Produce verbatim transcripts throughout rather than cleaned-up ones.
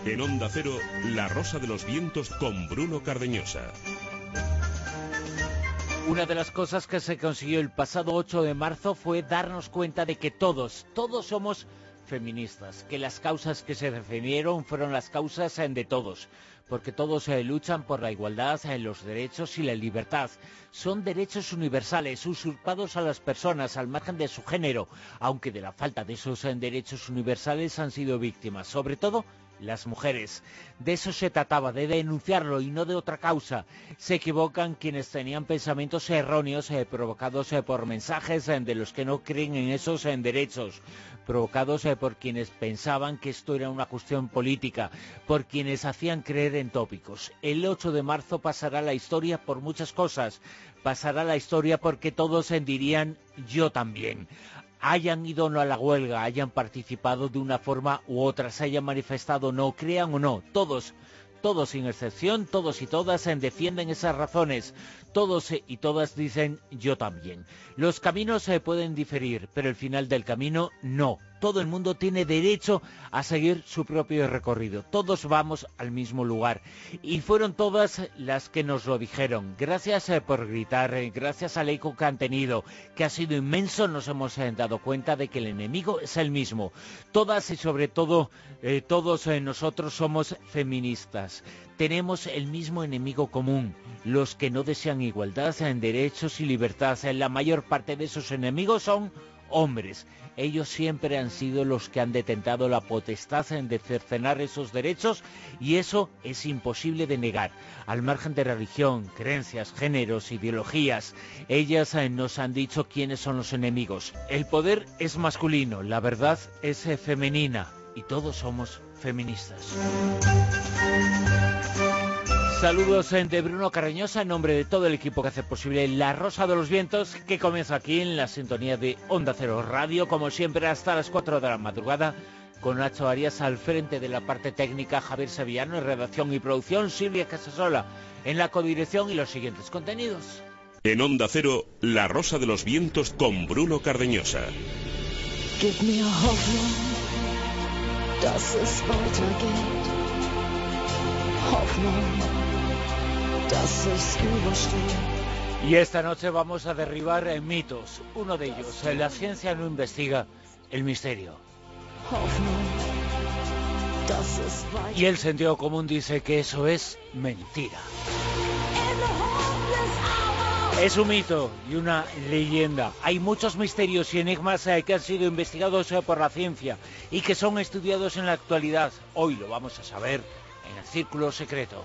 En Onda Cero, La Rosa de los Vientos con Bruno Cardeñosa. Una de las cosas que se consiguió el pasado ocho de marzo fue darnos cuenta de que todos, todos somos feministas, que las causas que se defendieron fueron las causas de todos, porque todos eh, luchan por la igualdad, eh, los derechos y la libertad. Son derechos universales, usurpados a las personas al margen de su género, aunque de la falta de esos eh, derechos universales han sido víctimas, sobre todo las mujeres. De eso se trataba, de denunciarlo y no de otra causa. Se equivocan quienes tenían pensamientos erróneos eh, provocados eh, por mensajes eh, de los que no creen en esos eh, derechos, provocados eh, por quienes pensaban que esto era una cuestión política, por quienes hacían creer en tópicos. El ocho de marzo pasará la historia por muchas cosas. Pasará la historia porque todos eh, dirían yo también. Hayan ido o no a la huelga, hayan participado de una forma u otra, se hayan manifestado o no, crean o no, todos, todos sin excepción, todos y todas eh, defienden esas razones, todos eh, y todas dicen yo también. Los caminos se eh, pueden diferir, pero el final del camino no. Todo el mundo tiene derecho a seguir su propio recorrido. Todos vamos al mismo lugar. Y fueron todas las que nos lo dijeron. Gracias eh, por gritar, eh, gracias al eco que han tenido, que ha sido inmenso, nos hemos eh, dado cuenta de que el enemigo es el mismo. Todas y sobre todo, eh, todos eh, nosotros somos feministas. Tenemos el mismo enemigo común, los que no desean igualdad en derechos y libertad. La mayor parte de esos enemigos son hombres. Ellos siempre han sido los que han detentado la potestad de cercenar esos derechos y eso es imposible de negar. Al margen de religión, creencias, géneros, ideologías, ellas eh, nos han dicho quiénes son los enemigos. El poder es masculino, la verdad es eh, femenina y todos somos feministas. Saludos de Bruno Cardeñosa en nombre de todo el equipo que hace posible La Rosa de los Vientos, que comienza aquí en la sintonía de Onda Cero Radio, como siempre hasta las cuatro de la madrugada, con Nacho Arias al frente de la parte técnica, Javier Sevillano en redacción y producción, Silvia Casasola en la codirección y los siguientes contenidos. En Onda Cero, La Rosa de los Vientos con Bruno Cardeñosa. Give me a Hoffnung, dass es weitergeht. Hoffnung. Y esta noche vamos a derribar eh, mitos. Uno de ellos, eh, la ciencia no investiga el misterio. Y el sentido común dice que eso es mentira. Es un mito y una leyenda. Hay muchos misterios y enigmas eh, que han sido investigados eh, por la ciencia y que son estudiados en la actualidad. Hoy lo vamos a saber en el Círculo Secreto.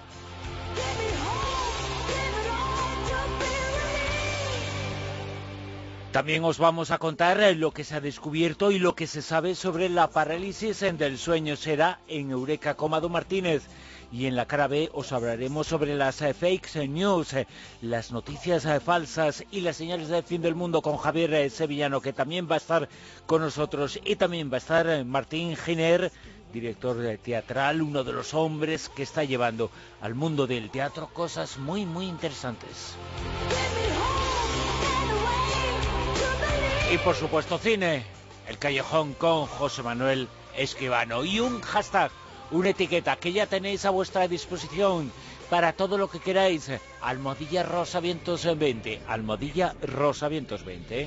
También os vamos a contar lo que se ha descubierto y lo que se sabe sobre la parálisis del sueño. Será en Eureka con Mado Martínez. Y en la cara B os hablaremos sobre las eh, fake news, eh, las noticias eh, falsas y las señales del fin del mundo con Javier eh, Sevillano, que también va a estar con nosotros. Y también va a estar eh, Martín Giner, director de teatral, uno de los hombres que está llevando al mundo del teatro cosas muy, muy interesantes. Y por supuesto cine, El Callejón con José Manuel Escribano. Y un hashtag, una etiqueta que ya tenéis a vuestra disposición para todo lo que queráis. Almohadilla Rosa Vientos veinte. Almohadilla Rosa Vientos veinte.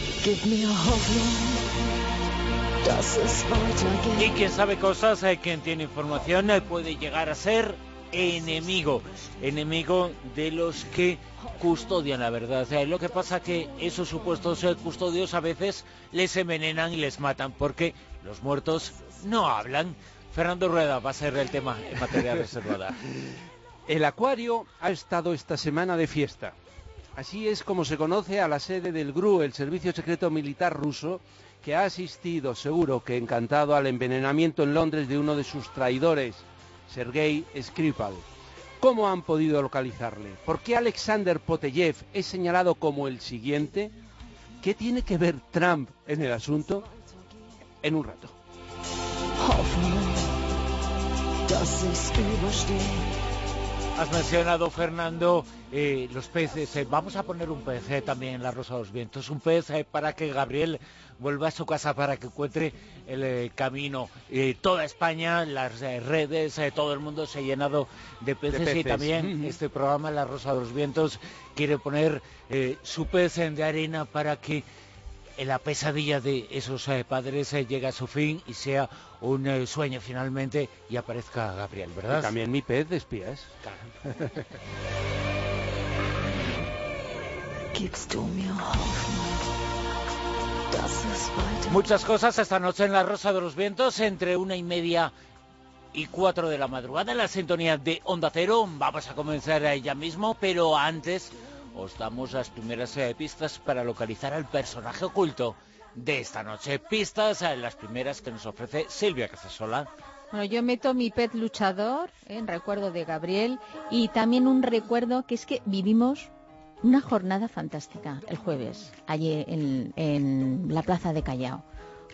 Y quien sabe cosas, quien tiene información, puede llegar a ser enemigo. Enemigo de los que custodian la verdad. Lo que pasa que esos supuestos custodios a veces les envenenan y les matan porque los muertos no hablan. Fernando Rueda va a ser el tema en materia reservada. El Acuario ha estado esta semana de fiesta. Así es como se conoce a la sede del G R U, el Servicio Secreto Militar ruso, que ha asistido, seguro que encantado, al envenenamiento en Londres de uno de sus traidores, Sergei Skripal. ¿Cómo han podido localizarle? ¿Por qué Alexander Poteyev es señalado como el siguiente? ¿Qué tiene que ver Trump en el asunto? En un rato. Has mencionado, Fernando, eh, los peces. Eh, vamos a poner un pez eh, también en la Rosa de los Vientos. Un pez eh, para que Gabriel vuelva a su casa, para que encuentre el eh, camino. Eh, toda España, las eh, redes, eh, todo el mundo se ha llenado de peces, de peces. Y también este programa, La Rosa de los Vientos, quiere poner eh, su pez de arena para que la pesadilla de esos eh, padres eh, llegue a su fin y sea un eh, sueño finalmente y aparezca Gabriel, ¿verdad? Y también mi pez de espías. Claro. Muchas cosas esta noche en La Rosa de los Vientos, entre una y media y cuatro de la madrugada, en la sintonía de Onda Cero. Vamos a comenzar ya mismo, pero antes os damos las primeras eh, pistas para localizar al personaje oculto de esta noche. Pistas, eh, las primeras que nos ofrece Silvia Casasola. Bueno, yo meto mi pez luchador, eh, en recuerdo de Gabriel, y también un recuerdo que es que vivimos una jornada fantástica el jueves, allí en, en la plaza de Callao.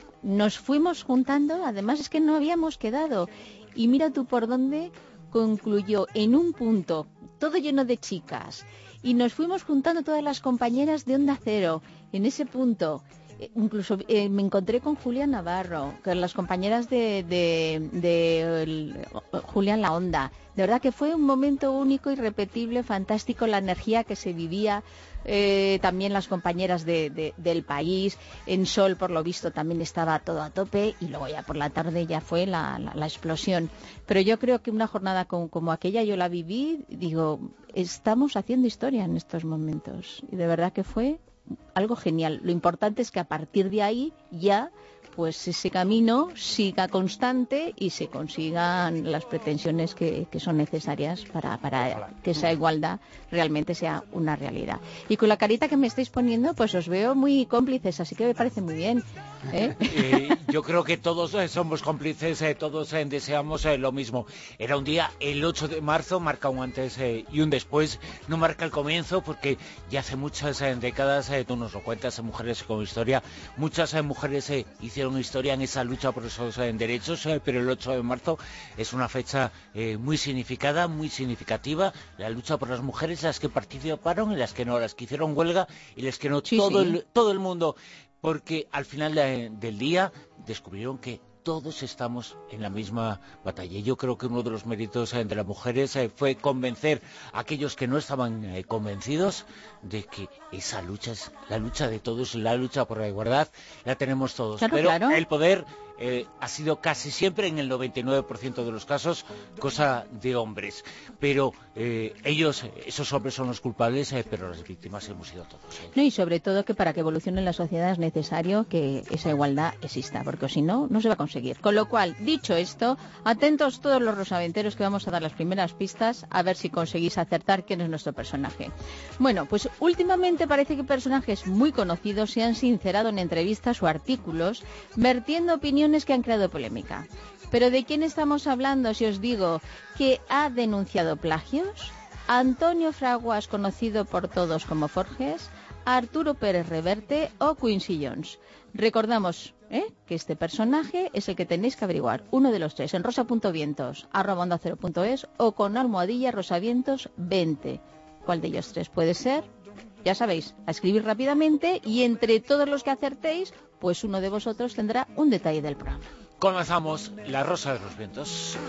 Nos fuimos juntando, además es que no habíamos quedado, y mira tú por dónde concluyó, en un punto, todo lleno de chicas. Y nos fuimos juntando todas las compañeras de Onda Cero en ese punto. Eh, incluso eh, me encontré con Julia Navarro, con las compañeras de, de, de el, Julián La Onda. De verdad que fue un momento único, irrepetible, fantástico, la energía que se vivía. Eh, también las compañeras de, de, del país. En Sol, por lo visto, también estaba todo a tope, y luego ya por la tarde ya fue la, la, la explosión. Pero yo creo que una jornada como, como aquella yo la viví, digo, estamos haciendo historia en estos momentos, y de verdad que fue algo genial. Lo importante es que a partir de ahí ya pues ese camino siga constante y se consigan las pretensiones que, que son necesarias para, para que esa igualdad realmente sea una realidad. Y con la carita que me estáis poniendo, pues os veo muy cómplices, así que me parece muy bien, ¿eh? Eh, yo creo que todos eh, somos cómplices, eh, todos eh, deseamos eh, lo mismo. Era un día, el ocho de marzo, marca un antes eh, y un después, no marca el comienzo, porque ya hace muchas eh, décadas, eh, tú nos lo cuentas, eh, Mujeres con Historia, muchas eh, mujeres eh, hicieron historia en esa lucha por esos eh, derechos, eh, pero el ocho de marzo es una fecha eh, muy significada, muy significativa, la lucha por las mujeres, las que participaron y las que no, las que hicieron huelga y las que no, sí, todo, sí. El, todo el mundo, porque al final de, del día descubrieron que todos estamos en la misma batalla. Yo creo que uno de los méritos eh, de las mujeres eh, fue convencer a aquellos que no estaban eh, convencidos de que esa lucha es la lucha de todos, la lucha por la igualdad, la tenemos todos. Claro, pero claro. El poder eh, ha sido casi siempre, en el noventa y nueve por ciento de los casos, cosa de hombres. Pero eh, ellos, esos hombres son los culpables, eh, pero las víctimas hemos sido todos. Eh. No, y sobre todo que para que evolucione la sociedad es necesario que esa igualdad exista, porque si no, no se va a conseguir. Con lo cual, dicho esto, atentos todos los rosaventeros, que vamos a dar las primeras pistas, a ver si conseguís acertar quién es nuestro personaje. Bueno, pues últimamente parece que personajes muy conocidos se han sincerado en entrevistas o artículos, vertiendo opiniones que han creado polémica. ¿Pero de quién estamos hablando si os digo que ha denunciado plagios? Antonio Fraguas, conocido por todos como Forges, Arturo Pérez Reverte o Quincy Jones. Recordamos ¿eh? que este personaje es el que tenéis que averiguar, uno de los tres, en rosa.vientos, arroba onda cero punto es o con almohadilla rosavientos veinte. ¿Cuál de ellos tres puede ser? Ya sabéis, a escribir rápidamente, y entre todos los que acertéis, pues uno de vosotros tendrá un detalle del programa. Comenzamos La Rosa de los Vientos.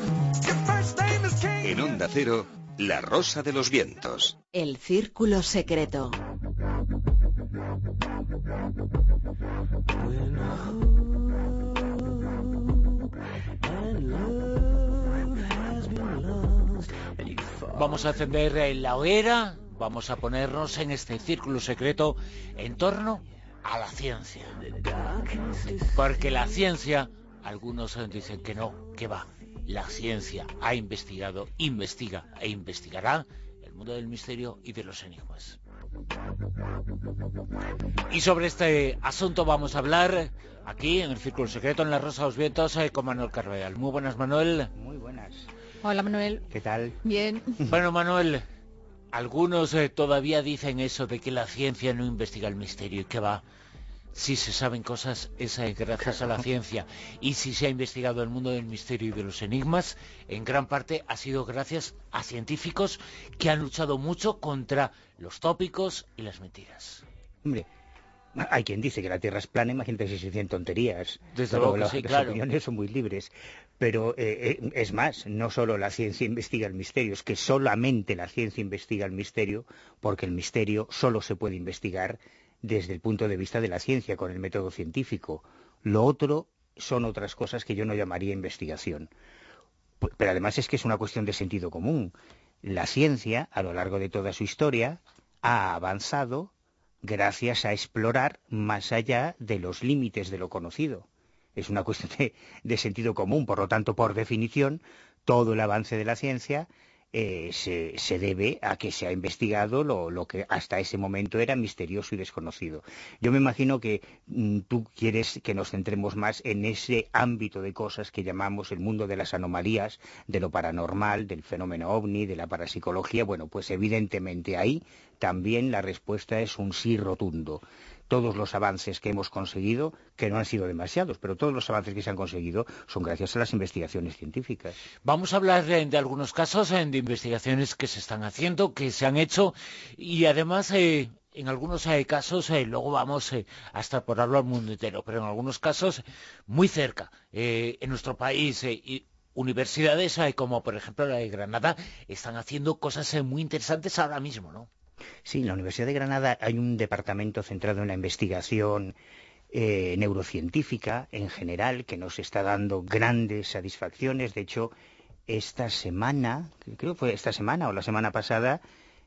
En Onda Cero, La Rosa de los Vientos. El Círculo Secreto. Vamos a encender la hoguera, vamos a ponernos en este círculo secreto en torno a la ciencia. Porque la ciencia, algunos dicen que no, que va. La ciencia ha investigado, investiga e investigará el mundo del misterio y de los enigmas. Y sobre este asunto vamos a hablar aquí en el Círculo Secreto, en La Rosa de los Vientos, eh, con Manuel Carvajal. Muy buenas, Manuel. Muy buenas. Hola, Manuel. ¿Qué tal? Bien. Bueno, Manuel, algunos eh, todavía dicen eso de que la ciencia no investiga el misterio y que va. Si se saben cosas es eh, gracias a la ciencia, y si se ha investigado el mundo del misterio y de los enigmas, en gran parte ha sido gracias a científicos que han luchado mucho contra los tópicos y las mentiras. Hombre, hay quien dice que la Tierra es plana, imagínate si se dicen tonterías. Desde Pero luego que la- sí, las claro. opiniones son muy libres. Pero eh, eh, es más, no solo la ciencia investiga el misterio, es que solamente la ciencia investiga el misterio, porque el misterio solo se puede investigar desde el punto de vista de la ciencia, con el método científico. Lo otro son otras cosas que yo no llamaría investigación. Pu- Pero además es que es una cuestión de sentido común. La ciencia, a lo largo de toda su historia, ha avanzado gracias a explorar más allá de los límites de lo conocido. Es una cuestión de, de sentido común, por lo tanto, por definición, todo el avance de la ciencia eh, se, se debe a que se ha investigado lo, lo que hasta ese momento era misterioso y desconocido. Yo me imagino que mm, tú quieres que nos centremos más en ese ámbito de cosas que llamamos el mundo de las anomalías, de lo paranormal, del fenómeno ovni, de la parapsicología. Bueno, pues evidentemente ahí también la respuesta es un sí rotundo. Todos los avances que hemos conseguido, que no han sido demasiados, pero todos los avances que se han conseguido son gracias a las investigaciones científicas. Vamos a hablar eh, de algunos casos, eh, de investigaciones que se están haciendo, que se han hecho, y además eh, en algunos eh, casos, eh, luego vamos eh, hasta por hablar al mundo entero, pero en algunos casos muy cerca, eh, en nuestro país, eh, y universidades eh, como por ejemplo la de Granada, están haciendo cosas eh, muy interesantes ahora mismo, ¿no? Sí, en la Universidad de Granada hay un departamento centrado en la investigación eh, neurocientífica en general, que nos está dando grandes satisfacciones. De hecho, esta semana, creo que fue esta semana o la semana pasada,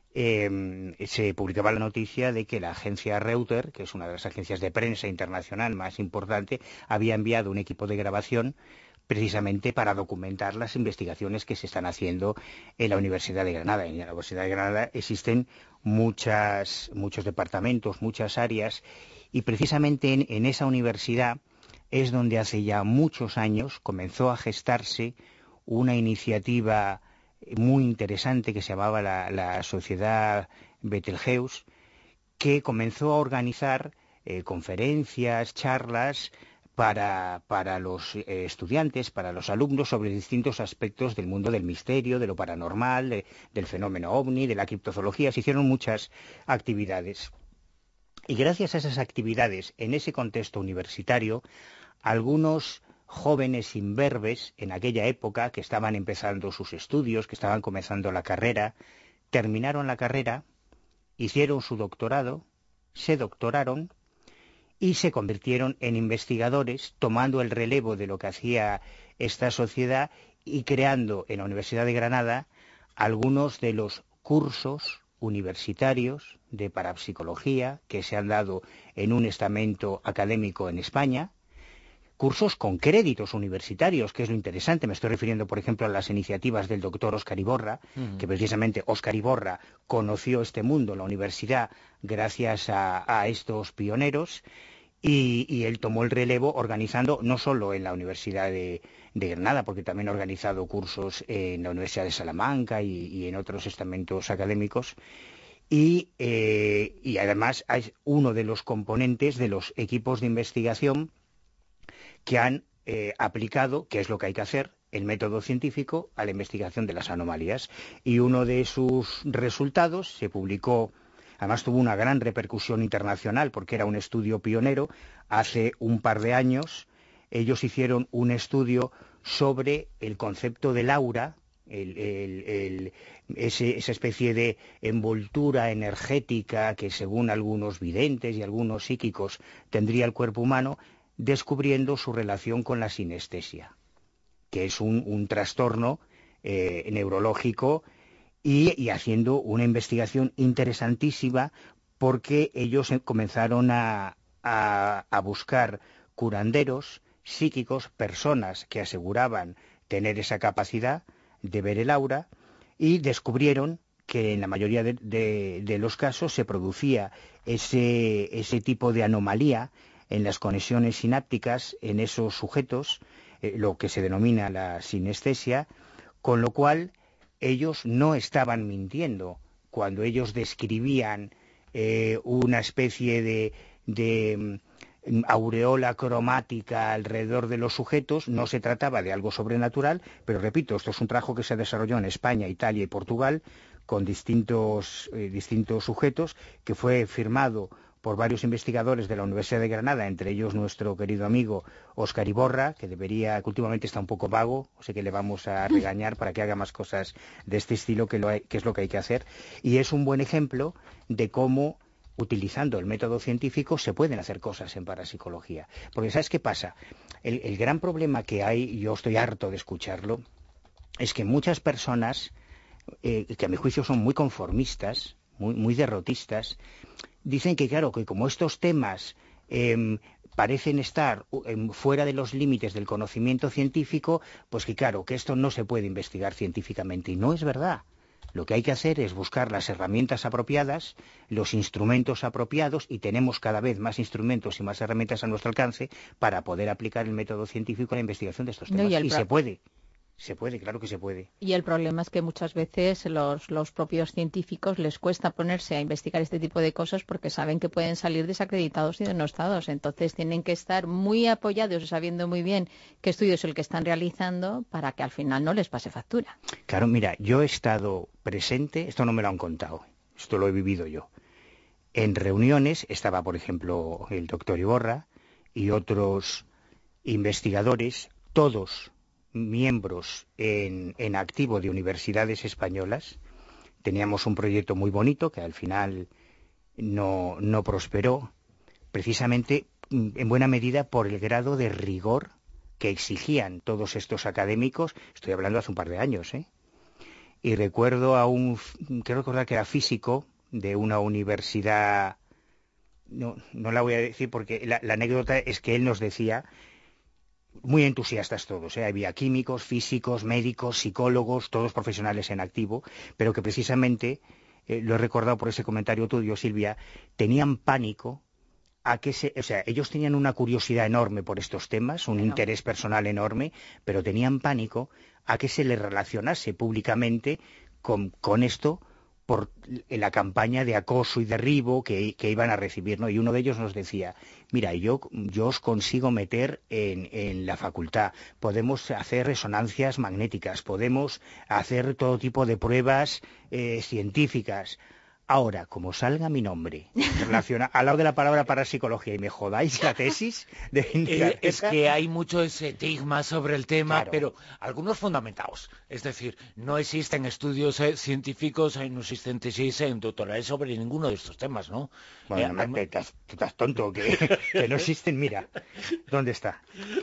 eh, se publicaba la noticia de que la agencia Reuters, que es una de las agencias de prensa internacional más importante, había enviado un equipo de grabación precisamente para documentar las investigaciones que se están haciendo en la Universidad de Granada. En la Universidad de Granada existen muchas, muchos departamentos, muchas áreas, y precisamente en, en esa universidad es donde hace ya muchos años comenzó a gestarse una iniciativa muy interesante que se llamaba la, la Sociedad Betelgeuse, que comenzó a organizar eh, conferencias, charlas para, para los eh, estudiantes, para los alumnos, sobre distintos aspectos del mundo del misterio, de lo paranormal, de, del fenómeno ovni, de la criptozoología. Se hicieron muchas actividades. Y gracias a esas actividades, en ese contexto universitario, algunos jóvenes imberbes en aquella época, que estaban empezando sus estudios, que estaban comenzando la carrera, terminaron la carrera, hicieron su doctorado, se doctoraron y se convirtieron en investigadores, tomando el relevo de lo que hacía esta sociedad y creando en la Universidad de Granada algunos de los cursos universitarios de parapsicología que se han dado en un estamento académico en España, cursos con créditos universitarios, que es lo interesante. Me estoy refiriendo, por ejemplo, a las iniciativas del doctor Óscar Iborra, uh-huh. que precisamente Óscar Iborra conoció este mundo, la universidad, gracias a, a estos pioneros, y, y él tomó el relevo organizando, no solo en la Universidad de, de Granada, porque también ha organizado cursos en la Universidad de Salamanca y, y en otros estamentos académicos, y, eh, y además es uno de los componentes de los equipos de investigación que han eh, aplicado, que es lo que hay que hacer, el método científico a la investigación de las anomalías. Y uno de sus resultados se publicó, además tuvo una gran repercusión internacional porque era un estudio pionero. Hace un par de años ellos hicieron un estudio sobre el concepto del aura, el, el, el, ese, esa especie de envoltura energética que según algunos videntes y algunos psíquicos tendría el cuerpo humano, descubriendo su relación con la sinestesia, que es un, un trastorno eh, neurológico, y, y haciendo una investigación interesantísima porque ellos comenzaron a, a, a buscar curanderos psíquicos, personas que aseguraban tener esa capacidad de ver el aura, y descubrieron que en la mayoría de, de, de los casos se producía ese, ese tipo de anomalía en las conexiones sinápticas en esos sujetos, eh, lo que se denomina la sinestesia, con lo cual ellos no estaban mintiendo cuando ellos describían eh, una especie de, de, aureola cromática alrededor de los sujetos, no se trataba de algo sobrenatural, pero repito, esto es un trabajo que se desarrolló en España, Italia y Portugal, con distintos, eh, distintos sujetos, que fue firmado por varios investigadores de la Universidad de Granada, entre ellos nuestro querido amigo Óscar Iborra, que debería, que últimamente está un poco vago, o sea que le vamos a regañar para que haga más cosas de este estilo, que, lo hay, que es lo que hay que hacer, y es un buen ejemplo de cómo, utilizando el método científico, se pueden hacer cosas en parapsicología. Porque ¿sabes qué pasa? El, el gran problema que hay, y yo estoy harto de escucharlo, es que muchas personas, eh, que a mi juicio son muy conformistas, muy, muy derrotistas, dicen que, claro, que como estos temas eh, parecen estar eh, fuera de los límites del conocimiento científico, pues que, claro, que esto no se puede investigar científicamente. Y no es verdad. Lo que hay que hacer es buscar las herramientas apropiadas, los instrumentos apropiados, y tenemos cada vez más instrumentos y más herramientas a nuestro alcance para poder aplicar el método científico a la investigación de estos temas. No, y y se puede. Se puede, claro que se puede. Y el problema es que muchas veces los, los propios científicos les cuesta ponerse a investigar este tipo de cosas porque saben que pueden salir desacreditados y denostados. Entonces tienen que estar muy apoyados y sabiendo muy bien qué estudio es el que están realizando para que al final no les pase factura. Claro, mira, yo he estado presente, esto no me lo han contado, esto lo he vivido yo. En reuniones estaba, por ejemplo, el doctor Iborra y otros investigadores, todos miembros en, en activo de universidades españolas. Teníamos un proyecto muy bonito que al final no, no prosperó, precisamente en buena medida por el grado de rigor que exigían todos estos académicos. Estoy hablando hace un par de años, ¿eh? Y recuerdo a un, quiero recordar que era físico de una universidad, no, no la voy a decir porque la, la anécdota es que él nos decía, muy entusiastas todos, ¿eh? Había químicos, físicos, médicos, psicólogos, todos profesionales en activo, pero que precisamente, eh, lo he recordado por ese comentario tuyo, Silvia, tenían pánico a que se, o sea, ellos tenían una curiosidad enorme por estos temas, un bueno. interés personal enorme, pero tenían pánico a que se les relacionase públicamente con, con esto por la campaña de acoso y derribo que, que iban a recibir, ¿no? Y uno de ellos nos decía, mira, yo, yo os consigo meter en, en la facultad, podemos hacer resonancias magnéticas, podemos hacer todo tipo de pruebas eh, científicas. Ahora, como salga mi nombre relaciona, al lado de la palabra parapsicología y me jodáis la tesis de eh, es que hay mucho estigma sobre el tema, claro. Pero algunos fundamentados. Es decir, no existen estudios eh, científicos, eh, no existen tesis en doctorales sobre ninguno de estos temas, ¿no? Bueno, eh, me, estás, tú estás tonto, que, que no existen. Mira, ¿dónde está?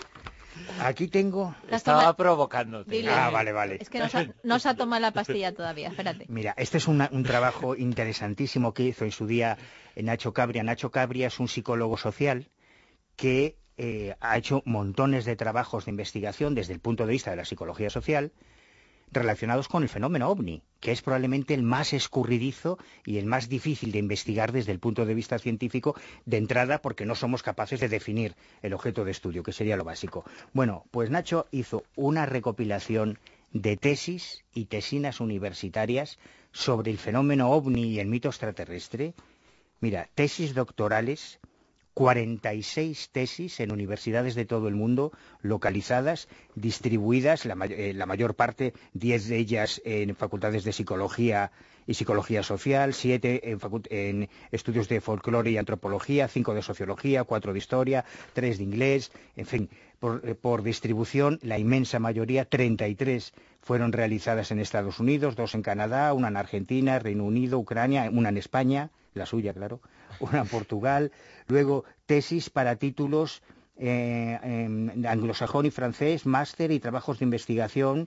Aquí tengo... Estaba provocándote. Dile. Ah, vale, vale. Es que no se, ha, no se ha tomado la pastilla todavía, espérate. Mira, este es una, un trabajo interesantísimo que hizo en su día Nacho Cabria. Nacho Cabria es un psicólogo social que eh, ha hecho montones de trabajos de investigación desde el punto de vista de la psicología social relacionados con el fenómeno ovni, que es probablemente el más escurridizo y el más difícil de investigar desde el punto de vista científico de entrada, porque no somos capaces de definir el objeto de estudio, que sería lo básico. Bueno, pues Nacho hizo una recopilación de tesis y tesinas universitarias sobre el fenómeno ovni y el mito extraterrestre. Mira, tesis doctorales, cuarenta y seis tesis en universidades de todo el mundo, localizadas, distribuidas, la, eh, la mayor parte, diez de ellas en facultades de psicología y psicología social, siete en, en estudios de folclore y antropología, cinco de sociología, cuatro de historia, tres de inglés, en fin, por, eh, por distribución, la inmensa mayoría, treinta y tres fueron realizadas en Estados Unidos, dos en Canadá, una en Argentina, Reino Unido, Ucrania, una en España, la suya, claro, una en Portugal, luego tesis para títulos eh, en anglosajón y francés, máster y trabajos de investigación,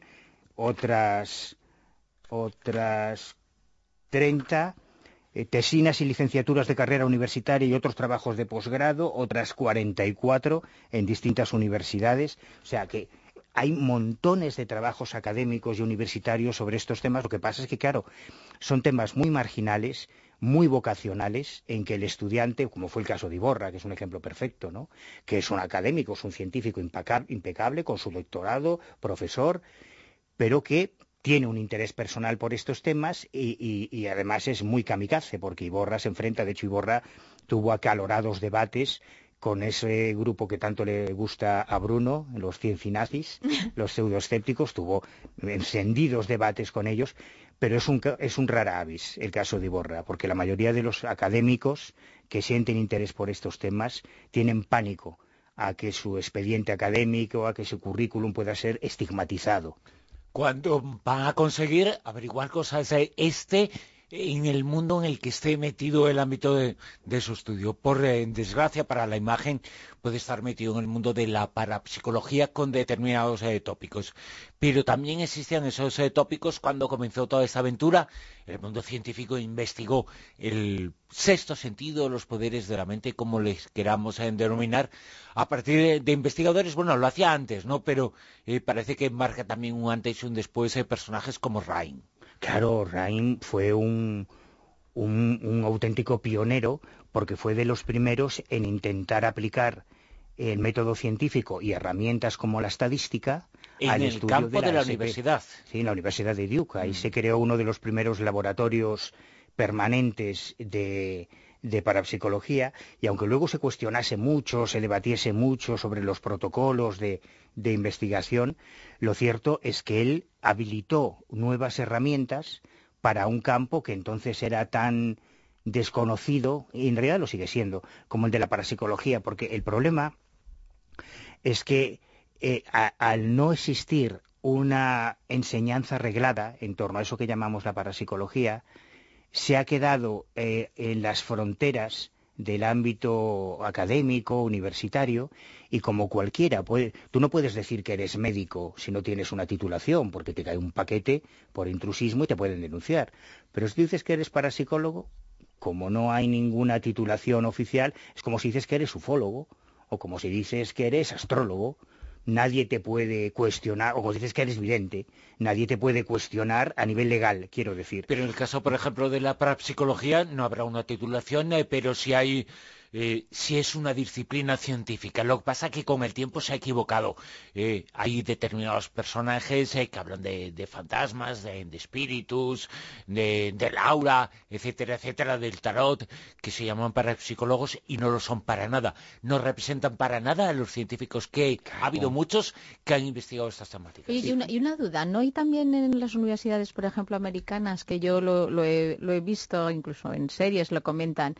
otras, otras treinta, eh, tesinas y licenciaturas de carrera universitaria y otros trabajos de posgrado, otras cuarenta y cuatro en distintas universidades, o sea que hay montones de trabajos académicos y universitarios sobre estos temas. Lo que pasa es que, claro, son temas muy marginales, muy vocacionales, en que el estudiante, como fue el caso de Iborra, que es un ejemplo perfecto, ¿no?, que es un académico, es un científico impecable, con su doctorado, profesor, pero que tiene un interés personal por estos temas y, y, y además es muy kamikaze, porque Iborra se enfrenta, de hecho Iborra tuvo acalorados debates con ese grupo que tanto le gusta a Bruno, los ciencinazis, los pseudoescépticos, tuvo encendidos debates con ellos, pero es un, es un rara avis el caso de Iborra, porque la mayoría de los académicos que sienten interés por estos temas tienen pánico a que su expediente académico, a que su currículum pueda ser estigmatizado. Cuando van a conseguir averiguar cosas de este en el mundo en el que esté metido el ámbito de, de su estudio. Por eh, desgracia para la imagen, puede estar metido en el mundo de la parapsicología con determinados eh, tópicos. Pero también existían esos eh, tópicos cuando comenzó toda esta aventura. El mundo científico investigó el sexto sentido, los poderes de la mente, como les queramos eh, denominar, a partir de, de investigadores. Bueno, lo hacía antes, ¿no? Pero eh, parece que marca también un antes y un después de eh, personajes como Ryan. Claro, Ryan fue un, un, un auténtico pionero porque fue de los primeros en intentar aplicar el método científico y herramientas como la estadística en al el estudio campo de la, de la S P. universidad. Sí, en la Universidad de Duke. Ahí Mm. se creó uno de los primeros laboratorios permanentes de, de parapsicología, y aunque luego se cuestionase mucho, se debatiese mucho sobre los protocolos de, de investigación, lo cierto es que él habilitó nuevas herramientas para un campo que entonces era tan desconocido, y en realidad lo sigue siendo, como el de la parapsicología, porque el problema es que eh, a, al no existir una enseñanza reglada en torno a eso que llamamos la parapsicología, se ha quedado eh, en las fronteras del ámbito académico, universitario, y como cualquiera, puede, tú no puedes decir que eres médico si no tienes una titulación, porque te cae un paquete por intrusismo y te pueden denunciar. Pero si dices que eres parapsicólogo, como no hay ninguna titulación oficial, es como si dices que eres ufólogo, o como si dices que eres astrólogo. Nadie te puede cuestionar, o como dices que eres vidente, nadie te puede cuestionar a nivel legal, quiero decir. Pero en el caso, por ejemplo, de la parapsicología no habrá una titulación, eh, pero sí hay, eh, sí es una disciplina científica. Lo que pasa es que con el tiempo se ha equivocado. Eh, hay determinados personajes eh, que hablan de, de fantasmas, de, de espíritus, de, del aura, etcétera, etcétera, del tarot, que se llaman parapsicólogos y no lo son para nada. No representan para nada a los científicos, que ha habido muchos que han investigado estas temáticas. Oye, y, una, y una duda, ¿no? Y también en las universidades, por ejemplo, americanas, que yo lo, lo, he, lo he visto, incluso en series lo comentan,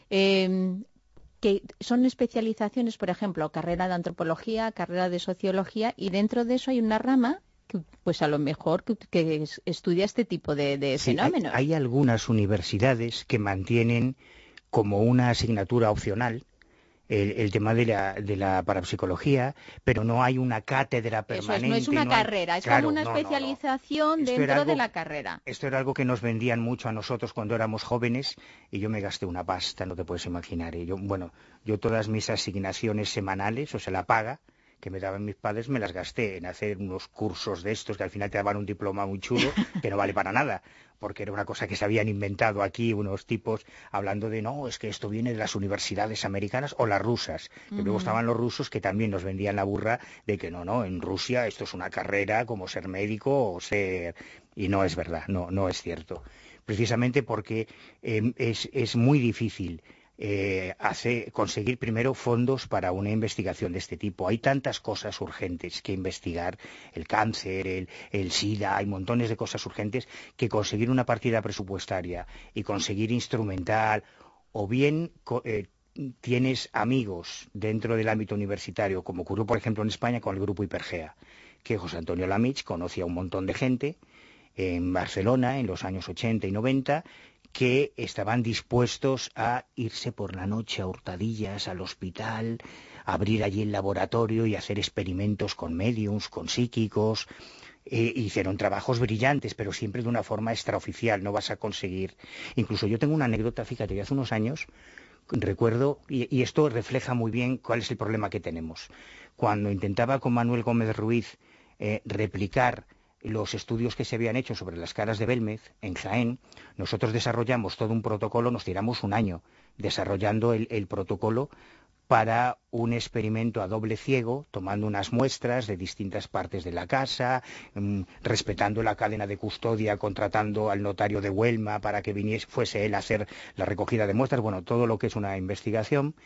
eh, que son especializaciones, por ejemplo, carrera de antropología, carrera de sociología, y dentro de eso hay una rama que, pues a lo mejor que, que es, estudia este tipo de, de sí, fenómenos. Hay, hay algunas universidades que mantienen como una asignatura opcional El, el tema de la, de la parapsicología, pero no hay una cátedra permanente. Eso es, no es una no hay, carrera, es claro, como una no, especialización no, no. dentro algo, de la carrera. Esto era algo que nos vendían mucho a nosotros cuando éramos jóvenes, y yo me gasté una pasta, no te puedes imaginar. Y yo, bueno, yo todas mis asignaciones semanales, o sea, la paga que me daban mis padres, me las gasté en hacer unos cursos de estos que al final te daban un diploma muy chulo que no vale para nada, porque era una cosa que se habían inventado aquí unos tipos hablando de, no, es que esto viene de las universidades americanas o las rusas. Uh-huh. Y luego estaban los rusos que también nos vendían la burra de que no, no, en Rusia esto es una carrera como ser médico o ser... Y no es verdad, no, no es cierto. Precisamente porque eh, es, es muy difícil Eh, hace conseguir primero fondos para una investigación de este tipo. Hay tantas cosas urgentes que investigar, el cáncer, el, el SIDA, hay montones de cosas urgentes, que conseguir una partida presupuestaria y conseguir instrumental, o bien eh, tienes amigos dentro del ámbito universitario, como ocurrió por ejemplo en España con el grupo Hipergea, que José Antonio Lamich conocía a un montón de gente en Barcelona en los años ochenta y noventa, que estaban dispuestos a irse por la noche a hurtadillas al hospital, abrir allí el laboratorio y hacer experimentos con médiums, con psíquicos. Eh, hicieron trabajos brillantes, pero siempre de una forma extraoficial, no vas a conseguir. Incluso yo tengo una anécdota, fíjate, hace unos años recuerdo, y, y esto refleja muy bien cuál es el problema que tenemos. Cuando intentaba con Manuel Gómez Ruiz eh, replicar los estudios que se habían hecho sobre las caras de Belmez en Jaén, nosotros desarrollamos todo un protocolo, nos tiramos un año desarrollando el, el protocolo para un experimento a doble ciego, tomando unas muestras de distintas partes de la casa, mmm, respetando la cadena de custodia, contratando al notario de Huelma para que viniese, fuese él a hacer la recogida de muestras, bueno, todo lo que es una investigación.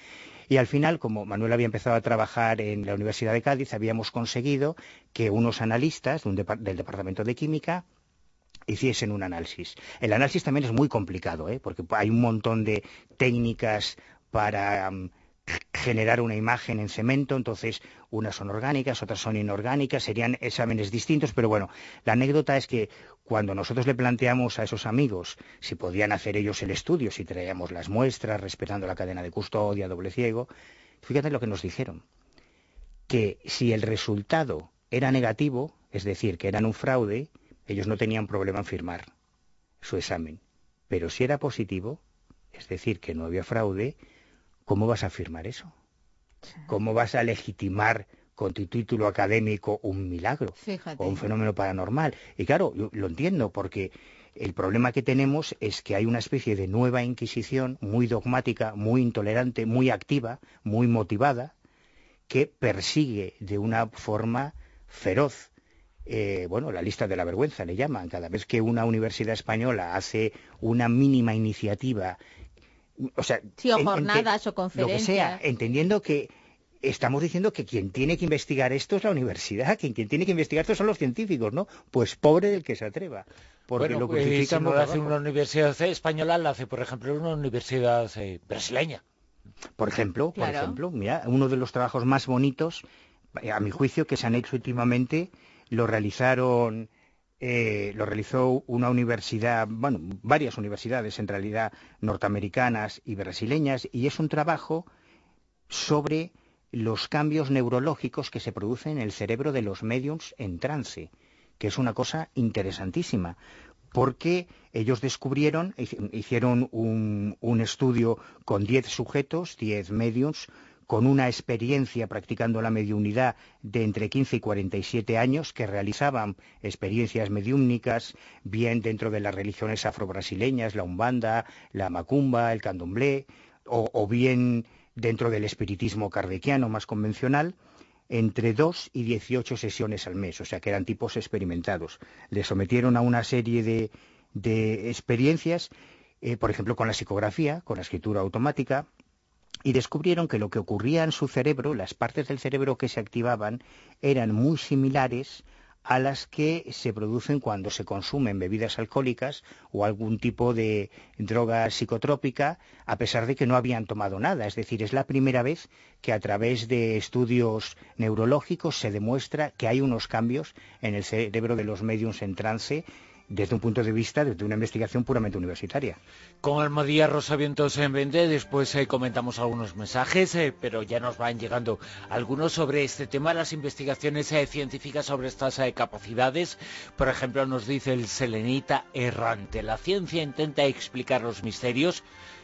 Y al final, como Manuel había empezado a trabajar en la Universidad de Cádiz, habíamos conseguido que unos analistas de un depart- del Departamento de Química hiciesen un análisis. El análisis también es muy complicado, ¿eh? Porque hay un montón de técnicas para um, generar una imagen en cemento, entonces unas son orgánicas, otras son inorgánicas, serían exámenes distintos, pero bueno, la anécdota es que cuando nosotros le planteamos a esos amigos si podían hacer ellos el estudio, si traíamos las muestras, respetando la cadena de custodia, doble ciego, fíjate lo que nos dijeron, que si el resultado era negativo, es decir, que eran un fraude, ellos no tenían problema en firmar su examen. Pero si era positivo, es decir, que no había fraude, ¿cómo vas a firmar eso? ¿Cómo vas a legitimar con tu título académico un milagro? Fíjate. O un fenómeno paranormal? Y claro, yo lo entiendo, porque el problema que tenemos es que hay una especie de nueva Inquisición muy dogmática, muy intolerante, muy activa, muy motivada, que persigue de una forma feroz. Eh, bueno, la lista de la vergüenza le llaman. Cada vez que una universidad española hace una mínima iniciativa, o sea, Sí, o en- jornadas ente- o conferencias. lo que sea, entendiendo que estamos diciendo que quien tiene que investigar esto es la universidad, que quien tiene que investigar esto son los científicos, ¿no? Pues pobre del que se atreva, porque Bueno, lo eh, si crucifican no lo boca hace abajo. una universidad española, la hace, por ejemplo, una universidad eh, brasileña. Por ejemplo, por Claro. ejemplo, mira, uno de los trabajos más bonitos, eh, a mi juicio, que se han hecho últimamente, lo realizaron, eh, lo realizó una universidad, bueno, varias universidades en realidad norteamericanas y brasileñas, y es un trabajo sobre los cambios neurológicos que se producen en el cerebro de los médiums en trance, que es una cosa interesantísima, porque ellos descubrieron, hici- hicieron un, un estudio con diez sujetos, diez médiums, con una experiencia practicando la mediunidad de entre quince y cuarenta y siete años, que realizaban experiencias mediúmnicas, bien dentro de las religiones afrobrasileñas, la umbanda, la macumba, el candomblé, o, o bien dentro del espiritismo kardeciano más convencional, entre dos y dieciocho sesiones al mes, o sea que eran tipos experimentados. Les sometieron a una serie de, de experiencias, eh, por ejemplo con la psicografía, con la escritura automática, y descubrieron que lo que ocurría en su cerebro, las partes del cerebro que se activaban, eran muy similares a las que se producen cuando se consumen bebidas alcohólicas o algún tipo de droga psicotrópica, a pesar de que no habían tomado nada. Es decir, es la primera vez que a través de estudios neurológicos se demuestra que hay unos cambios en el cerebro de los médiums en trance, desde un punto de vista, desde una investigación puramente universitaria. Con Almadía Rosavientos en Vende, después eh, comentamos algunos mensajes, eh, pero ya nos van llegando algunos sobre este tema, las investigaciones eh, científicas sobre estas eh, capacidades. Por ejemplo, nos dice el selenita errante: la ciencia intenta explicar los misterios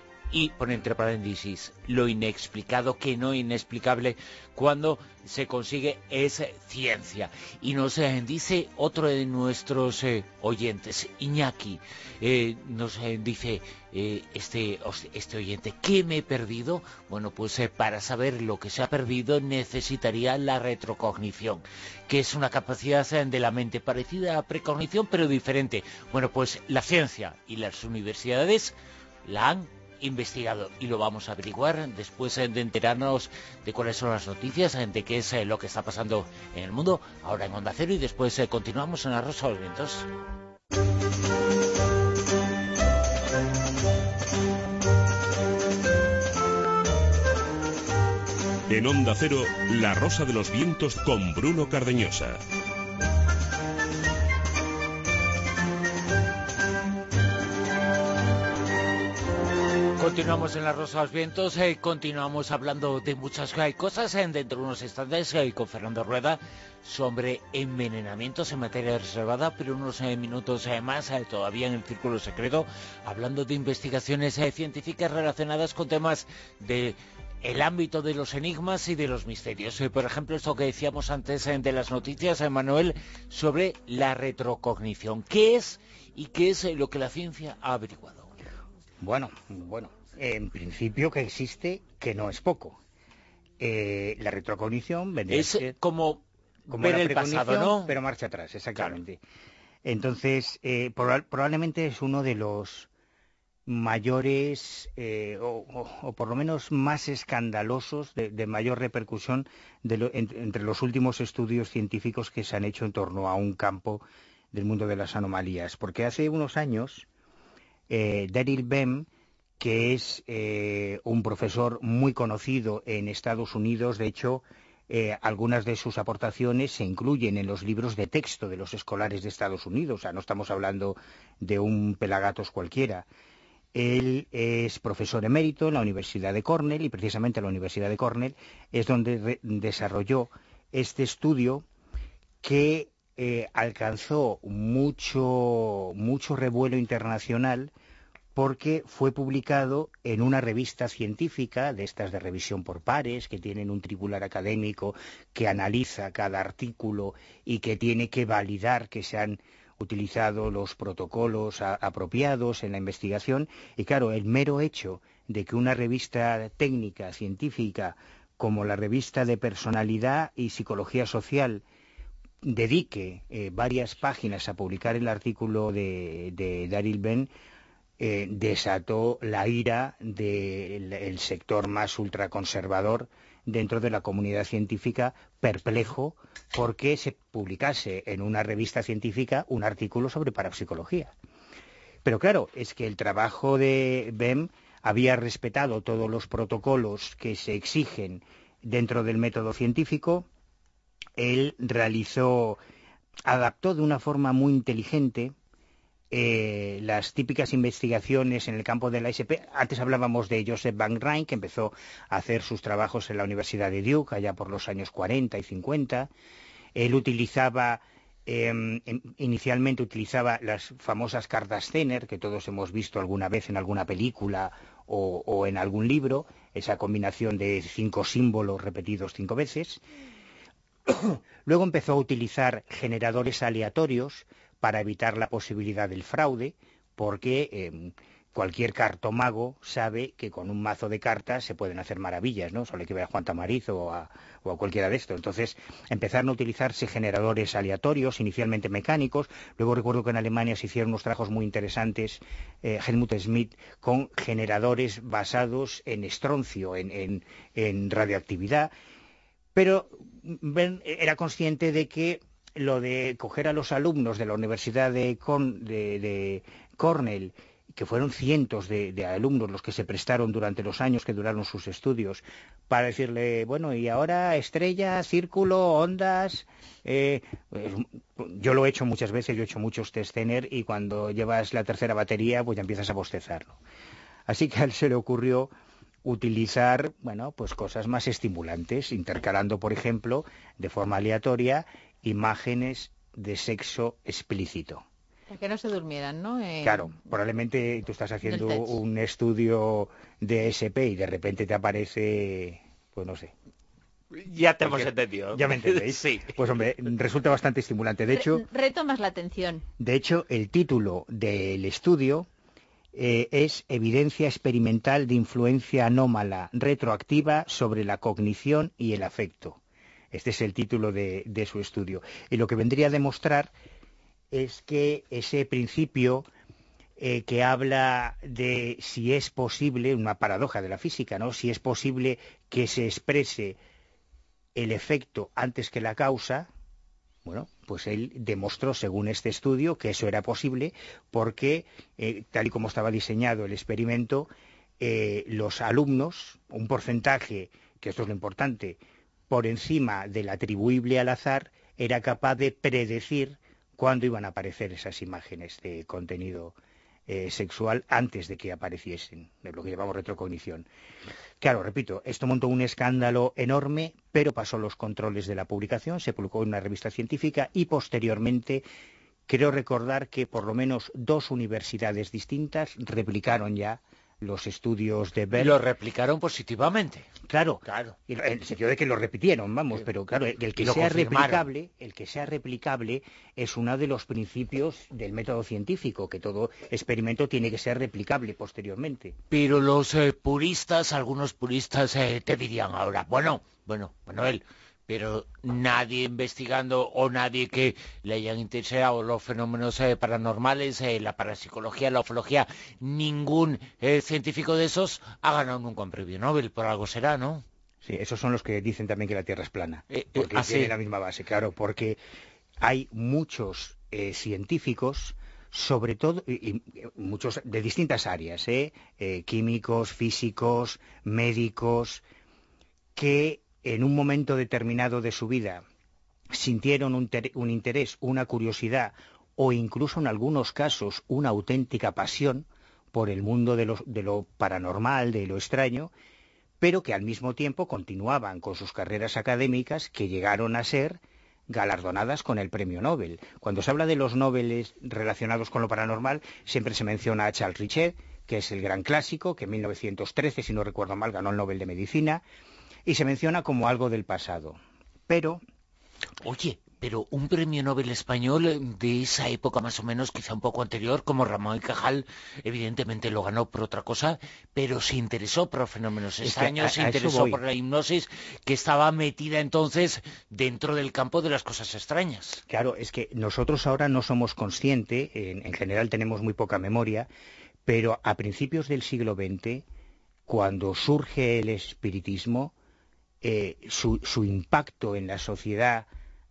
y pone entre paréntesis lo inexplicado, que no inexplicable cuando se consigue es ciencia. Y nos eh, dice otro de nuestros eh, oyentes, Iñaki, eh, nos eh, dice eh, este, este oyente: ¿qué me he perdido? Bueno, pues eh, para saber lo que se ha perdido necesitaría la retrocognición, que es una capacidad eh, de la mente parecida a la precognición pero diferente. Bueno, pues la ciencia y las universidades la han investigado y lo vamos a averiguar después de enterarnos de cuáles son las noticias, de qué es lo que está pasando en el mundo, ahora en Onda Cero, y después continuamos en La Rosa de los Vientos. En Onda Cero, La Rosa de los Vientos con Bruno Cardeñosa. Continuamos en La Rosa de los Vientos, eh, continuamos hablando de muchas eh, cosas eh, dentro de unos instantes eh, con Fernando Rueda sobre envenenamientos en materia reservada, pero unos eh, minutos eh, más eh, todavía en el Círculo Secreto, hablando de investigaciones eh, científicas relacionadas con temas de el ámbito de los enigmas y de los misterios. Eh, por ejemplo, esto que decíamos antes eh, de las noticias, eh, Manuel, sobre la retrocognición. ¿Qué es y qué es eh, lo que la ciencia ha averiguado? Bueno, bueno, en principio que existe, que no es poco. Eh, la retrocognición vendría Es a ser como, como ver la el pasado, precognición, ¿no? pero marcha atrás, exactamente. Claro. Entonces, eh, proba- probablemente es uno de los mayores eh, o, o, o por lo menos más escandalosos, de, de mayor repercusión de lo, en, entre los últimos estudios científicos que se han hecho en torno a un campo del mundo de las anomalías. Porque hace unos años, eh, Daryl Bem, que es eh, un profesor muy conocido en Estados Unidos, de hecho, eh, algunas de sus aportaciones se incluyen en los libros de texto de los escolares de Estados Unidos, o sea, no estamos hablando de un pelagatos cualquiera. Él es profesor emérito en la Universidad de Cornell, y precisamente en la Universidad de Cornell es donde desarrolló este estudio que eh, alcanzó mucho, mucho revuelo internacional, porque fue publicado en una revista científica, de estas de revisión por pares, que tienen un tribular académico que analiza cada artículo y que tiene que validar que se han utilizado los protocolos a, apropiados en la investigación. Y claro, el mero hecho de que una revista técnica, científica, como la revista de Personalidad y Psicología Social, dedique eh, varias páginas a publicar el artículo de, de Daryl Bem, eh, desató la ira del el sector más ultraconservador dentro de la comunidad científica, perplejo porque se publicase en una revista científica un artículo sobre parapsicología. Pero claro, es que el trabajo de Bem había respetado todos los protocolos que se exigen dentro del método científico. Él realizó, adaptó de una forma muy inteligente Eh, las típicas investigaciones en el campo de la S P. Antes hablábamos de Joseph Van Rijn, que empezó a hacer sus trabajos en la Universidad de Duke allá por los años cuarenta y cincuenta. Él utilizaba, eh, inicialmente utilizaba las famosas cartas Zener, que todos hemos visto alguna vez en alguna película o, o en algún libro, esa combinación de cinco símbolos repetidos cinco veces. Luego empezó a utilizar generadores aleatorios para evitar la posibilidad del fraude, porque eh, cualquier cartomago sabe que con un mazo de cartas se pueden hacer maravillas, ¿no? Solo hay que ver a Juan Tamariz o a, o a cualquiera de estos. Entonces empezaron a utilizarse generadores aleatorios, inicialmente mecánicos. Luego recuerdo que en Alemania se hicieron unos trabajos muy interesantes, eh, Helmut Schmidt, con generadores basados en estroncio, en, en, en radioactividad. Pero Ben era consciente de que lo de coger a los alumnos de la Universidad de, Con, de, de Cornell, que fueron cientos de, de alumnos los que se prestaron durante los años que duraron sus estudios, para decirle, bueno, y ahora estrella, círculo, ondas. Eh, pues, yo lo he hecho muchas veces, yo he hecho muchos test Zener, y cuando llevas la tercera batería, pues ya empiezas a bostezar, ¿no? Así que a él se le ocurrió utilizar, bueno, pues cosas más estimulantes, intercalando, por ejemplo, de forma aleatoria, imágenes de sexo explícito. Para que no se durmieran, ¿no? Eh... Claro, probablemente tú estás haciendo un estudio de S P y de repente te aparece, pues no sé. Ya te porque, hemos entendido. ¿Ya me entendéis? Sí. Pues hombre, resulta bastante estimulante. De hecho, Re retomas la atención. De hecho, el título del estudio eh, es Evidencia experimental de influencia anómala retroactiva sobre la cognición y el afecto. Este es el título de, de su estudio. Y lo que vendría a demostrar es que ese principio eh, que habla de si es posible, una paradoja de la física, ¿no? Si es posible que se exprese el efecto antes que la causa, bueno, pues él demostró, según este estudio, que eso era posible porque, eh, tal y como estaba diseñado el experimento, eh, los alumnos, un porcentaje, que esto es lo importante, por encima del atribuible al azar, era capaz de predecir cuándo iban a aparecer esas imágenes de contenido eh, sexual antes de que apareciesen, de lo que llamamos retrocognición. Claro, repito, esto montó un escándalo enorme, pero pasó los controles de la publicación, se publicó en una revista científica y posteriormente creo recordar que por lo menos dos universidades distintas replicaron ya los estudios de Bell. Lo replicaron positivamente. Claro, claro. En el sentido de que lo repitieron, vamos, pero claro, el que sea replicable, el que sea replicable es uno de los principios del método científico, que todo experimento tiene que ser replicable posteriormente. Pero los eh, puristas, algunos puristas eh, te dirían ahora, bueno, bueno, Manuel, pero nadie investigando o nadie que le hayan interesado los fenómenos eh, paranormales, eh, la parapsicología, la ufología, ningún eh, científico de esos ha ganado nunca un premio Nobel, por algo será, ¿no? Sí, esos son los que dicen también que la Tierra es plana, Eh, porque eh, ah, tiene sí. la misma base, claro, porque hay muchos eh, científicos, sobre todo, y, y muchos de distintas áreas, ¿eh? Eh, químicos, físicos, médicos, que en un momento determinado de su vida sintieron un, un interés, una curiosidad o incluso en algunos casos una auténtica pasión por el mundo de lo, de lo paranormal, de lo extraño, pero que al mismo tiempo continuaban con sus carreras académicas que llegaron a ser galardonadas con el premio Nobel. Cuando se habla de los Nobeles relacionados con lo paranormal, siempre se menciona a Charles Richet, que es el gran clásico, que en mil novecientos trece, si no recuerdo mal, ganó el Nobel de Medicina, y se menciona como algo del pasado. Pero... Oye, pero un premio Nobel español de esa época más o menos, quizá un poco anterior, como Ramón y Cajal, evidentemente lo ganó por otra cosa, pero se interesó por los fenómenos extraños, se interesó por la hipnosis, que estaba metida entonces dentro del campo de las cosas extrañas. Claro, es que nosotros ahora no somos conscientes, en, en general tenemos muy poca memoria, pero a principios del siglo veinte, cuando surge el espiritismo, eh, su, su impacto en la sociedad,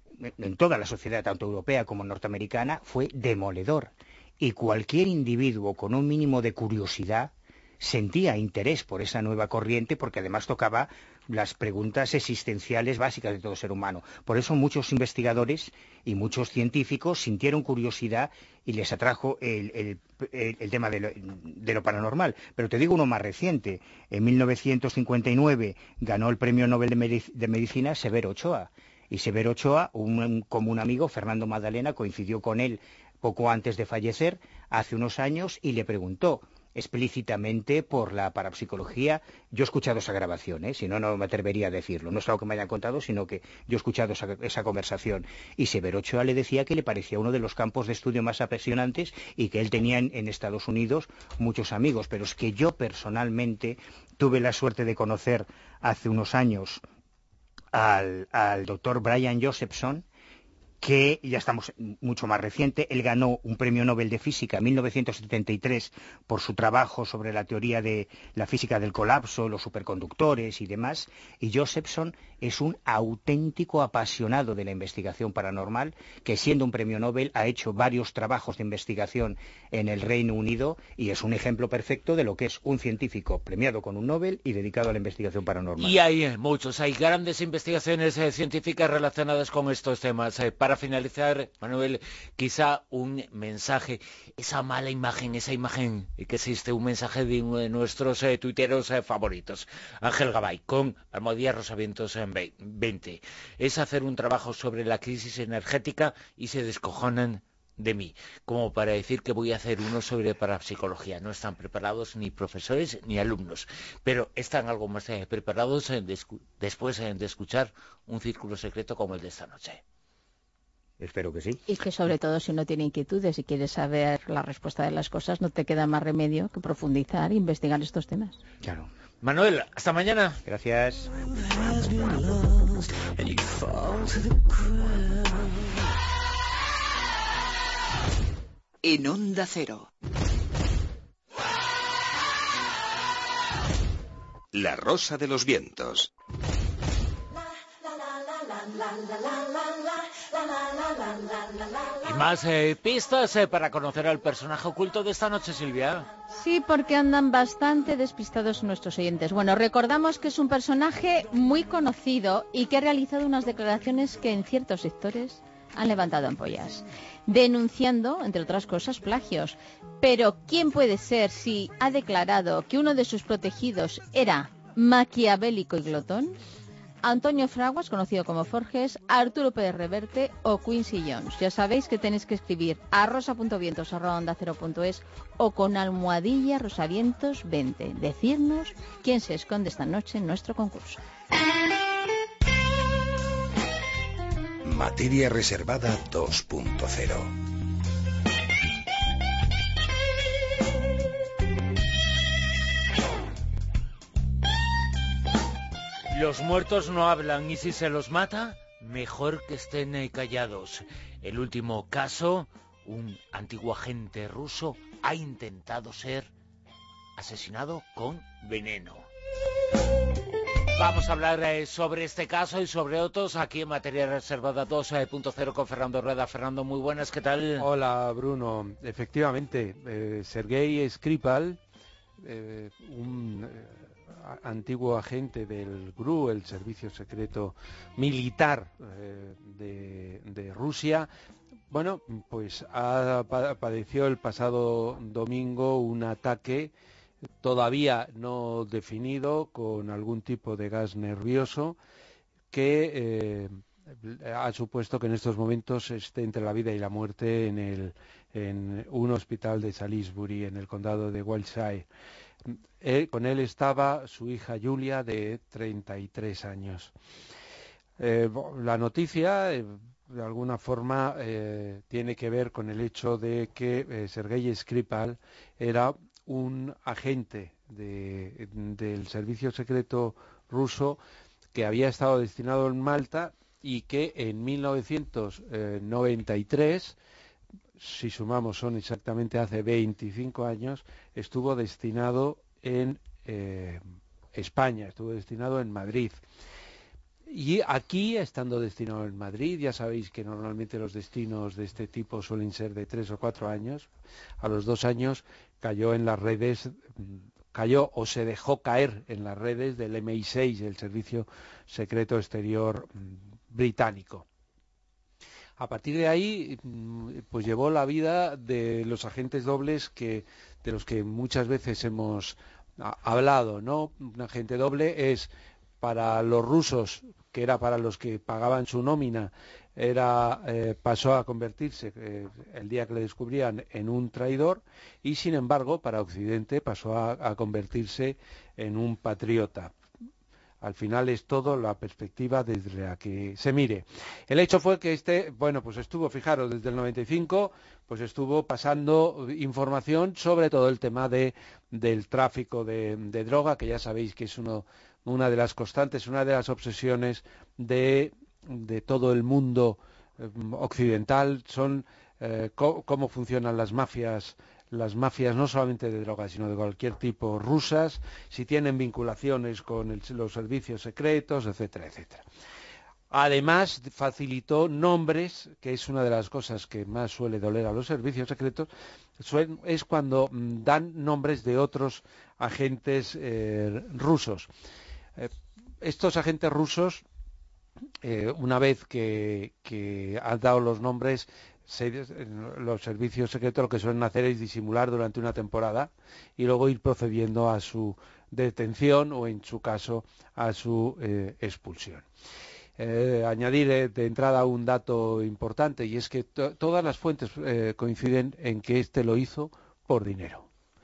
en toda la sociedad, tanto europea como norteamericana, fue demoledor. Y cualquier individuo con un mínimo de curiosidad sentía interés por esa nueva corriente, porque además tocaba las preguntas existenciales básicas de todo ser humano. Por eso muchos investigadores y muchos científicos sintieron curiosidad y les atrajo el, el, el, el tema de lo, de lo paranormal. Pero te digo uno más reciente. En mil novecientos cincuenta y nueve ganó el premio Nobel de, Medic de Medicina Severo Ochoa. Y Severo Ochoa, un, un, como un amigo, Fernando Magdalena, coincidió con él poco antes de fallecer, hace unos años, y le preguntó explícitamente por la parapsicología. Yo he escuchado esa grabación, ¿eh? Si no, no me atrevería a decirlo. No es algo que me hayan contado, sino que yo he escuchado esa, esa conversación. Y Severo Ochoa le decía que le parecía uno de los campos de estudio más apasionantes y que él tenía en, en Estados Unidos muchos amigos. Pero es que yo personalmente tuve la suerte de conocer hace unos años al, al doctor Brian Josephson, que ya estamos mucho más reciente. Él ganó un premio Nobel de Física en mil novecientos setenta y tres por su trabajo sobre la teoría de la física del colapso, los superconductores y demás, y Josephson es un auténtico apasionado de la investigación paranormal, que siendo un premio Nobel ha hecho varios trabajos de investigación en el Reino Unido y es un ejemplo perfecto de lo que es un científico premiado con un Nobel y dedicado a la investigación paranormal. Y hay muchos, hay grandes investigaciones eh, científicas relacionadas con estos temas. Eh, para finalizar, Manuel, quizá un mensaje, esa mala imagen, esa imagen que existe, un mensaje de uno de nuestros eh, tuiteros eh, favoritos, Ángel Gabay, con Almohadilla Rosavientos en veinte. Es hacer un trabajo sobre la crisis energética y se descojonan de mí, como para decir que voy a hacer uno sobre parapsicología. No están preparados ni profesores ni alumnos, pero están algo más eh, preparados eh, de después eh, de escuchar un círculo secreto como el de esta noche. Espero que sí. Y que sobre todo si uno tiene inquietudes y quiere saber la respuesta de las cosas, no te queda más remedio que profundizar e investigar estos temas. Claro. Manuel, hasta mañana. Gracias. En Onda Cero. La Rosa de los Vientos. Y más eh, pistas eh, para conocer al personaje oculto de esta noche, Silvia. Sí, porque andan bastante despistados nuestros oyentes. Bueno, recordamos que es un personaje muy conocido y que ha realizado unas declaraciones que en ciertos sectores han levantado ampollas, denunciando, entre otras cosas, plagios. Pero, ¿quién puede ser si ha declarado que uno de sus protegidos era maquiavélico y glotón? Antonio Fraguas, conocido como Forges, Arturo Pérez Reverte o Quincy Jones. Ya sabéis que tenéis que escribir a rosa.vientos arroba onda cero punto es o con almohadilla rosavientos veinte. Decirnos quién se esconde esta noche en nuestro concurso. Materia reservada dos punto cero. Los muertos no hablan y si se los mata, mejor que estén eh, callados. El último caso, un antiguo agente ruso ha intentado ser asesinado con veneno. Vamos a hablar eh, sobre este caso y sobre otros aquí en Materia Reservada dos punto cero con Fernando Rueda. Fernando, muy buenas, ¿qué tal? Hola, Bruno. Efectivamente, eh, Sergei Skripal, eh, un eh, antiguo agente del G R U, el Servicio Secreto Militar eh, de, de Rusia, bueno, pues ha, padeció el pasado domingo un ataque todavía no definido con algún tipo de gas nervioso que eh, ha supuesto que en estos momentos esté entre la vida y la muerte en, el, en un hospital de Salisbury, en el condado de Wiltshire. Eh, con él estaba su hija Julia, de treinta y tres años. Eh, la noticia, eh, de alguna forma, eh, tiene que ver con el hecho de que eh, Sergei Skripal era un agente de, del servicio secreto ruso que había estado destinado en Malta y que en mil novecientos noventa y tres, si sumamos son exactamente hace veinticinco años, estuvo destinado en eh, España, estuvo destinado en Madrid. Y aquí, estando destinado en Madrid, ya sabéis que normalmente los destinos de este tipo suelen ser de tres o cuatro años. A los dos años cayó en las redes, cayó o se dejó caer en las redes del M I seis, el Servicio Secreto Exterior británico. A partir de ahí, pues llevó la vida de los agentes dobles que, de los que muchas veces hemos hablado, ¿no? Un agente doble es, para los rusos, que era para los que pagaban su nómina, era eh, pasó a convertirse, eh, el día que le descubrían, en un traidor, y sin embargo para Occidente pasó a, a convertirse en un patriota. Al final es todo la perspectiva desde la que se mire. El hecho fue que este, bueno, pues estuvo, fijaros, desde el noventa y cinco, pues estuvo pasando información sobre todo el tema de del tráfico de, de droga, que ya sabéis que es uno una de las constantes, una de las obsesiones de, de todo el mundo eh, occidental, son eh, co cómo funcionan las mafias, las mafias no solamente de drogas, sino de cualquier tipo, rusas, si tienen vinculaciones con el, los servicios secretos, etcétera, etcétera. Además, facilitó nombres, que es una de las cosas que más suele doler a los servicios secretos, es cuando dan nombres de otros agentes eh, rusos. Eh, estos agentes rusos, eh, una vez que, que han dado los nombres, se, los servicios secretos lo que suelen hacer es disimular durante una temporada y luego ir procediendo a su detención o, en su caso, a su eh, expulsión. Eh, añadir eh, de entrada un dato importante, y es que to todas las fuentes eh, coinciden en que este lo hizo por dinero.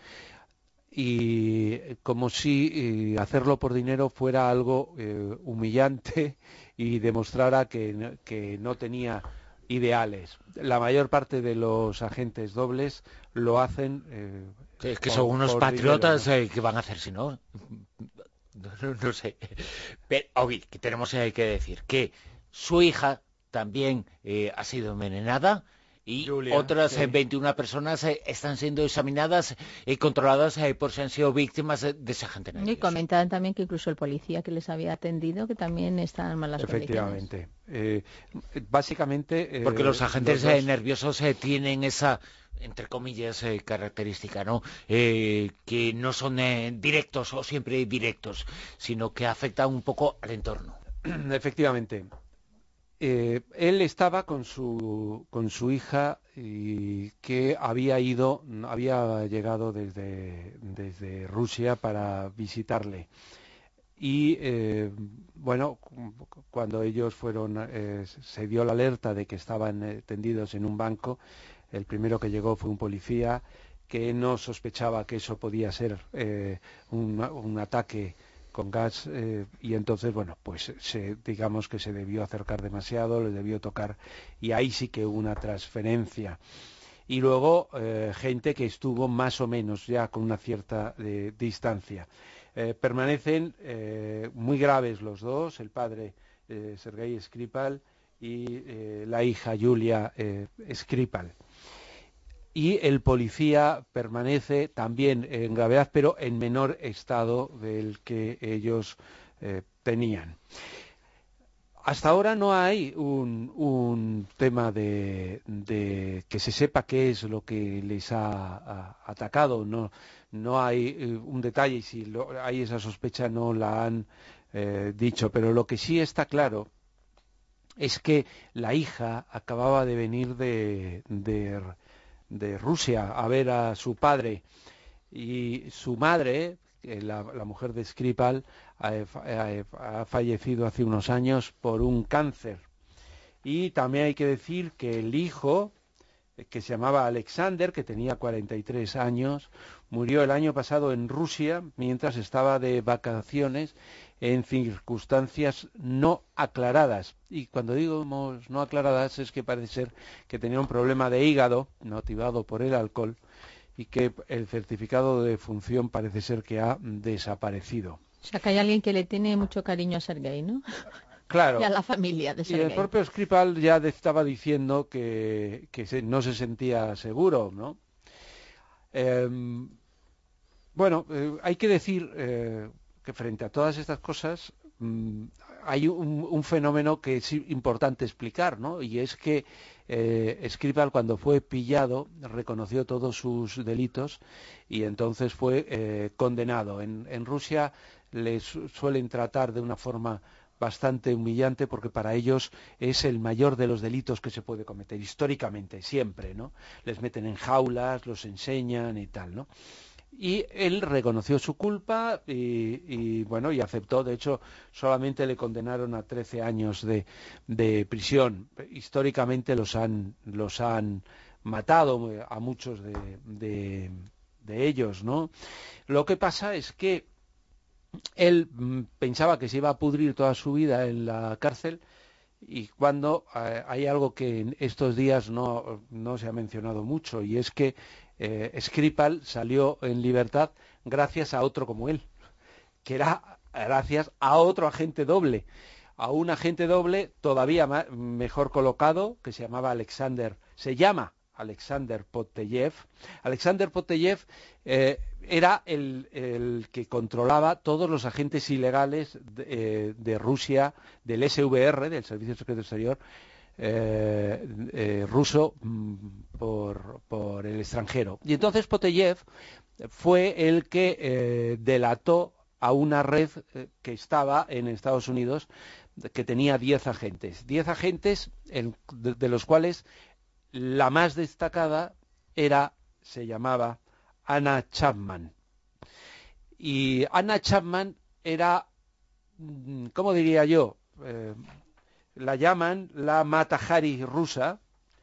Y como si eh, hacerlo por dinero fuera algo eh, humillante y demostrara que, que no tenía ideales. La mayor parte de los agentes dobles lo hacen eh, que, que por, son unos por patriotas, dinero, ¿no? eh, que van a hacer si no. No, no, no sé. Pero, oye, que tenemos eh, que decir que su hija también eh, ha sido envenenada. Y Julia, otras sí. eh, veintiuna personas eh, están siendo examinadas y controladas eh, por si han sido víctimas de, de ese agente nervioso. Y comentaban también que incluso el policía que les había atendido, que también está en malas Efectivamente. condiciones. Eh, básicamente... Eh, Porque los agentes los dos... eh, nerviosos eh, tienen esa, entre comillas, eh, característica, ¿no? Eh, que no son eh, directos o siempre directos, sino que afectan un poco al entorno. Efectivamente. Eh, él estaba con su con su hija, y que había ido, había llegado desde, desde Rusia para visitarle. Y eh, bueno, cuando ellos fueron, eh, se dio la alerta de que estaban eh, tendidos en un banco. El primero que llegó fue un policía que no sospechaba que eso podía ser eh, un, un ataque con gas, eh, y entonces, bueno, pues se, digamos que se debió acercar demasiado, le debió tocar, y ahí sí que hubo una transferencia. Y luego eh, gente que estuvo más o menos ya con una cierta eh, distancia. Eh, permanecen eh, muy graves los dos, el padre eh, Sergei Skripal y eh, la hija Yulia eh, Skripal. Y el policía permanece también en gravedad, pero en menor estado del que ellos eh, tenían. Hasta ahora no hay un, un tema de, de que se sepa qué es lo que les ha, ha atacado. No, no hay eh, un detalle, y si lo, hay esa sospecha no la han eh, dicho. Pero lo que sí está claro es que la hija acababa de venir de, de, de Rusia a ver a su padre, y su madre, la, la mujer de Skripal, ha, ha fallecido hace unos años por un cáncer. Y también hay que decir que el hijo, que se llamaba Alexander, que tenía cuarenta y tres años, murió el año pasado en Rusia mientras estaba de vacaciones en circunstancias no aclaradas. Y cuando digo no aclaradas es que parece ser que tenía un problema de hígado motivado por el alcohol, y que el certificado de defunción parece ser que ha desaparecido. O sea, que hay alguien que le tiene mucho cariño a Sergei, ¿no? Claro. Y a la familia de Sergei. Y el propio Skripal ya estaba diciendo que, que se, no se sentía seguro, ¿no? Eh, bueno, eh, hay que decir eh, que frente a todas estas cosas mmm, hay un, un fenómeno que es importante explicar, ¿no? Y es que eh, Skripal, cuando fue pillado, reconoció todos sus delitos y entonces fue eh, condenado. En, en Rusia les suelen tratar de una forma bastante humillante, porque para ellos es el mayor de los delitos que se puede cometer, históricamente, siempre, ¿no? Les meten en jaulas, los enseñan y tal, ¿no? Y él reconoció su culpa y, y bueno, y aceptó. De hecho, solamente le condenaron a trece años de, de prisión. Históricamente los han, los han matado a muchos de, de, de ellos, ¿no? Lo que pasa es que él mm, pensaba que se iba a pudrir toda su vida en la cárcel, y cuando eh, hay algo que en estos días no, no se ha mencionado mucho, y es que eh, Skripal salió en libertad gracias a otro como él, que era gracias a otro agente doble, a un agente doble todavía más, mejor colocado, que se llamaba Alexander, se llama Alexander Poteyev. Alexander Poteyev eh, era el, el que controlaba todos los agentes ilegales de, eh, de Rusia, del S V R, del Servicio Secreto Exterior eh, eh, ruso, por, por el extranjero. Y entonces Poteyev fue el que eh, delató a una red eh, que estaba en Estados Unidos, que tenía diez agentes. Diez agentes, en, de, de los cuales la más destacada era, se llamaba Anna Chapman. Y Anna Chapman era, ¿cómo diría yo? Eh, la llaman la Mata Hari rusa,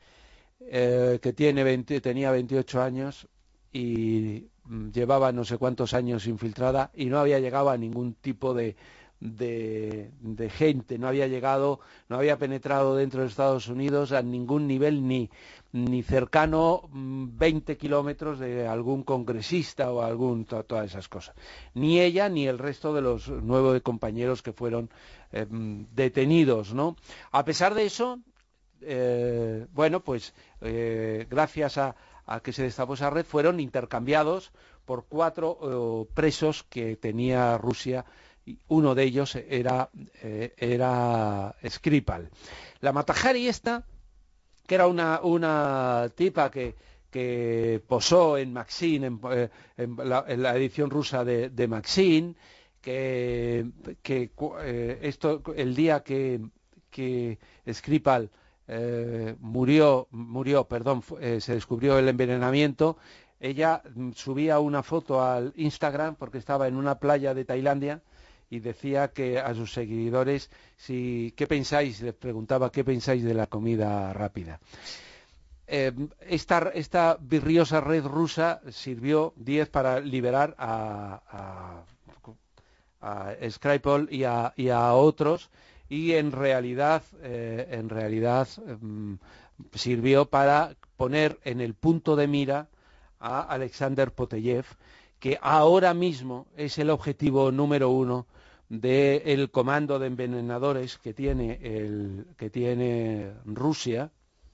eh, que tiene veinte, tenía veintiocho años y llevaba no sé cuántos años infiltrada y no había llegado a ningún tipo de De, de gente, no había llegado, no había penetrado dentro de Estados Unidos a ningún nivel, ni, ni cercano veinte kilómetros de algún congresista o algún, to, todas esas cosas. Ni ella ni el resto de los nueve compañeros que fueron eh, detenidos, ¿no? A pesar de eso, eh, bueno, pues eh, gracias a, a que se destapó esa red, fueron intercambiados por cuatro eh, presos que tenía Rusia. Uno de ellos era, eh, era Skripal. La Mata Hari esta, que era una, una tipa que, que posó en Maxim, en, en, la, en la edición rusa de, de Maxim, que, que eh, esto, el día que, que Skripal eh, murió, murió, perdón, eh, se descubrió el envenenamiento, ella subía una foto al Instagram porque estaba en una playa de Tailandia, y decía que a sus seguidores, si, ¿qué pensáis? Les preguntaba, ¿qué pensáis de la comida rápida? Eh, esta, esta virriosa red rusa sirvió diez para liberar a, a, a Skripal y a, y a otros, y en realidad, eh, en realidad eh, sirvió para poner en el punto de mira a Alexander Poteyev, que ahora mismo es el objetivo número uno del comando de envenenadores que tiene, el, que tiene Rusia,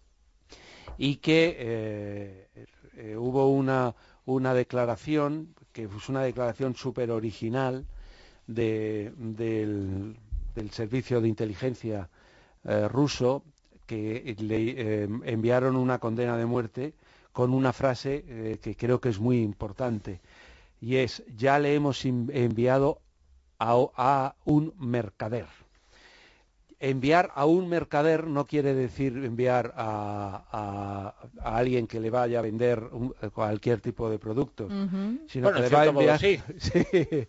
y que eh, eh, hubo una, una declaración, que fue una declaración súper original de, del, del servicio de inteligencia eh, ruso, que le eh, enviaron una condena de muerte con una frase eh, que creo que es muy importante, y es: ya le hemos enviado a, a un mercader. Enviar a un mercader no quiere decir enviar a, a, a alguien que le vaya a vender un, cualquier tipo de productos, uh-huh. sino bueno, que le va a enviar, sí. sí,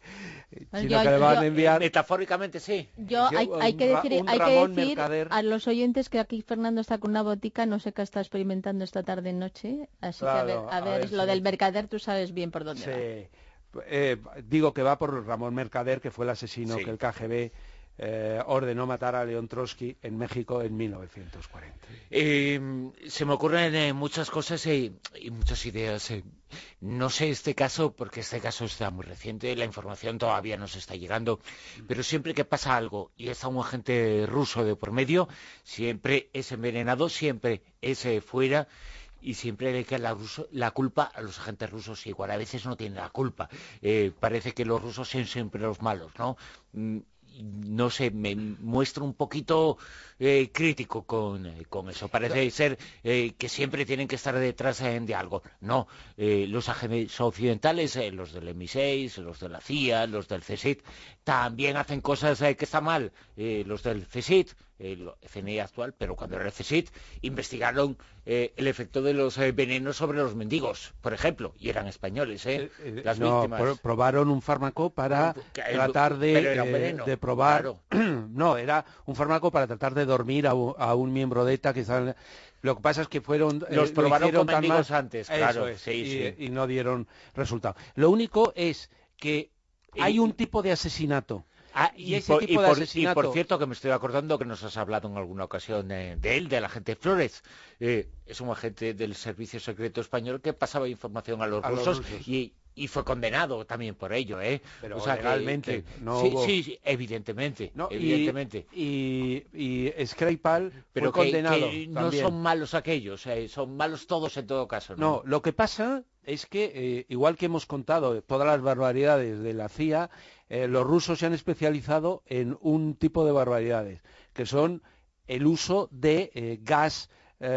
Bueno, sino yo, que le van yo, a enviar. Metafóricamente sí. Yo hay, hay que decir, hay que decir a los oyentes que aquí Fernando está con una botica, no sé qué está experimentando esta tarde noche, así claro, que a ver, a ver, a ver lo sí. del mercader tú sabes bien por dónde sí. va. Eh, digo que va por Ramón Mercader, que fue el asesino sí. que el K G B Eh, ordenó matar a León Trotsky en México en mil novecientos cuarenta. Eh, se me ocurren eh, muchas cosas eh, y muchas ideas. Eh. No sé este caso, porque este caso está muy reciente, la información todavía nos está llegando, pero siempre que pasa algo y está un agente ruso de por medio, siempre es envenenado, siempre es eh, fuera. Y siempre le queda la, ruso, la culpa a los agentes rusos, igual a veces no tienen la culpa. Eh, parece que los rusos son siempre los malos, ¿no? Mm, no sé, me muestro un poquito eh, crítico con, eh, con eso. Parece ser eh, que siempre tienen que estar detrás eh, de algo. No, eh, los agentes occidentales, eh, los del eme i seis, los de la ce i a, los del ce ese i te, también hacen cosas eh, que están mal. Eh, los del ce ese i te, el ce ene i actual, pero cuando era el ce ese i te, investigaron eh, el efecto de los eh, venenos sobre los mendigos, por ejemplo, y eran españoles, ¿eh? eh Las no, víctimas. Pro probaron un fármaco para no, tratar de, eh, de probar... Claro. No, era un fármaco para tratar de dormir a un, a un miembro de ETA que estaba... Lo que pasa es que fueron... Los eh, probaron lo con mendigos mal... antes, claro. es, sí, y, sí. y no dieron resultado. Lo único es que hay un tipo de asesinato. Ah, y, y, ese por, tipo y, de por, asesinato... y por cierto, que me estoy acordando que nos has hablado en alguna ocasión eh, de él, del agente Flores. Eh, es un agente del Servicio Secreto Español que pasaba información a los, a rusos, los rusos y, y fue condenado también por ello, ¿eh? Pero o sea, legalmente. Que, que, no sí, hubo... sí, sí, evidentemente. No, evidentemente. Y, y, y Skripal Pero fue que, condenado que no también. son malos aquellos, eh, son malos todos en todo caso. No, no lo que pasa es que, eh, igual que hemos contado todas las barbaridades de la ce i a, eh, los rusos se han especializado en un tipo de barbaridades, que son el uso de eh, gas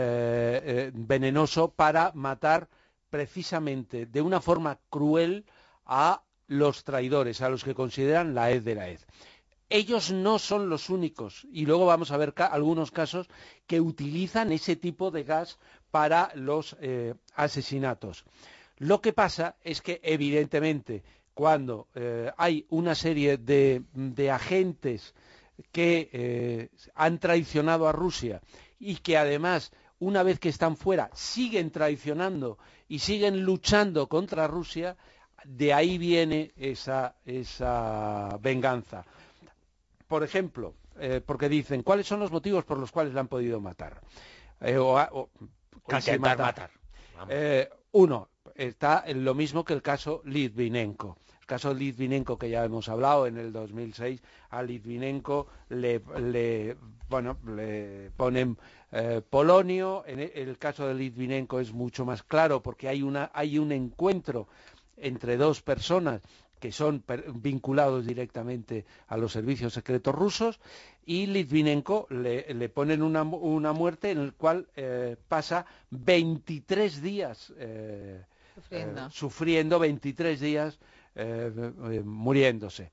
eh, eh, venenoso para matar precisamente de una forma cruel a los traidores, a los que consideran la hez de la hez. Ellos no son los únicos, y luego vamos a ver ca algunos casos que utilizan ese tipo de gas para los eh, asesinatos. Lo que pasa es que, evidentemente, cuando eh, hay una serie de, de agentes que eh, han traicionado a Rusia y que además, una vez que están fuera, siguen traicionando y siguen luchando contra Rusia, de ahí viene esa, esa venganza. Por ejemplo, eh, porque dicen, ¿cuáles son los motivos por los cuales la han podido matar? Eh, o, o casi matar. matar. Eh, uno, está en lo mismo que el caso Litvinenko. El caso Litvinenko, que ya hemos hablado, en el dos mil seis a Litvinenko le, le, bueno, le ponen eh, polonio. En el, el caso de Litvinenko es mucho más claro porque hay, una, hay un encuentro entre dos personas que son vinculados directamente a los servicios secretos rusos, y Litvinenko le, le ponen una, una muerte en la cual eh, pasa veintitrés días eh, sufriendo. Eh, sufriendo veintitrés días eh, eh, muriéndose.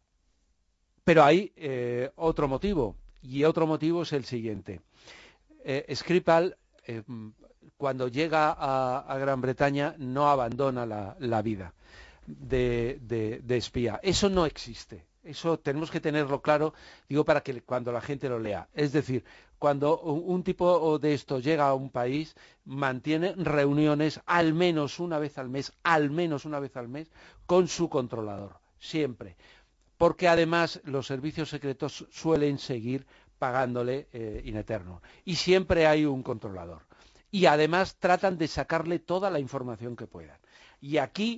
Pero hay eh, otro motivo, y otro motivo es el siguiente. Eh, Skripal, eh, cuando llega a, a Gran Bretaña, no abandona la, la vida De, de, de espía. Eso no existe. Eso tenemos que tenerlo claro, digo, para que cuando la gente lo lea. Es decir, cuando un, un tipo de esto llega a un país, mantiene reuniones al menos una vez al mes, al menos una vez al mes, con su controlador, siempre. Porque además los servicios secretos suelen seguir pagándole eh, in eterno. Y siempre hay un controlador. Y además tratan de sacarle toda la información que puedan. Y aquí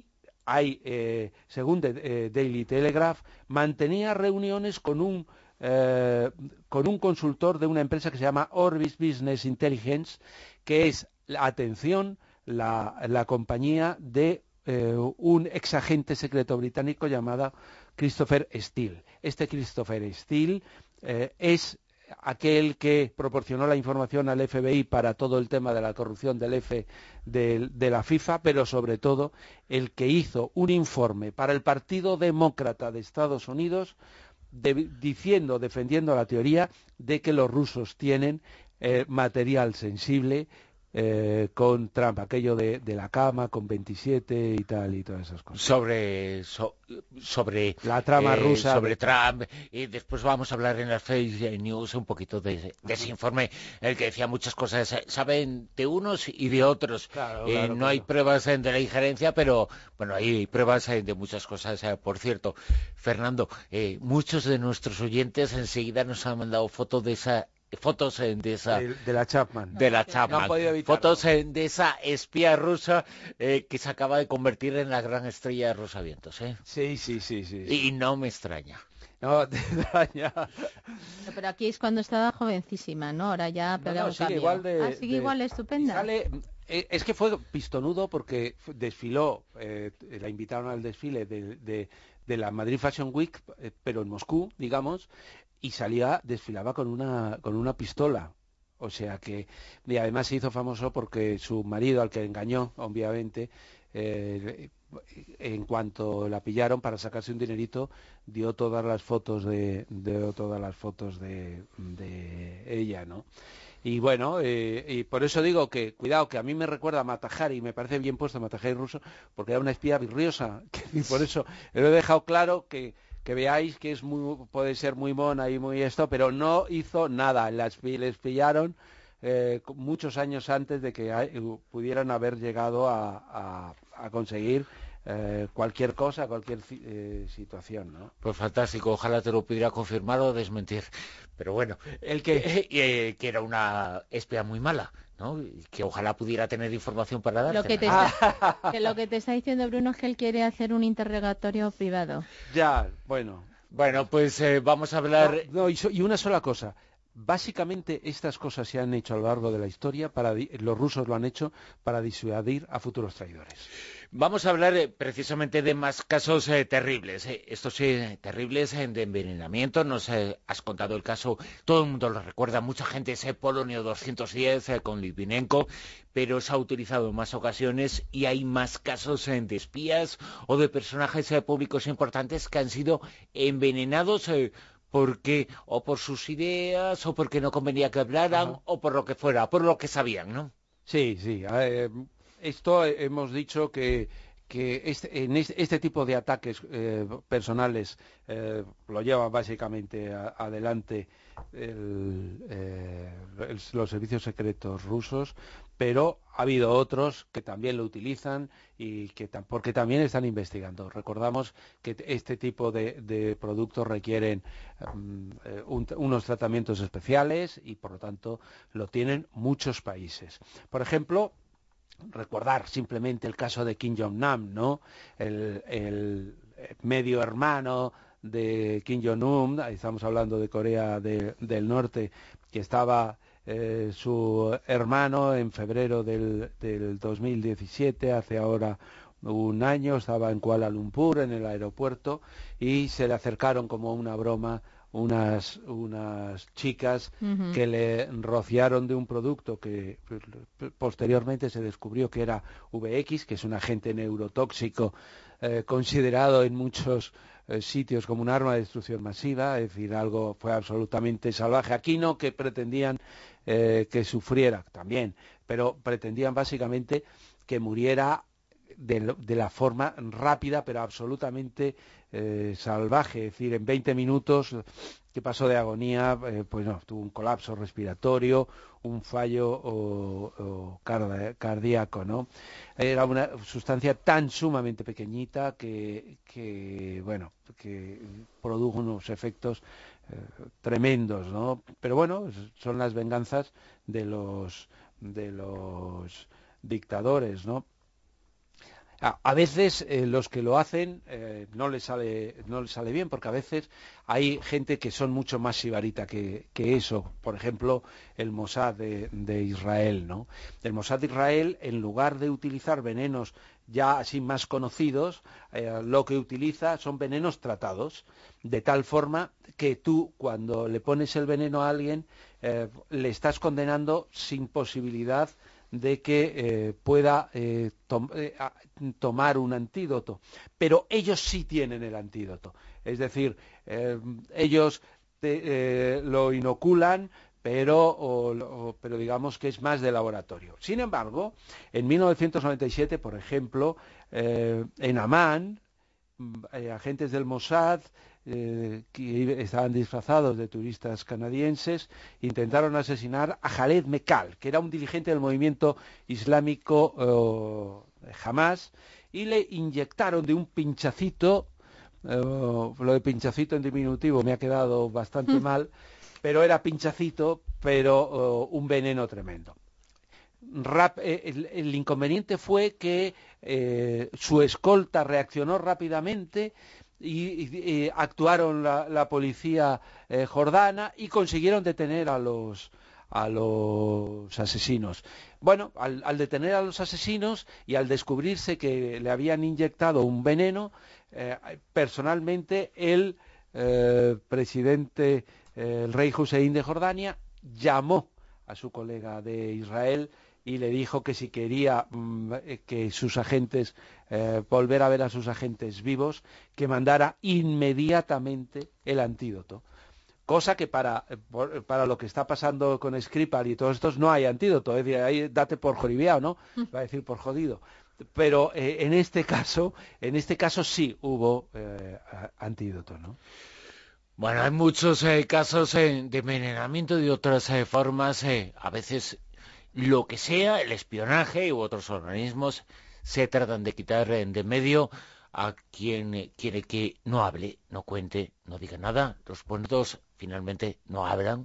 hay, eh, según de, eh, Daily Telegraph, mantenía reuniones con un eh, con un consultor de una empresa que se llama Orbis Business Intelligence, que es, atención, la, la compañía de eh, un exagente secreto británico llamado Christopher Steele. Este Christopher Steele eh, es aquel que proporcionó la información al F B I para todo el tema de la corrupción del F de, de la FIFA, pero sobre todo el que hizo un informe para el Partido Demócrata de Estados Unidos de, diciendo, defendiendo la teoría de que los rusos tienen eh, material sensible eh, con Trump, aquello de, de la cama con veintisiete y tal y todas esas cosas. Sobre so, sobre la trama eh, rusa sobre de... Trump, y después vamos a hablar en las fake news un poquito de, de ese informe, el que decía muchas cosas, saben de unos y de otros. Claro, eh, claro, no claro. hay pruebas de la injerencia, pero bueno, hay pruebas de muchas cosas. Por cierto, Fernando, eh, muchos de nuestros oyentes enseguida nos han mandado fotos de esa fotos de esa de, de la Chapman de la Chapman, no han podido evitarlo. Fotos de esa espía rusa eh, que se acaba de convertir en la gran estrella de Rosavientos, ¿eh? Sí, sí, sí, sí, sí. Y no me extraña. No, te extraña. No, pero aquí es cuando estaba jovencísima, ¿no? Ahora ya ha No, pegado no, un sigue cambio. igual de, ah, sigue de, igual, estupenda. Sale, es que fue pistonudo porque desfiló, eh, la invitaron al desfile de, de, de la Madrid Fashion Week, eh, pero en Moscú, digamos, y salía, desfilaba con una, con una pistola. O sea que, y además se hizo famoso porque su marido, al que engañó, obviamente, eh, en cuanto la pillaron para sacarse un dinerito, dio todas las fotos de, dio todas las fotos de, de ella, ¿no? Y bueno, eh, y por eso digo que, cuidado, que a mí me recuerda a Mata Hari, y me parece bien puesto Mata Hari ruso, porque era una espía virriosa, y por eso lo he dejado claro que que veáis que es muy, puede ser muy mona y muy esto, pero no hizo nada, las, les pillaron eh, muchos años antes de que hay, pudieran haber llegado a, a, a conseguir eh, cualquier cosa, cualquier eh, situación, ¿no? Pues fantástico, ojalá te lo pudiera confirmar o desmentir, pero bueno, el que, eh, eh, que era una espía muy mala, ¿no? Que ojalá pudiera tener información para darte. Lo que, te está, que lo que te está diciendo Bruno es que él quiere hacer un interrogatorio privado. Ya, bueno. Bueno, pues eh, vamos a hablar... No, no y, so, y una sola cosa. Básicamente estas cosas se han hecho a lo largo de la historia, para los rusos lo han hecho para disuadir a futuros traidores. Vamos a hablar eh, precisamente de más casos eh, terribles, eh, estos eh, terribles eh, de envenenamiento. Nos eh, has contado el caso, todo el mundo lo recuerda, mucha gente, ese Polonio doscientos diez eh, con Litvinenko, pero se ha utilizado en más ocasiones y hay más casos eh, de espías o de personajes eh, públicos importantes que han sido envenenados eh, porque o por sus ideas o porque no convenía que hablaran. Ajá. O por lo que fuera, por lo que sabían, ¿no? Sí, sí. Eh, esto hemos dicho que, que este, en este, este tipo de ataques eh, personales eh, lo llevan básicamente a, adelante el, eh, el, los servicios secretos rusos, pero ha habido otros que también lo utilizan y que porque también están investigando. Recordamos que este tipo de, de productos requieren um, un, unos tratamientos especiales y por lo tanto lo tienen muchos países. Por ejemplo, recordar simplemente el caso de Kim Jong-nam, ¿no? El, el medio hermano de Kim Jong-un, estamos hablando de Corea de, del Norte, que estaba eh, su hermano en febrero del, del dos mil diecisiete, hace ahora un año, estaba en Kuala Lumpur, en el aeropuerto, y se le acercaron como una broma unas unas chicas uh-huh. que le rociaron de un producto que posteriormente se descubrió que era V X, que es un agente neurotóxico eh, considerado en muchos eh, sitios como un arma de destrucción masiva, es decir, algo fue absolutamente salvaje. Aquí no que pretendían eh, que sufriera también, pero pretendían básicamente que muriera de, de la forma rápida pero absolutamente eh, salvaje, es decir, en veinte minutos que pasó de agonía, eh, pues no, tuvo un colapso respiratorio, un fallo o, o card- cardíaco, ¿no? Era una sustancia tan sumamente pequeñita que, que bueno, que produjo unos efectos eh, tremendos, ¿no? Pero bueno, son las venganzas de los de los dictadores, ¿no? A, a veces eh, los que lo hacen eh, no les sale no les sale bien, porque a veces hay gente que son mucho más sibarita que, que eso. Por ejemplo, el Mossad de, de Israel, ¿no? El Mossad de Israel, en lugar de utilizar venenos ya así más conocidos, eh, lo que utiliza son venenos tratados, de tal forma que tú, cuando le pones el veneno a alguien, eh, le estás condenando sin posibilidad de que eh, pueda eh, tom eh, a, tomar un antídoto, pero ellos sí tienen el antídoto, es decir, eh, ellos te, eh, lo inoculan, pero, o, o, pero digamos que es más de laboratorio. Sin embargo, en mil novecientos noventa y siete, por ejemplo, eh, en Amán, eh, agentes del Mossad Eh, que estaban disfrazados de turistas canadienses, intentaron asesinar a Khaled Mekal, que era un dirigente del movimiento islámico eh, Hamas, y le inyectaron de un pinchacito, eh, lo de pinchacito en diminutivo me ha quedado bastante mm. mal, pero era pinchacito, pero uh, un veneno tremendo. Rap, eh, el, el inconveniente fue que eh, su escolta reaccionó rápidamente y, y, y actuaron la, la policía eh, jordana y consiguieron detener a los a los asesinos. Bueno, al, al detener a los asesinos y al descubrirse que le habían inyectado un veneno, eh, personalmente el eh, presidente, eh, el rey Hussein de Jordania, llamó a su colega de Israel y le dijo que si quería mmm, que sus agentes, eh, volver a ver a sus agentes vivos, que mandara inmediatamente el antídoto. Cosa que para, para lo que está pasando con Skripal y todos estos no hay antídoto, es decir, ahí date por joribiao, ¿no? Va a decir por jodido. Pero eh, en este caso, en este caso sí hubo eh, antídoto, ¿no? Bueno, hay muchos eh, casos eh, de envenenamiento de otras eh, formas, eh, a veces lo que sea, el espionaje u otros organismos se tratan de quitar eh, de medio a quien eh, quiere que no hable, no cuente, no diga nada. Los muertos finalmente no hablan,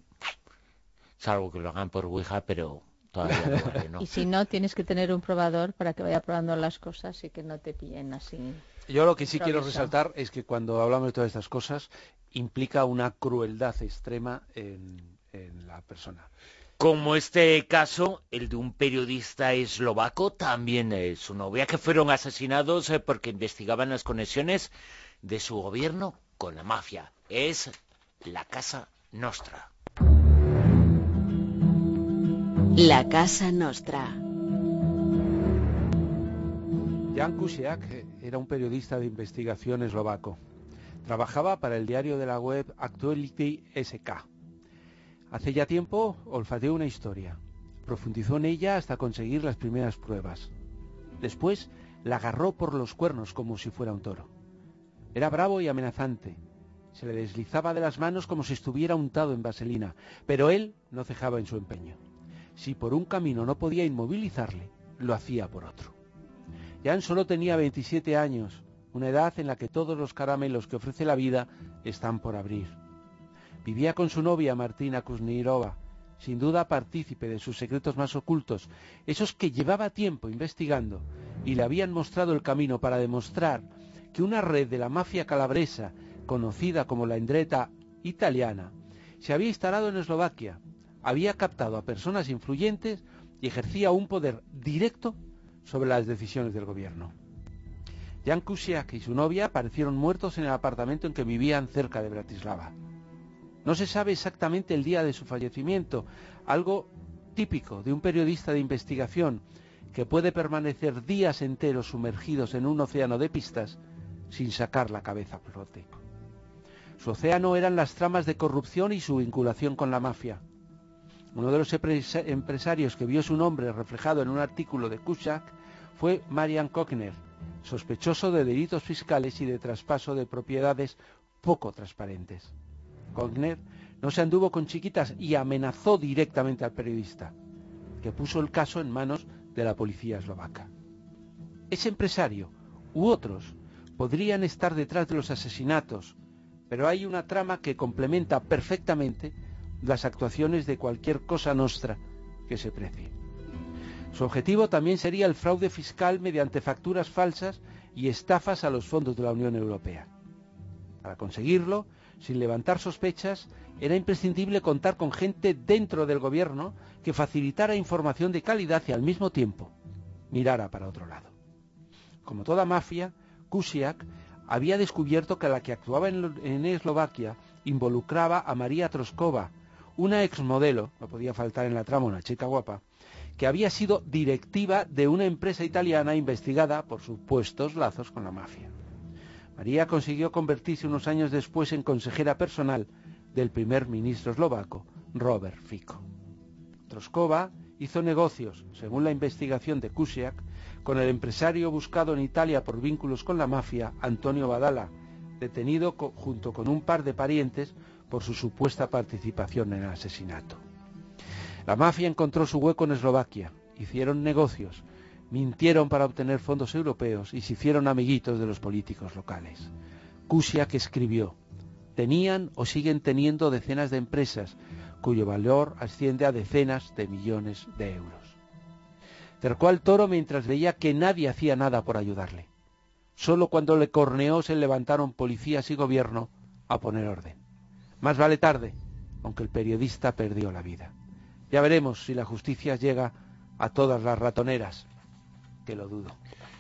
salvo que lo hagan por Ouija, pero todavía no vale, ¿no? Y si no, tienes que tener un probador para que vaya probando las cosas y que no te pillen así. Yo lo que sí quiero resaltar es que cuando hablamos de todas estas cosas implica una crueldad extrema en, en la persona. Como este caso, el de un periodista eslovaco, también eh, su novia, que fueron asesinados eh, porque investigaban las conexiones de su gobierno con la mafia. Es la Casa Nostra. La Casa Nostra. Jan Kuciak era un periodista de investigación eslovaco. Trabajaba para el diario de la web Actuality S K. Hace ya tiempo olfateó una historia, profundizó en ella hasta conseguir las primeras pruebas. Después la agarró por los cuernos como si fuera un toro. Era bravo y amenazante, se le deslizaba de las manos como si estuviera untado en vaselina, pero él no cejaba en su empeño. Si por un camino no podía inmovilizarle, lo hacía por otro. Jan solo tenía veintisiete años, una edad en la que todos los caramelos que ofrece la vida están por abrir. Vivía con su novia Martina Kuznirova, sin duda partícipe de sus secretos más ocultos, esos que llevaba tiempo investigando y le habían mostrado el camino para demostrar que una red de la mafia calabresa, conocida como la Ndreta italiana, se había instalado en Eslovaquia, había captado a personas influyentes y ejercía un poder directo sobre las decisiones del gobierno. Jan Kuciak y su novia aparecieron muertos en el apartamento en que vivían cerca de Bratislava. No se sabe exactamente el día de su fallecimiento, algo típico de un periodista de investigación que puede permanecer días enteros sumergidos en un océano de pistas sin sacar la cabeza a flote. Su océano eran las tramas de corrupción y su vinculación con la mafia. Uno de los empresarios que vio su nombre reflejado en un artículo de Kuciak fue Marian Kochner, sospechoso de delitos fiscales y de traspaso de propiedades poco transparentes. Kochner no se anduvo con chiquitas y amenazó directamente al periodista, que puso el caso en manos de la policía eslovaca. Ese empresario u otros podrían estar detrás de los asesinatos, pero hay una trama que complementa perfectamente las actuaciones de cualquier cosa nostra que se precie. Su objetivo también sería el fraude fiscal mediante facturas falsas y estafas a los fondos de la Unión Europea. Para conseguirlo, sin levantar sospechas, era imprescindible contar con gente dentro del gobierno que facilitara información de calidad y al mismo tiempo mirara para otro lado. Como toda mafia, Kuciak había descubierto que la que actuaba en, en Eslovaquia involucraba a María Troskova, una exmodelo, no podía faltar en la trama una chica guapa, que había sido directiva de una empresa italiana investigada por supuestos lazos con la mafia. María consiguió convertirse unos años después en consejera personal del primer ministro eslovaco, Robert Fico. Troskova hizo negocios, según la investigación de Kuciak, con el empresario buscado en Italia por vínculos con la mafia, Antonio Badala, detenido co- junto con un par de parientes por su supuesta participación en el asesinato. La mafia encontró su hueco en Eslovaquia, hicieron negocios, mintieron para obtener fondos europeos y se hicieron amiguitos de los políticos locales. Kuciak escribió: tenían o siguen teniendo decenas de empresas cuyo valor asciende a decenas de millones de euros. Cercó al toro mientras veía que nadie hacía nada por ayudarle. Solo cuando le corneó se levantaron policías y gobierno a poner orden. Más vale tarde, aunque el periodista perdió la vida. Ya veremos si la justicia llega a todas las ratoneras, que lo dudo.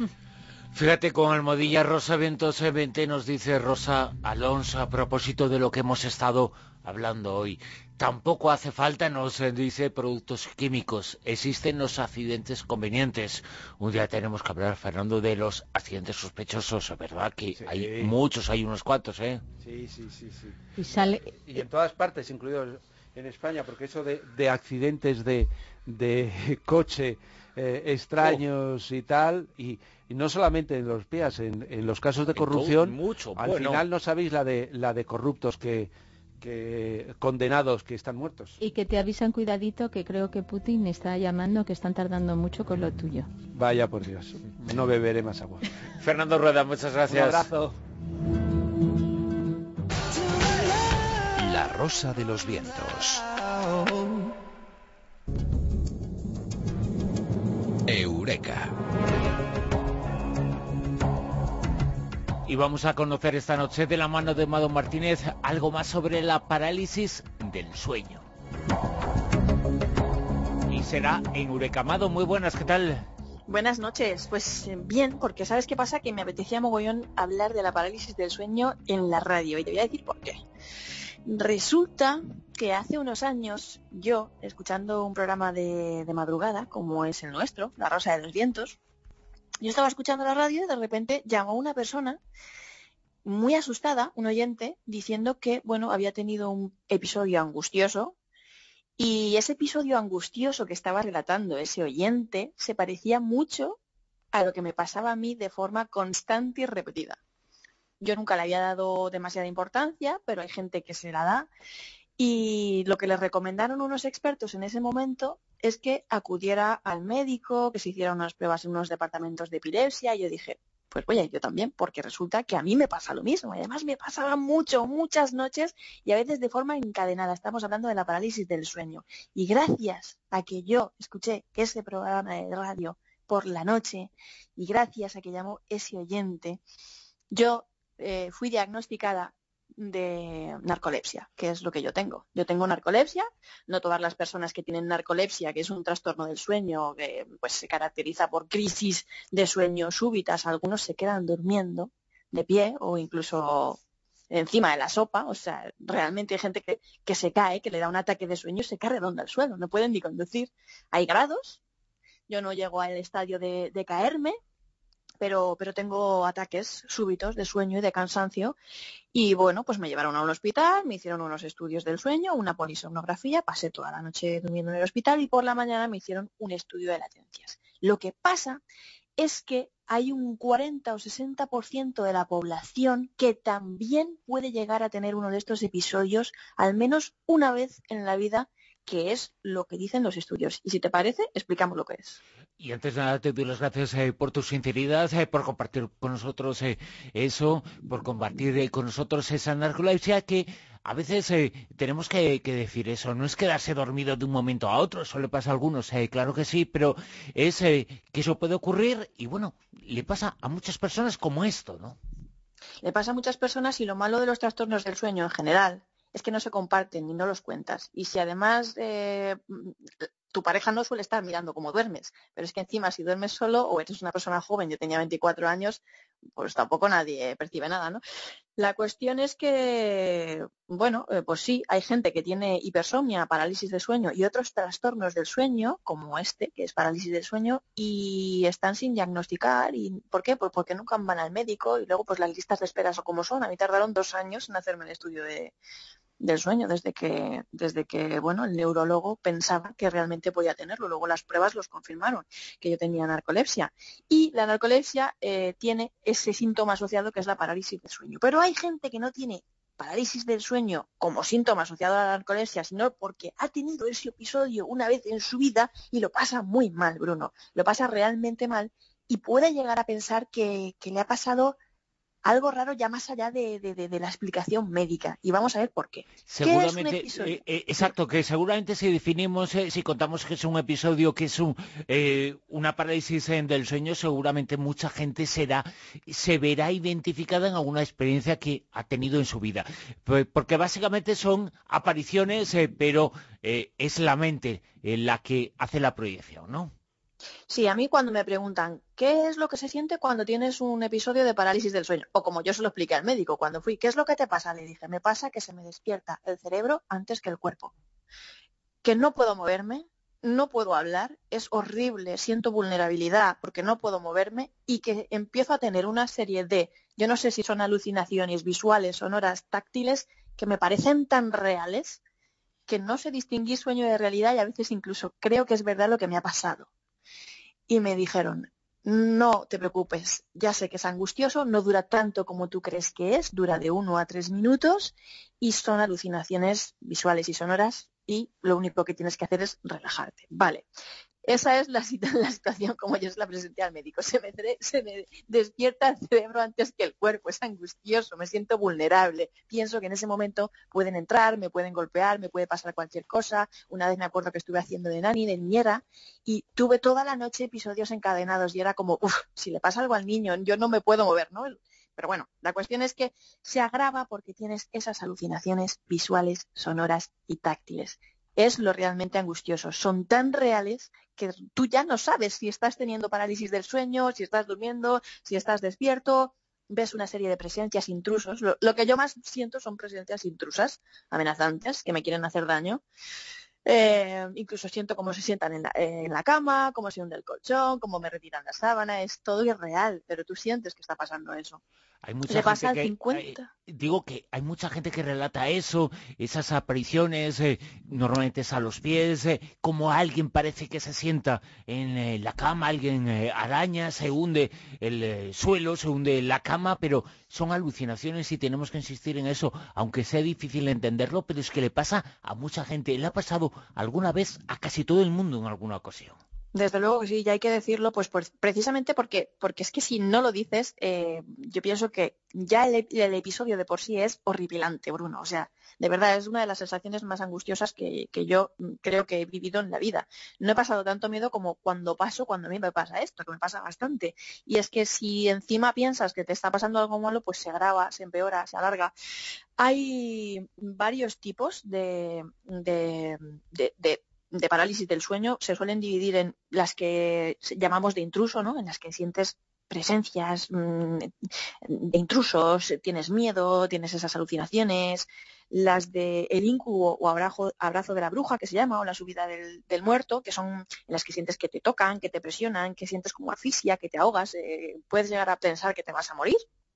Fíjate, con almohadilla Rosa Vientos veinte nos dice Rosa Alonso a propósito de lo que hemos estado hablando hoy. Tampoco hace falta, nos dice, productos químicos. Existen los accidentes convenientes. Un día tenemos que hablar, Fernando, de los accidentes sospechosos, ¿verdad? Que sí. Hay muchos, hay unos cuantos, ¿eh? Sí, sí, sí, sí. Y sale... Y en todas partes, incluido en España, porque eso de, de accidentes de, de coche eh, extraños oh. y tal, y, y no solamente en los P I A S, en, en los casos de corrupción, mucho, al bueno. final no sabéis la de la de corruptos que, que condenados que están muertos. Y que te avisan, cuidadito, que creo que Putin está llamando, que están tardando mucho con lo tuyo. Vaya por Dios, no beberé más agua. Fernando Rueda, muchas gracias. Un abrazo. La Rosa de los Vientos. Eureka. Y vamos a conocer esta noche, de la mano de Mado Martínez, algo más sobre la parálisis del sueño. Y será en Eureka. Mado, muy buenas, ¿qué tal? Buenas noches, pues bien, porque ¿sabes qué pasa? Que me apetecía mogollón hablar de la parálisis del sueño en la radio, y te voy a decir por qué. Resulta que hace unos años yo, escuchando un programa de, de madrugada, como es el nuestro, La Rosa de los Vientos, yo estaba escuchando la radio y de repente llamó una persona muy asustada, un oyente, diciendo que, bueno, había tenido un episodio angustioso, y ese episodio angustioso que estaba relatando ese oyente se parecía mucho a lo que me pasaba a mí de forma constante y repetida. Yo nunca le había dado demasiada importancia, pero hay gente que se la da, y lo que le recomendaron unos expertos en ese momento es que acudiera al médico, que se hicieran unas pruebas en unos departamentos de epilepsia, y yo dije, pues voy a ir yo también, porque resulta que a mí me pasa lo mismo, y además me pasaba mucho, muchas noches, y a veces de forma encadenada. Estamos hablando de la parálisis del sueño, y gracias a que yo escuché ese programa de radio por la noche, y gracias a que llamó ese oyente, yo eh, fui diagnosticada de narcolepsia, que es lo que yo tengo. Yo tengo narcolepsia. No todas las personas que tienen narcolepsia, que es un trastorno del sueño, que pues se caracteriza por crisis de sueño súbitas, algunos se quedan durmiendo de pie o incluso encima de la sopa. O sea, realmente hay gente que, que se cae, que le da un ataque de sueño y se cae redonda al suelo, no pueden ni conducir. Hay grados. Yo no llego al estadio de, de caerme, Pero, pero tengo ataques súbitos de sueño y de cansancio, y bueno, pues me llevaron a un hospital, me hicieron unos estudios del sueño, una polisomnografía, pasé toda la noche durmiendo en el hospital, y por la mañana me hicieron un estudio de latencias. Lo que pasa es que hay un cuarenta o sesenta por ciento de la población que también puede llegar a tener uno de estos episodios al menos una vez en la vida, que es lo que dicen los estudios. Y si te parece, explicamos lo que es. Y antes de nada te doy las gracias eh, por tu sinceridad, eh, por compartir con nosotros eh, eso, por compartir eh, con nosotros esa narcolepsia que a veces eh, tenemos que, que decir eso, no es quedarse dormido de un momento a otro, eso le pasa a algunos, eh, claro que sí, pero es eh, que eso puede ocurrir y bueno, le pasa a muchas personas como esto, ¿no? Le pasa a muchas personas y lo malo de los trastornos del sueño en general es que no se comparten ni no los cuentas. Y si además eh, tu pareja no suele estar mirando cómo duermes, pero es que encima si duermes solo o eres una persona joven, yo tenía veinticuatro años, pues tampoco nadie percibe nada, ¿no? La cuestión es que, bueno, eh, pues sí, hay gente que tiene hipersomnia, parálisis de sueño y otros trastornos del sueño, como este, que es parálisis del sueño, y están sin diagnosticar. ¿Y por qué? Pues porque nunca van al médico y luego pues las listas de espera son como son. A mí tardaron dos años en hacerme el estudio de, del sueño, desde que, desde que, bueno, el neurólogo pensaba que realmente podía tenerlo. Luego las pruebas los confirmaron, que yo tenía narcolepsia. Y la narcolepsia eh, tiene ese síntoma asociado que es la parálisis del sueño. Pero hay gente que no tiene parálisis del sueño como síntoma asociado a la narcolepsia, sino porque ha tenido ese episodio una vez en su vida y lo pasa muy mal, Bruno. Lo pasa realmente mal y puede llegar a pensar que, que le ha pasado algo raro ya más allá de, de, de, de la explicación médica. Y vamos a ver por qué. Seguramente, ¿Qué es un episodio? eh, eh, exacto, que seguramente si definimos, eh, si contamos que es un episodio, que es un, eh, una parálisis eh, del sueño, seguramente mucha gente será, se verá identificada en alguna experiencia que ha tenido en su vida. Porque básicamente son apariciones, eh, pero eh, es la mente eh, la que hace la proyección, ¿no? Sí, a mí cuando me preguntan ¿qué es lo que se siente cuando tienes un episodio de parálisis del sueño? O como yo se lo expliqué al médico cuando fui, ¿qué es lo que te pasa? Le dije, me pasa que se me despierta el cerebro antes que el cuerpo. Que no puedo moverme, no puedo hablar, es horrible, siento vulnerabilidad porque no puedo moverme y que empiezo a tener una serie de, yo no sé si son alucinaciones visuales, sonoras, táctiles, que me parecen tan reales que no sé distinguir sueño de realidad y a veces incluso creo que es verdad lo que me ha pasado. Y me dijeron, no te preocupes, ya sé que es angustioso, no dura tanto como tú crees que es, dura de uno a tres minutos y son alucinaciones visuales y sonoras y lo único que tienes que hacer es relajarte. Vale, esa es la, la situación como yo se la presenté al médico. Se me, se me despierta el cerebro antes que el cuerpo, es angustioso, me siento vulnerable. Pienso que en ese momento pueden entrar, me pueden golpear, me puede pasar cualquier cosa. Una vez me acuerdo que estuve haciendo de nani, de niñera, y tuve toda la noche episodios encadenados y era como, uff, si le pasa algo al niño, yo no me puedo mover, ¿no? Pero bueno, la cuestión es que se agrava porque tienes esas alucinaciones visuales, sonoras y táctiles. Es lo realmente angustioso. Son tan reales que tú ya no sabes si estás teniendo parálisis del sueño, si estás durmiendo, si estás despierto. Ves una serie de presencias intrusos. Lo, lo que yo más siento son presencias intrusas, amenazantes, que me quieren hacer daño. Eh, incluso siento cómo se sientan en la, en la cama, cómo se hunde el colchón, cómo me retiran la sábana. Es todo irreal, pero tú sientes que está pasando eso. Hay mucha Le pasa gente al que, cincuenta. eh, digo que hay mucha gente que relata eso, esas apariciones, eh, normalmente es a los pies, eh, como alguien parece que se sienta en eh, la cama, alguien eh, araña, se hunde el eh, suelo, se hunde la cama, pero son alucinaciones y tenemos que insistir en eso, aunque sea difícil entenderlo, pero es que le pasa a mucha gente, le ha pasado alguna vez a casi todo el mundo en alguna ocasión. Desde luego que sí, ya hay que decirlo, pues, pues precisamente porque, porque es que si no lo dices, eh, yo pienso que ya el, el episodio de por sí es horripilante, Bruno. O sea, de verdad es una de las sensaciones más angustiosas que, que yo creo que he vivido en la vida. No he pasado tanto miedo como cuando paso, cuando a mí me pasa esto, que me pasa bastante. Y es que si encima piensas que te está pasando algo malo, pues se agrava, se empeora, se alarga. Hay varios tipos de, de, de, de de parálisis del sueño. Se suelen dividir en las que llamamos de intruso, ¿no? En las que sientes presencias mmm, de intrusos, tienes miedo, tienes esas alucinaciones, las de el incubo o abrazo, abrazo de la bruja, que se llama, o la subida del, del muerto, que son en las que sientes que te tocan, que te presionan, que sientes como asfixia, que te ahogas, eh, puedes llegar a pensar que te vas a morir.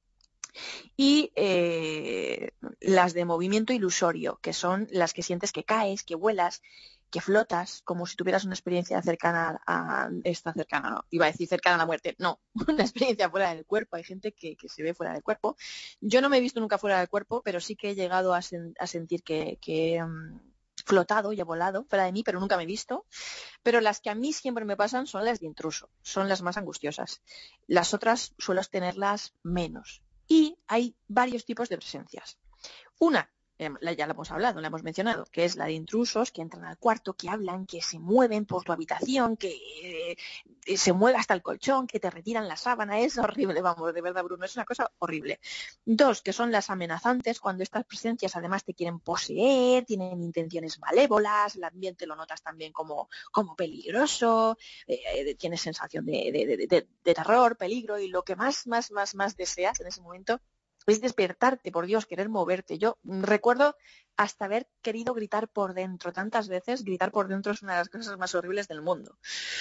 Y eh, las de movimiento ilusorio, que son las que sientes que caes, que vuelas, que flotas, como si tuvieras una experiencia cercana a, a esta cercana, no, iba a decir cercana a la muerte, no, una experiencia fuera del cuerpo. Hay gente que, que se ve fuera del cuerpo. Yo no me he visto nunca fuera del cuerpo, pero sí que he llegado a, sen, a sentir que, que he um, flotado y he volado fuera de mí, pero nunca me he visto. Pero las que a mí siempre me pasan son las de intruso, son las más angustiosas. Las otras suelo tenerlas menos. Y hay varios tipos de presencias. Una ya la hemos hablado, la hemos mencionado, que es la de intrusos que entran al cuarto, que hablan, que se mueven por tu habitación, que eh, se mueve hasta el colchón, que te retiran la sábana. Es horrible, vamos, de verdad, Bruno, es una cosa horrible. Dos, que son las amenazantes, cuando estas presencias además te quieren poseer, tienen intenciones malévolas, el ambiente lo notas también como, como peligroso, eh, tienes sensación de, de, de, de, de terror, peligro, y lo que más, más, más, más deseas en ese momento es despertarte, por Dios, querer moverte. Yo recuerdo hasta haber querido gritar por dentro tantas veces. Gritar por dentro es una de las cosas más horribles del mundo.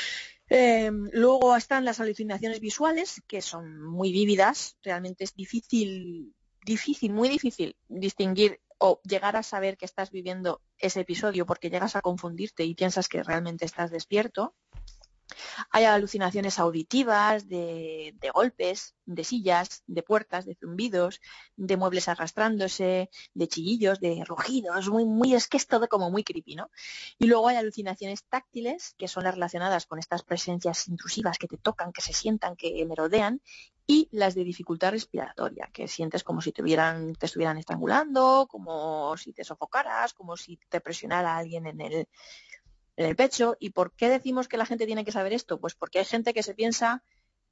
Eh, luego están las alucinaciones visuales, que son muy vívidas. Realmente es difícil, difícil, muy difícil distinguir o llegar a saber que estás viviendo ese episodio, porque llegas a confundirte y piensas que realmente estás despierto. Hay alucinaciones auditivas, de, de golpes, de sillas, de puertas, de zumbidos, de muebles arrastrándose, de chillillos, de rugidos, muy, muy, es que es todo como muy creepy, ¿no? Y luego hay alucinaciones táctiles, que son las relacionadas con estas presencias intrusivas que te tocan, que se sientan, que merodean, y las de dificultad respiratoria, que sientes como si te, hubieran, te estuvieran estrangulando, como si te sofocaras, como si te presionara alguien en el... en el pecho. ¿Y por qué decimos que la gente tiene que saber esto? Pues porque hay gente que se piensa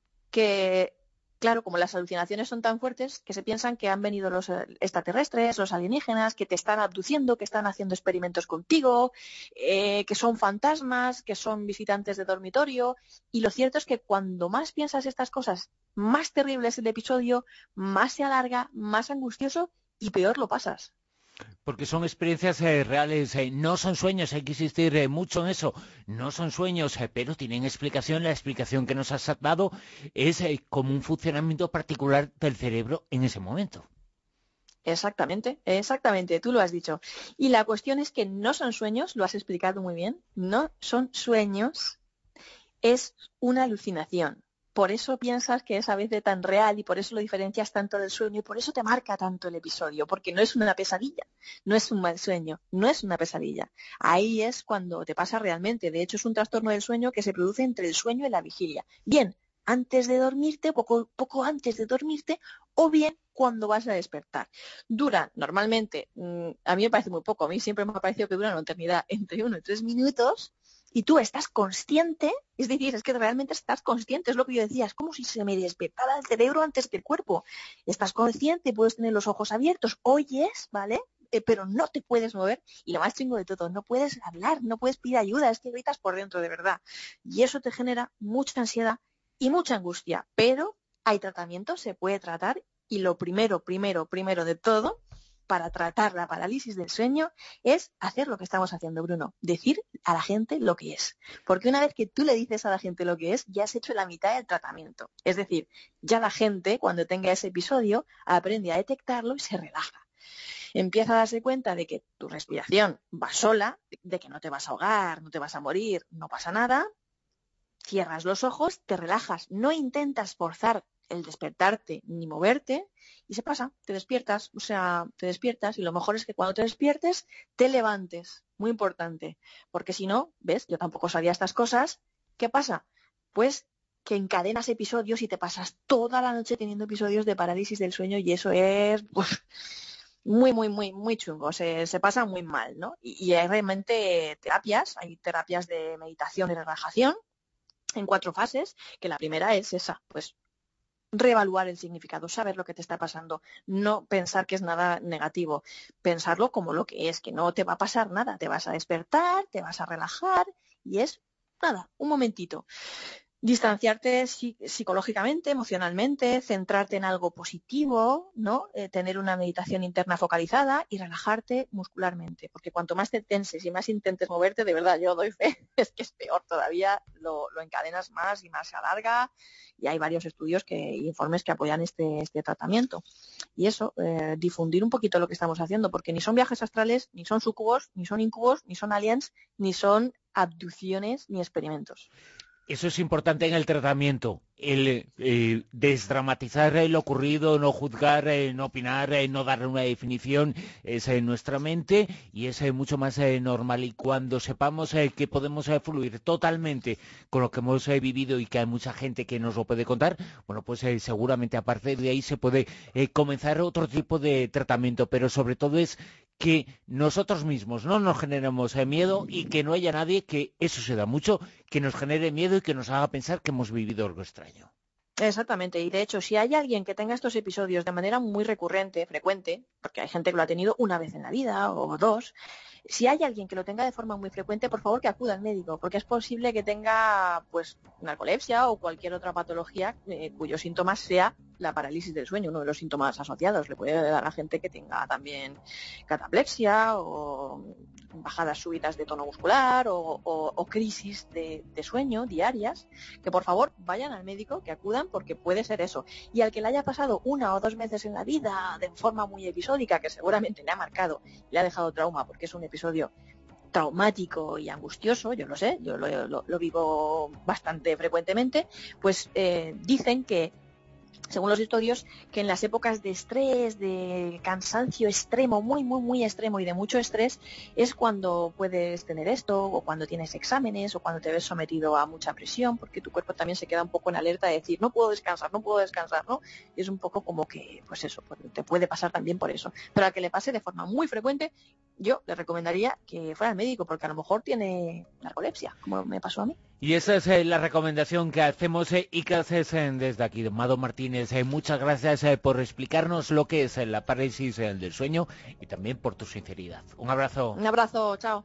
que, claro, como las alucinaciones son tan fuertes, que se piensan que han venido los extraterrestres, los alienígenas, que te están abduciendo, que están haciendo experimentos contigo, eh, que son fantasmas, que son visitantes de dormitorio. Y lo cierto es que cuando más piensas estas cosas, más terrible es el episodio, más se alarga, más angustioso y peor lo pasas. Porque son experiencias eh, reales, eh, no son sueños, hay que insistir eh, mucho en eso, no son sueños, eh, pero tienen explicación. La explicación que nos has dado es eh, como un funcionamiento particular del cerebro en ese momento. Exactamente, exactamente, tú lo has dicho. Y la cuestión es que no son sueños, lo has explicado muy bien, no son sueños, es una alucinación. Por eso piensas que es a veces tan real y por eso lo diferencias tanto del sueño y por eso te marca tanto el episodio, porque no es una pesadilla, no es un mal sueño, no es una pesadilla. Ahí es cuando te pasa realmente. De hecho, es un trastorno del sueño que se produce entre el sueño y la vigilia. Bien, antes de dormirte, poco, poco antes de dormirte, o bien cuando vas a despertar. Duran normalmente, mmm, a mí me parece muy poco, a mí siempre me ha parecido que duran una eternidad, entre uno y tres minutos. Y tú estás consciente, es decir, es que realmente estás consciente, es lo que yo decía, es como si se me despertara el cerebro antes que el cuerpo. Estás consciente, puedes tener los ojos abiertos, oyes, ¿vale? Eh, pero no te puedes mover, y lo más chingo de todo, no puedes hablar, no puedes pedir ayuda, es que gritas por dentro de verdad. Y eso te genera mucha ansiedad y mucha angustia, pero hay tratamiento, se puede tratar, y lo primero, primero, primero de todo, para tratar la parálisis del sueño es hacer lo que estamos haciendo, Bruno, decir a la gente lo que es. Porque una vez que tú le dices a la gente lo que es, ya has hecho la mitad del tratamiento. Es decir, ya la gente, cuando tenga ese episodio, aprende a detectarlo y se relaja. Empieza a darse cuenta de que tu respiración va sola, de que no te vas a ahogar, no te vas a morir, no pasa nada. Cierras los ojos, te relajas, no intentas forzar el despertarte ni moverte y se pasa, te despiertas, o sea, te despiertas y lo mejor es que cuando te despiertes te levantes, muy importante, porque si no, ves, yo tampoco sabía estas cosas, ¿qué pasa? Pues que encadenas episodios y te pasas toda la noche teniendo episodios de parálisis del sueño y eso es uf, muy, muy, muy, muy chungo, se, se pasa muy mal, ¿no? Y, y hay realmente terapias, hay terapias de meditación y relajación en cuatro fases, que la primera es esa, pues reevaluar el significado, saber lo que te está pasando, no pensar que es nada negativo, pensarlo como lo que es, que no te va a pasar nada, te vas a despertar, te vas a relajar y es nada, un momentito. Distanciarte psicológicamente, emocionalmente, centrarte en algo positivo, ¿no? Eh, tener una meditación interna focalizada y relajarte muscularmente, porque cuanto más te tenses y más intentes moverte, de verdad, yo doy fe, es que es peor todavía, lo, lo encadenas más y más se alarga, y hay varios estudios que, informes que apoyan este, este tratamiento. Y eso, eh, difundir un poquito lo que estamos haciendo, porque ni son viajes astrales, ni son sucubos, ni son incubos, ni son aliens, ni son abducciones, ni experimentos. Eso es importante en el tratamiento, el eh, desdramatizar eh, lo ocurrido, no juzgar, eh, no opinar, eh, no darle una definición, es eh, nuestra mente y es eh, mucho más eh, normal. Y cuando sepamos eh, que podemos eh, fluir totalmente con lo que hemos eh, vivido y que hay mucha gente que nos lo puede contar, bueno, pues eh, seguramente a partir de ahí se puede eh, comenzar otro tipo de tratamiento, pero sobre todo es que nosotros mismos no nos generemos eh, miedo y que no haya nadie, que eso se da mucho, que nos genere miedo y que nos haga pensar que hemos vivido algo extraño. Exactamente, y de hecho, si hay alguien que tenga estos episodios de manera muy recurrente, frecuente, porque hay gente que lo ha tenido una vez en la vida o dos, si hay alguien que lo tenga de forma muy frecuente, por favor que acuda al médico, porque es posible que tenga pues narcolepsia o cualquier otra patología eh, cuyos síntomas sea la parálisis del sueño, uno de los síntomas asociados. Le puede dar a gente que tenga también cataplexia o bajadas súbitas de tono muscular o, o, o crisis de, de sueño diarias, que por favor vayan al médico, que acudan, porque puede ser eso. Y al que le haya pasado una o dos veces en la vida de forma muy episódica, que seguramente le ha marcado, le ha dejado trauma, porque es un episodio traumático y angustioso, yo lo sé, yo lo, lo, lo vivo bastante frecuentemente, pues eh, dicen que, según los estudios, que en las épocas de estrés, de cansancio extremo, muy, muy, muy extremo y de mucho estrés, es cuando puedes tener esto, o cuando tienes exámenes, o cuando te ves sometido a mucha presión, porque tu cuerpo también se queda un poco en alerta de decir, no puedo descansar, no puedo descansar, ¿no? Y es un poco como que, pues eso, te puede pasar también por eso. Pero al que le pase de forma muy frecuente, yo le recomendaría que fuera al médico, porque a lo mejor tiene narcolepsia, como me pasó a mí. Y esa es eh, la recomendación que hacemos eh, y que haces eh, desde aquí. Mado Martínez, eh, muchas gracias eh, por explicarnos lo que es eh, la parálisis eh, del sueño y también por tu sinceridad. Un abrazo. Un abrazo, chao.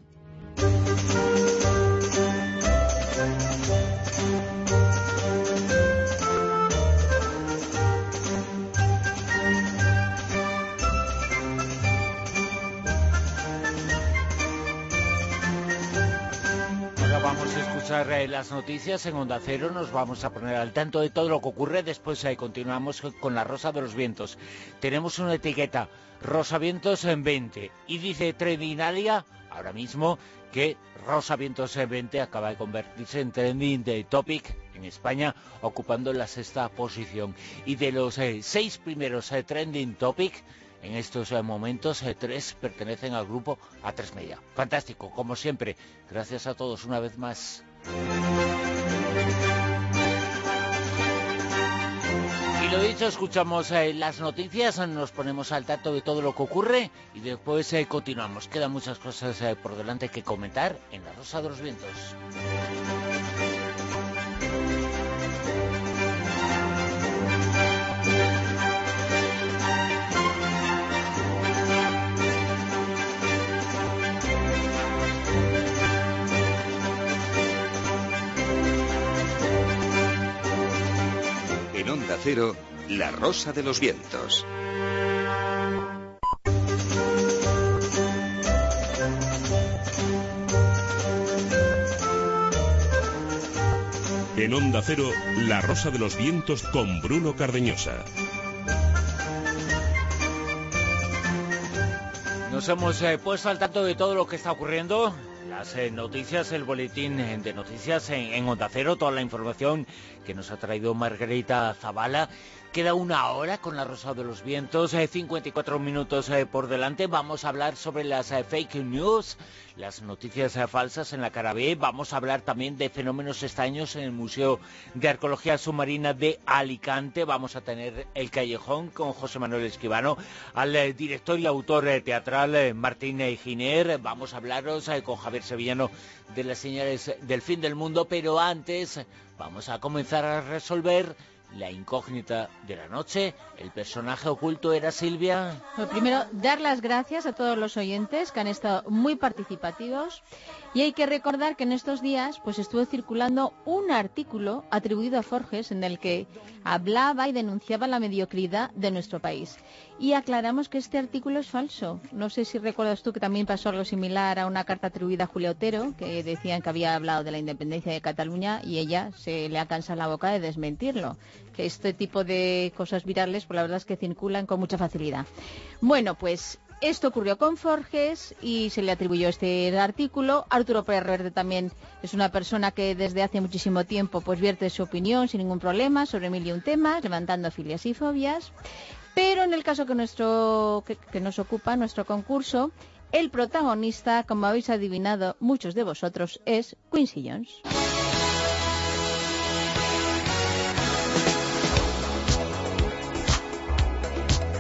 Vamos a escuchar eh, las noticias en Onda Cero, nos vamos a poner al tanto de todo lo que ocurre, después eh, continuamos con la Rosa de los Vientos. Tenemos una etiqueta, Rosa Vientos en veinte, y dice Trendinalia ahora mismo que Rosa Vientos en veinte acaba de convertirse en trending de topic en España, ocupando la sexta posición. Y de los eh, seis primeros eh, trending topic, en estos eh, momentos, eh, tres pertenecen al grupo A tres Media. Fantástico, como siempre. Gracias a todos una vez más. Y lo dicho, escuchamos eh, las noticias, nos ponemos al tanto de todo lo que ocurre y después eh, continuamos. Quedan muchas cosas eh, por delante que comentar en La Rosa de los Vientos. En Onda Cero, La Rosa de los Vientos. En Onda Cero, La Rosa de los Vientos con Bruno Cardeñosa. Nos hemos eh, puesto al tanto de todo lo que está ocurriendo. Las eh, noticias, el boletín eh, de noticias en, en Onda Cero, toda la información que nos ha traído Margarita Zavala. Queda una hora con La Rosa de los Vientos, eh, cincuenta y cuatro minutos eh, por delante. Vamos a hablar sobre las eh, fake news, las noticias eh, falsas en la cara B. Vamos a hablar también de fenómenos extraños en el Museo de Arqueología Submarina de Alicante. Vamos a tener El Callejón con José Manuel Escribano, al eh, director y autor eh, teatral eh, Martín eh, Giner. Vamos a hablaros eh, con Javier Sevillano de las señales del fin del mundo, pero antes vamos a comenzar a resolver la incógnita de la noche. El personaje oculto era Silvia. Lo primero, dar las gracias a todos los oyentes que han estado muy participativos, y hay que recordar que en estos días pues estuvo circulando un artículo atribuido a Forges en el que hablaba y denunciaba la mediocridad de nuestro país. Y aclaramos que este artículo es falso. No sé si recuerdas tú que también pasó algo similar a una carta atribuida a Julia Otero, que decían que había hablado de la independencia de Cataluña y ella se le ha cansado la boca de desmentirlo. Que este tipo de cosas virales, pues la verdad es que circulan con mucha facilidad. Bueno, pues esto ocurrió con Forges y se le atribuyó este artículo. Arturo Pérez Reverte también es una persona que desde hace muchísimo tiempo pues vierte su opinión sin ningún problema sobre mil y un temas, levantando filias y fobias. Pero en el caso que, nuestro, que, que nos ocupa, nuestro concurso, el protagonista, como habéis adivinado muchos de vosotros, es Quincy Jones.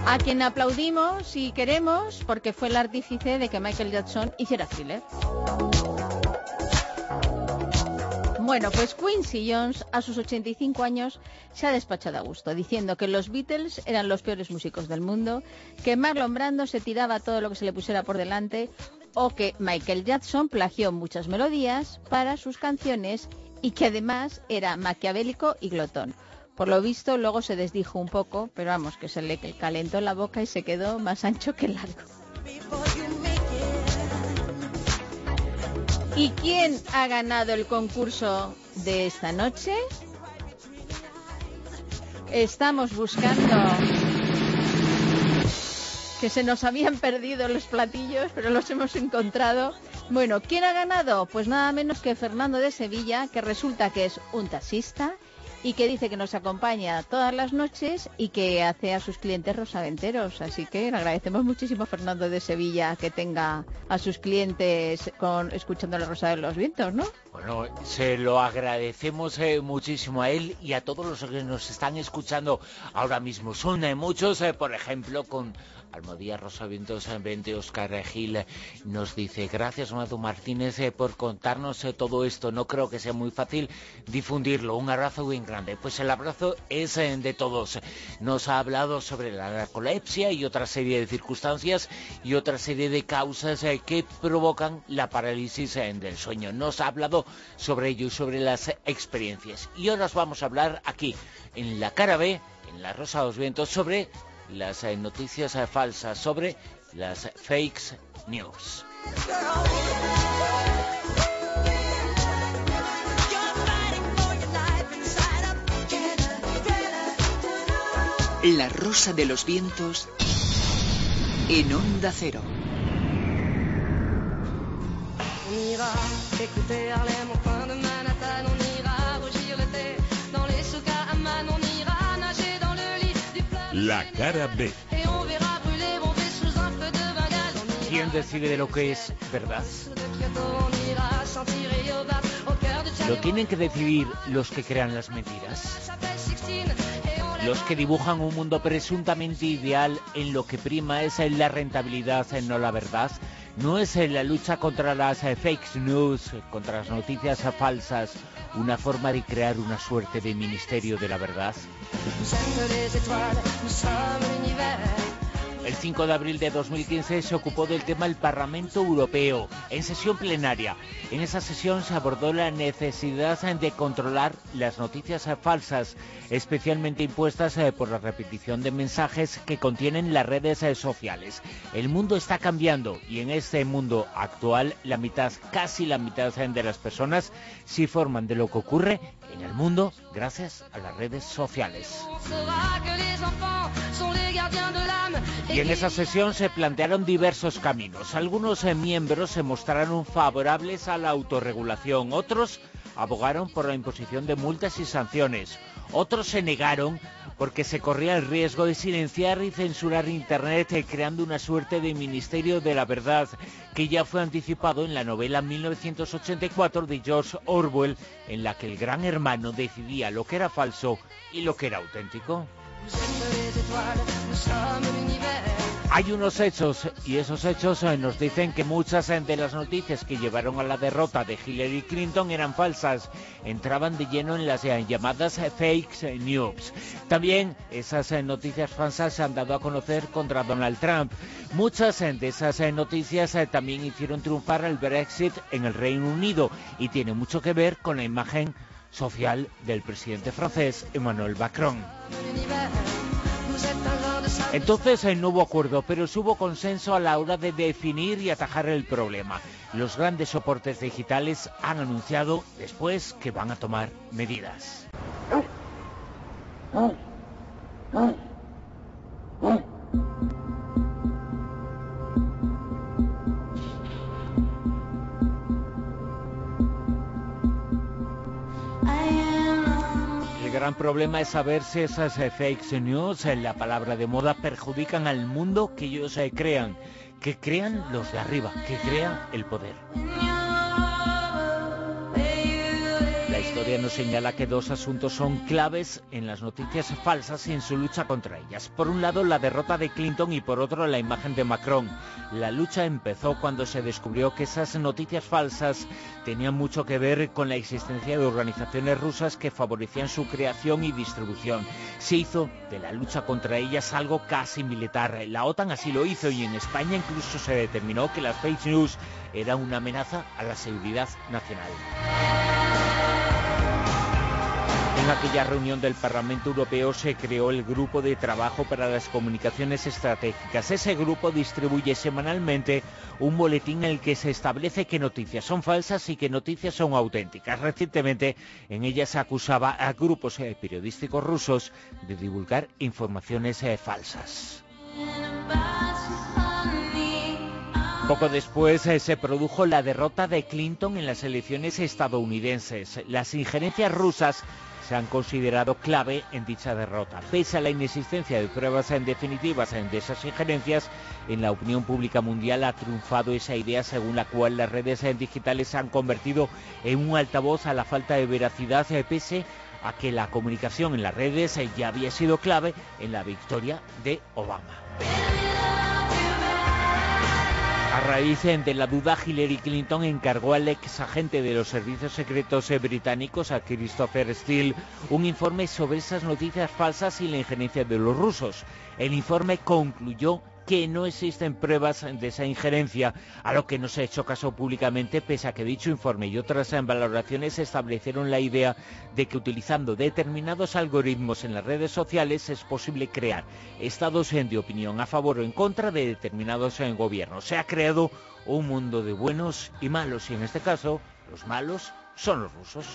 A quien aplaudimos y queremos porque fue el artífice de que Michael Jackson hiciera Thriller. Bueno, pues Quincy Jones a sus ochenta y cinco años se ha despachado a gusto, diciendo que los Beatles eran los peores músicos del mundo, que Marlon Brando se tiraba todo lo que se le pusiera por delante, o que Michael Jackson plagió muchas melodías para sus canciones y que además era maquiavélico y glotón. Por lo visto luego se desdijo un poco, pero vamos, que se le calentó la boca y se quedó más ancho que largo. ¿Y quién ha ganado el concurso de esta noche? Estamos buscando, que se nos habían perdido los platillos, pero los hemos encontrado. Bueno, ¿quién ha ganado? Pues nada menos que Fernando de Sevilla, que resulta que es un taxista y que dice que nos acompaña todas las noches y que hace a sus clientes rosaventeros. Así que le agradecemos muchísimo a Fernando de Sevilla que tenga a sus clientes con escuchando la Rosa de los Vientos, ¿no? Bueno, se lo agradecemos eh, muchísimo a él y a todos los que nos están escuchando ahora mismo. Son eh, muchos, eh, por ejemplo, con Almodía Rosavientos veinte, Oscar Gil nos dice: gracias, Madu Martínez, eh, por contarnos eh, todo esto. No creo que sea muy fácil difundirlo. Un abrazo bien grande. Pues el abrazo es eh, de todos. Nos ha hablado sobre la narcolepsia y otra serie de circunstancias y otra serie de causas eh, que provocan la parálisis eh, del sueño. Nos ha hablado sobre ello y sobre las eh, experiencias. Y ahora os vamos a hablar aquí, en la cara B, en La Rosa de los Vientos, sobre las eh, noticias eh, falsas, sobre las fake news. La Rosa de los Vientos en Onda Cero. La cara B. ¿Quién decide de lo que es verdad? ¿Lo tienen que decidir los que crean las mentiras? Los que dibujan un mundo presuntamente ideal en lo que prima es la rentabilidad, no la verdad. ¿No es la lucha contra las fake news, contra las noticias falsas, una forma de crear una suerte de ministerio de la verdad? El cinco de abril de dos mil quince se ocupó del tema el Parlamento Europeo, en sesión plenaria. En esa sesión se abordó la necesidad de controlar las noticias falsas, especialmente impuestas por la repetición de mensajes que contienen las redes sociales. El mundo está cambiando y en este mundo actual la mitad, casi la mitad de las personas se informan de lo que ocurre en el mundo gracias a las redes sociales. Y en esa sesión se plantearon diversos caminos. Algunos eh, miembros se mostraron favorables a la autorregulación, otros abogaron por la imposición de multas y sanciones, otros se negaron porque se corría el riesgo de silenciar y censurar Internet, eh, creando una suerte de ministerio de la verdad que ya fue anticipado en la novela mil novecientos ochenta y cuatro de George Orwell, en la que el gran hermano decidía lo que era falso y lo que era auténtico. Hay unos hechos, y esos hechos nos dicen que muchas de las noticias que llevaron a la derrota de Hillary Clinton eran falsas, entraban de lleno en las llamadas fake news. También esas noticias falsas se han dado a conocer contra Donald Trump. Muchas de esas noticias también hicieron triunfar el Brexit en el Reino Unido y tiene mucho que ver con la imagen social del presidente francés Emmanuel Macron. Entonces no hubo acuerdo, pero sí hubo consenso a la hora de definir y atajar el problema. Los grandes soportes digitales han anunciado después que van a tomar medidas. El gran problema es saber si esas eh, fake news, eh, la palabra de moda, perjudican al mundo que ellos eh, crean, que crean los de arriba, que crean el poder. La historia nos señala que dos asuntos son claves en las noticias falsas y en su lucha contra ellas. Por un lado, la derrota de Clinton y por otro, la imagen de Macron. La lucha empezó cuando se descubrió que esas noticias falsas tenían mucho que ver con la existencia de organizaciones rusas que favorecían su creación y distribución. Se hizo de la lucha contra ellas algo casi militar. La OTAN así lo hizo y en España incluso se determinó que las fake news eran una amenaza a la seguridad nacional. En aquella reunión del Parlamento Europeo se creó el Grupo de Trabajo para las Comunicaciones Estratégicas. Ese grupo distribuye semanalmente un boletín en el que se establece qué noticias son falsas y qué noticias son auténticas. Recientemente en ella se acusaba a grupos eh, periodísticos rusos de divulgar informaciones eh, falsas. Poco después eh, se produjo la derrota de Clinton en las elecciones estadounidenses. Las injerencias rusas se han considerado clave en dicha derrota. Pese a la inexistencia de pruebas en definitivas de esas injerencias, en la opinión pública mundial ha triunfado esa idea según la cual las redes digitales se han convertido en un altavoz a la falta de veracidad, eh, pese a que la comunicación en las redes eh, ya había sido clave en la victoria de Obama. A raíz de la duda, Hillary Clinton encargó al ex agente de los servicios secretos británicos, a Christopher Steele, un informe sobre esas noticias falsas y la injerencia de los rusos. El informe concluyó que no existen pruebas de esa injerencia, a lo que no se ha hecho caso públicamente, pese a que dicho informe y otras valoraciones establecieron la idea de que utilizando determinados algoritmos en las redes sociales es posible crear estados de opinión a favor o en contra de determinados gobiernos. Se ha creado un mundo de buenos y malos, y en este caso los malos son los rusos.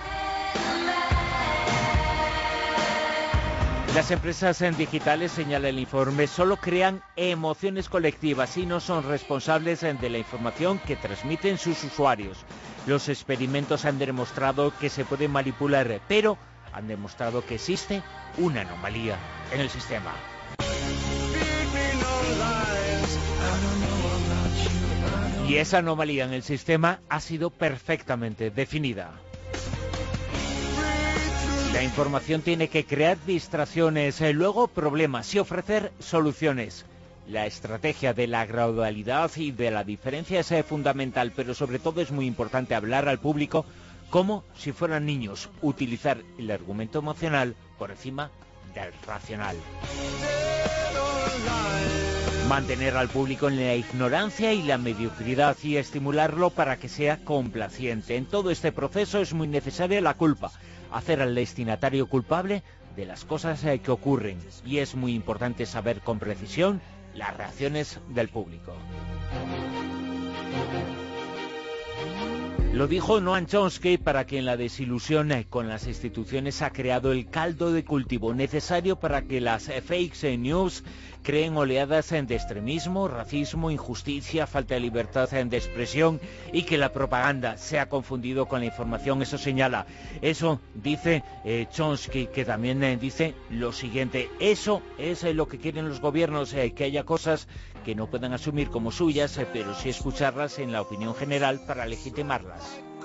Las empresas en digitales, señala el informe, solo crean emociones colectivas y no son responsables de la información que transmiten sus usuarios. Los experimentos han demostrado que se puede manipular, pero han demostrado que existe una anomalía en el sistema. Y esa anomalía en el sistema ha sido perfectamente definida. La información tiene que crear distracciones, luego problemas y ofrecer soluciones. La estrategia de la gradualidad y de la diferencia es fundamental, pero sobre todo es muy importante hablar al público como si fueran niños, utilizar el argumento emocional por encima del racional. Mantener al público en la ignorancia y la mediocridad y estimularlo para que sea complaciente. En todo este proceso es muy necesaria la culpa. Hacer al destinatario culpable de las cosas que ocurren, y es muy importante saber con precisión las reacciones del público. Lo dijo Noam Chomsky, para quien la desilusión con las instituciones ha creado el caldo de cultivo necesario para que las fake news creen oleadas de extremismo, racismo, injusticia, falta de libertad de expresión y que la propaganda se ha confundido con la información. Eso señala, eso dice eh, Chomsky, que también eh, dice lo siguiente: eso es eh, lo que quieren los gobiernos, eh, que haya cosas que no puedan asumir como suyas, eh, pero sí escucharlas en la opinión general para legitimarlas.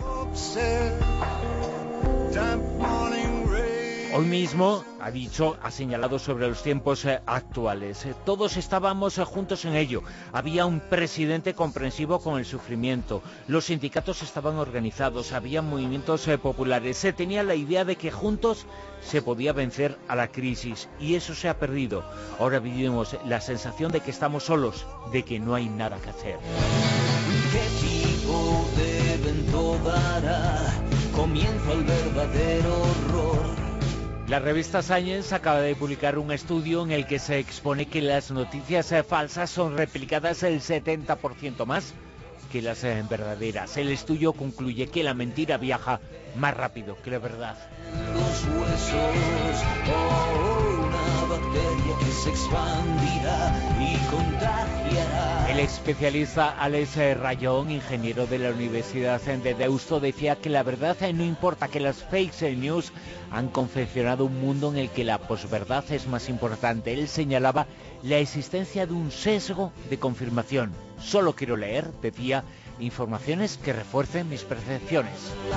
Hoy mismo ha dicho, ha señalado sobre los tiempos eh, actuales. Eh, todos estábamos eh, juntos en ello. Había un presidente comprensivo con el sufrimiento. Los sindicatos estaban organizados. Había movimientos eh, populares. Se tenía la idea de que juntos se podía vencer a la crisis. Y eso se ha perdido. Ahora vivimos la sensación de que estamos solos, de que no hay nada que hacer. ¿Qué tipo de evento dará comienzo al verdadero horror? La revista Science acaba de publicar un estudio en el que se expone que las noticias eh, falsas son replicadas el setenta por ciento más que las eh, verdaderas. El estudio concluye que la mentira viaja más rápido que la verdad. Los huesos, oh, una bacteria que se expandirá y contagiará. El especialista Alex Rayón, ingeniero de la Universidad de Deusto, decía que la verdad no importa, que las fake news han confeccionado un mundo en el que la posverdad es más importante. Él señalaba la existencia de un sesgo de confirmación. Solo quiero leer, decía, informaciones que refuercen mis percepciones.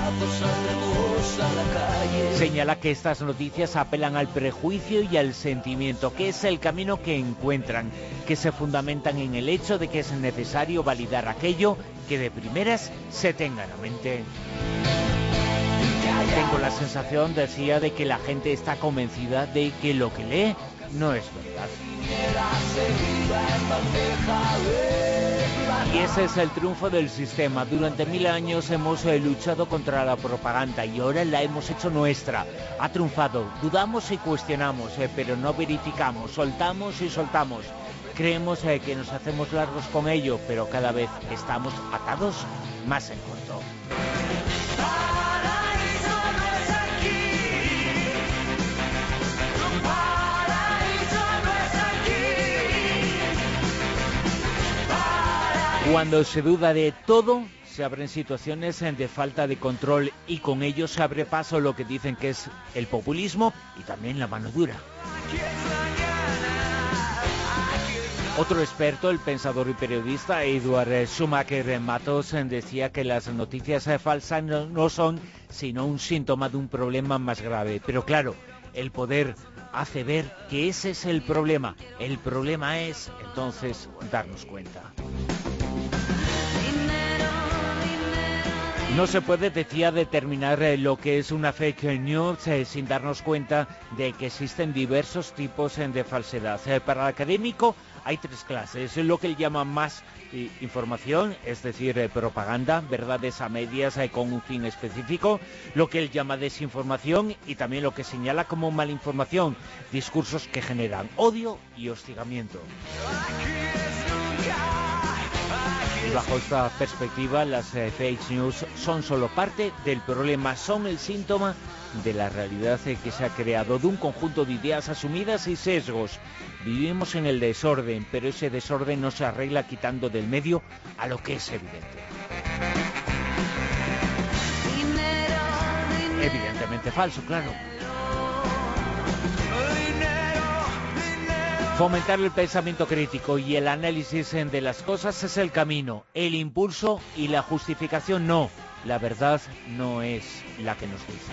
Señala que estas noticias apelan al prejuicio y al sentimiento, que es el camino que encuentran, que se fundamentan en el hecho de que es necesario validar aquello que de primeras se tenga en la mente. Tengo la sensación, decía, de que la gente está convencida de que lo que lee no es verdad. Y ese es el triunfo del sistema. Durante mil años hemos eh, luchado contra la propaganda y ahora la hemos hecho nuestra. Ha triunfado. Dudamos y cuestionamos, eh, pero no verificamos. Soltamos y soltamos. Creemos eh, que nos hacemos largos con ello, pero cada vez estamos atados más en corto. Cuando se duda de todo, se abren situaciones de falta de control y con ello se abre paso lo que dicen que es el populismo y también la mano dura. Otro experto, el pensador y periodista Edward Schumacher Matos, decía que las noticias falsas no, no son sino un síntoma de un problema más grave. Pero claro, el poder hace ver que ese es el problema. El problema es, entonces, darnos cuenta. No se puede, decía, determinar eh, lo que es una fake news eh, sin darnos cuenta de que existen diversos tipos eh, de falsedad. Eh, para el académico hay tres clases, lo que él llama más eh, información, es decir, eh, propaganda, verdades a medias eh, con un fin específico, lo que él llama desinformación y también lo que señala como malinformación, discursos que generan odio y hostigamiento. Y bajo esta perspectiva, las eh, fake news son solo parte del problema, son el síntoma de la realidad eh, que se ha creado, de un conjunto de ideas asumidas y sesgos. Vivimos en el desorden, pero ese desorden no se arregla quitando del medio a lo que es evidente. Evidentemente falso, claro. Fomentar el pensamiento crítico y el análisis de las cosas es el camino, el impulso y la justificación no. La verdad no es la que nos dice.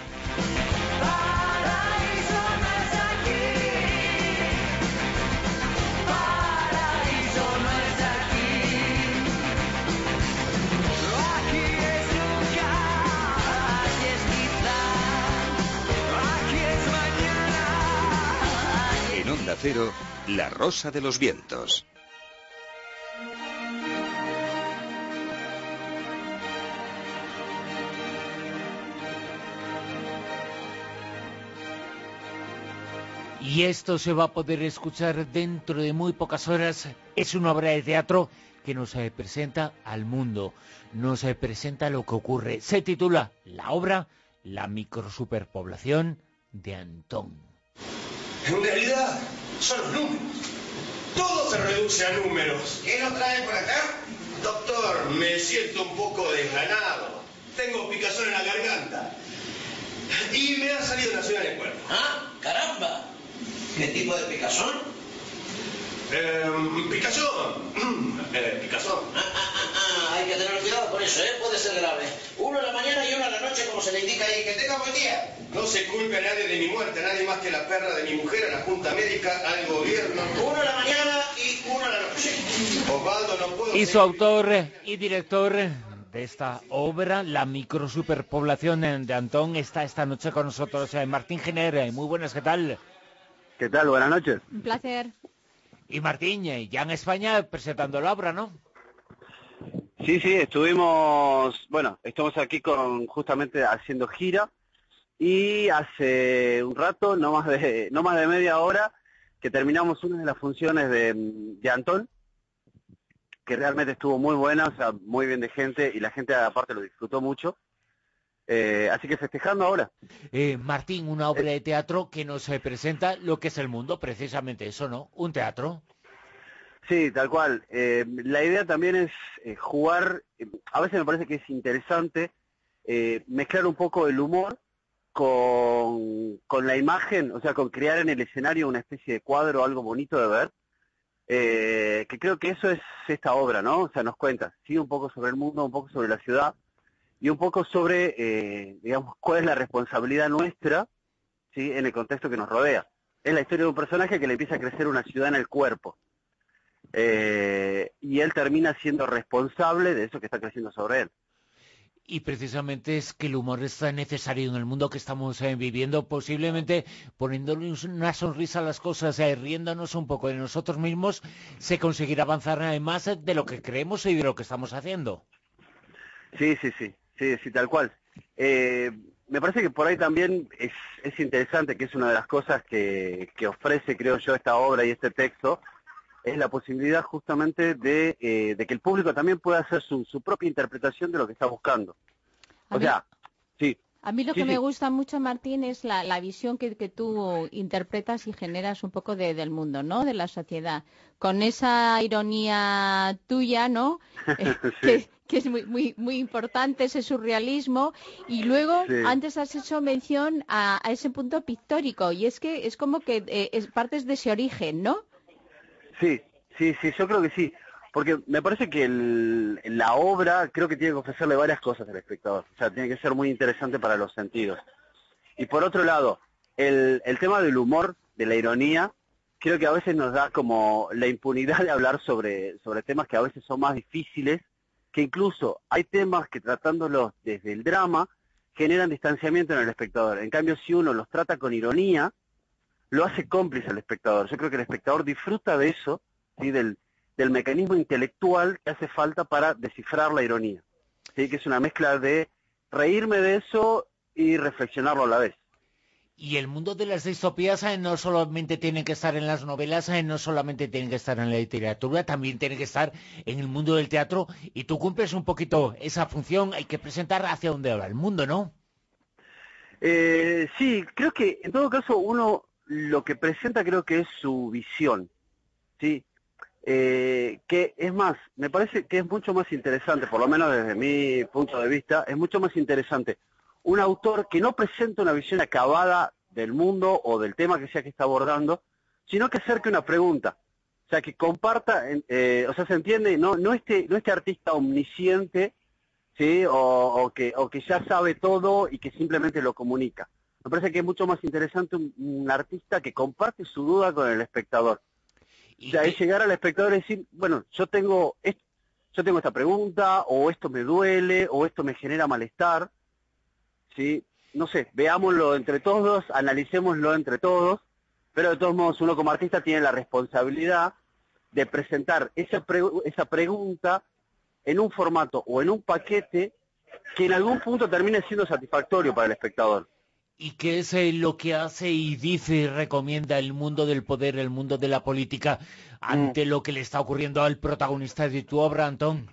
En Onda Cero, La Rosa de los Vientos. Y esto se va a poder escuchar dentro de muy pocas horas. Es una obra de teatro que nos eh, presenta al mundo, nos eh, presenta lo que ocurre. Se titula la obra La microsuperpoblación de Antón. En realidad son los números. Todo se reduce a números. ¿Qué lo trae por acá? Doctor, me siento un poco desganado. Tengo picazón en la garganta. Y me ha salido nación en el cuerpo. Ah, caramba. ¿Qué tipo de picazón? Eh, picazón. eh, picazón. Ah, ah, ah, ah, hay que tener cuidado con eso, ¿eh? Puede ser grave. Uno en la mañana y uno en la noche, como se le indica ahí. Que tenga buen día. No se culpe a nadie de mi muerte, a nadie más que a la perra de mi mujer, a la Junta Médica, al gobierno. Uno en la mañana y uno en la noche. Osvaldo, no puedo... Y su autor y director de esta obra, La microsuperpoblación de Antón, está esta noche con nosotros, eh, Martín Giner. Muy buenas, ¿qué tal? ¿Qué tal? Buenas noches. Un placer. Y Martín, eh, ya en España presentando la obra, ¿no? Sí, sí, estuvimos, bueno, estamos aquí con justamente haciendo gira y hace un rato, no más de no más de media hora, que terminamos una de las funciones de, de Antón, que realmente estuvo muy buena, o sea, muy bien de gente y la gente aparte lo disfrutó mucho. Eh, así que festejando ahora. Eh, Martín, una obra de teatro que nos eh, presenta lo que es el mundo, precisamente eso, ¿no? Un teatro. Sí, tal cual. Eh, la idea también es eh, jugar, eh, a veces me parece que es interesante eh, mezclar un poco el humor con, con la imagen, o sea, con crear en el escenario una especie de cuadro, algo bonito de ver. eh, que creo que eso es esta obra, ¿no? O sea, nos cuenta, sí, un poco sobre el mundo, un poco sobre la ciudad, y un poco sobre, eh, digamos, cuál es la responsabilidad nuestra, ¿sí?, en el contexto que nos rodea. Es la historia de un personaje que le empieza a crecer una ciudad en el cuerpo, eh, y él termina siendo responsable de eso que está creciendo sobre él. Y precisamente es que el humor es tan necesario en el mundo que estamos eh, viviendo, posiblemente poniéndole una sonrisa a las cosas, eh, riéndonos un poco de nosotros mismos, se conseguirá avanzar más de lo que creemos y de lo que estamos haciendo. Sí, sí, sí, sí, sí, tal cual. Eh, me parece que por ahí también es, es interesante, que es una de las cosas que, que ofrece, creo yo, esta obra y este texto, es la posibilidad justamente de, eh, de que el público también pueda hacer su, su propia interpretación de lo que está buscando. O sea, sí. A mí lo sí, que sí. me gusta mucho, Martín, es la, la visión que, que tú interpretas y generas un poco de, del mundo, ¿no?, de la sociedad. Con esa ironía tuya, ¿no?, eh, Sí. que, que es muy, muy, muy importante, ese surrealismo. Y luego, Sí. antes has hecho mención a, a ese punto pictórico. Y es que es como que eh, es, partes de ese origen, ¿no? Sí, sí, sí, yo creo que sí, porque me parece que el, la obra creo que tiene que ofrecerle varias cosas al espectador, o sea, tiene que ser muy interesante para los sentidos. Y por otro lado, el, el tema del humor, de la ironía, creo que a veces nos da como la impunidad de hablar sobre, sobre temas que a veces son más difíciles, que incluso hay temas que tratándolos desde el drama generan distanciamiento en el espectador. En cambio, si uno los trata con ironía, lo hace cómplice al espectador. Yo creo que el espectador disfruta de eso, ¿sí?, del, del mecanismo intelectual que hace falta para descifrar la ironía, ¿sí?, que es una mezcla de reírme de eso y reflexionarlo a la vez. Y el mundo de las distopías eh, no solamente tiene que estar en las novelas, eh, no solamente tiene que estar en la literatura, también tiene que estar en el mundo del teatro, y tú cumples un poquito esa función. Hay que presentar hacia dónde va el mundo, ¿no? Eh, sí, creo que en todo caso uno lo que presenta creo que es su visión, ¿sí? Eh, que es más, me parece que es mucho más interesante, por lo menos desde mi punto de vista, es mucho más interesante un autor que no presenta una visión acabada del mundo o del tema que sea que está abordando, sino que acerque una pregunta, o sea, que comparta, eh, o sea, se entiende, no, no este, no este artista omnisciente, ¿sí?, o, o que, o que ya sabe todo y que simplemente lo comunica. Me parece que es mucho más interesante un, un artista que comparte su duda con el espectador. O sea, es llegar al espectador y decir, bueno, yo tengo, esto, yo tengo esta pregunta, o esto me duele, o esto me genera malestar, ¿sí? No sé, veámoslo entre todos, analicémoslo entre todos, pero de todos modos uno como artista tiene la responsabilidad de presentar esa, pre esa pregunta en un formato o en un paquete que en algún punto termine siendo satisfactorio para el espectador. ¿Y qué es eh, lo que hace y dice y recomienda el mundo del poder, el mundo de la política, ante mm. lo que le está ocurriendo al protagonista de tu obra, Antón?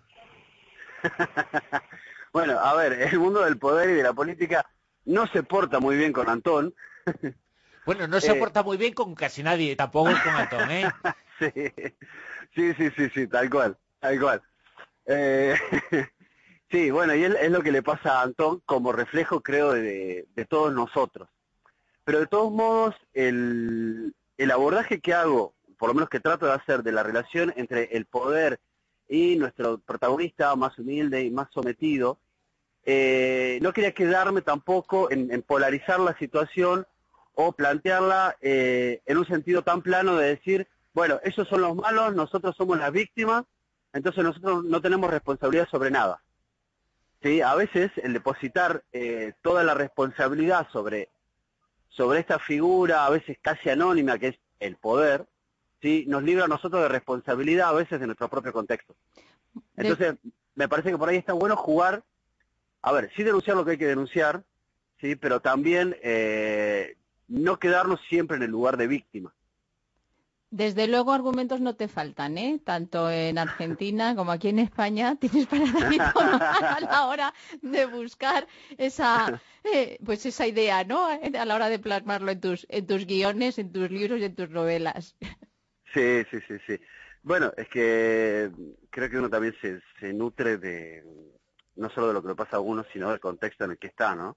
Bueno, a ver, el mundo del poder y de la política no se porta muy bien con Antón. Bueno, no se eh... porta muy bien con casi nadie, tampoco con Antón, ¿eh? Sí, sí, sí, sí, sí, tal cual, tal cual. Eh... Sí, bueno, y es, es lo que le pasa a Antón como reflejo, creo, de, de todos nosotros. Pero de todos modos, el, el abordaje que hago, por lo menos que trato de hacer, de la relación entre el poder y nuestro protagonista más humilde y más sometido, eh, no quería quedarme tampoco en, en polarizar la situación o plantearla eh, en un sentido tan plano de decir, bueno, ellos son los malos, nosotros somos las víctimas, entonces nosotros no tenemos responsabilidad sobre nada. Sí, a veces el depositar eh, toda la responsabilidad sobre, sobre esta figura, a veces casi anónima, que es el poder, sí, nos libra a nosotros de responsabilidad a veces de nuestro propio contexto. Entonces, me parece que por ahí está bueno jugar, a ver, sí denunciar lo que hay que denunciar, sí, pero también eh, no quedarnos siempre en el lugar de víctima. Desde luego argumentos no te faltan, ¿eh? Tanto en Argentina como aquí en España tienes para dar y tomar a la hora de buscar esa, eh, pues esa idea, ¿no? A la hora de plasmarlo en tus, en tus guiones, en tus libros y en tus novelas. Sí, sí, sí, sí. Bueno, es que creo que uno también se, se nutre de no solo de lo que le pasa a uno, sino del contexto en el que está, ¿no?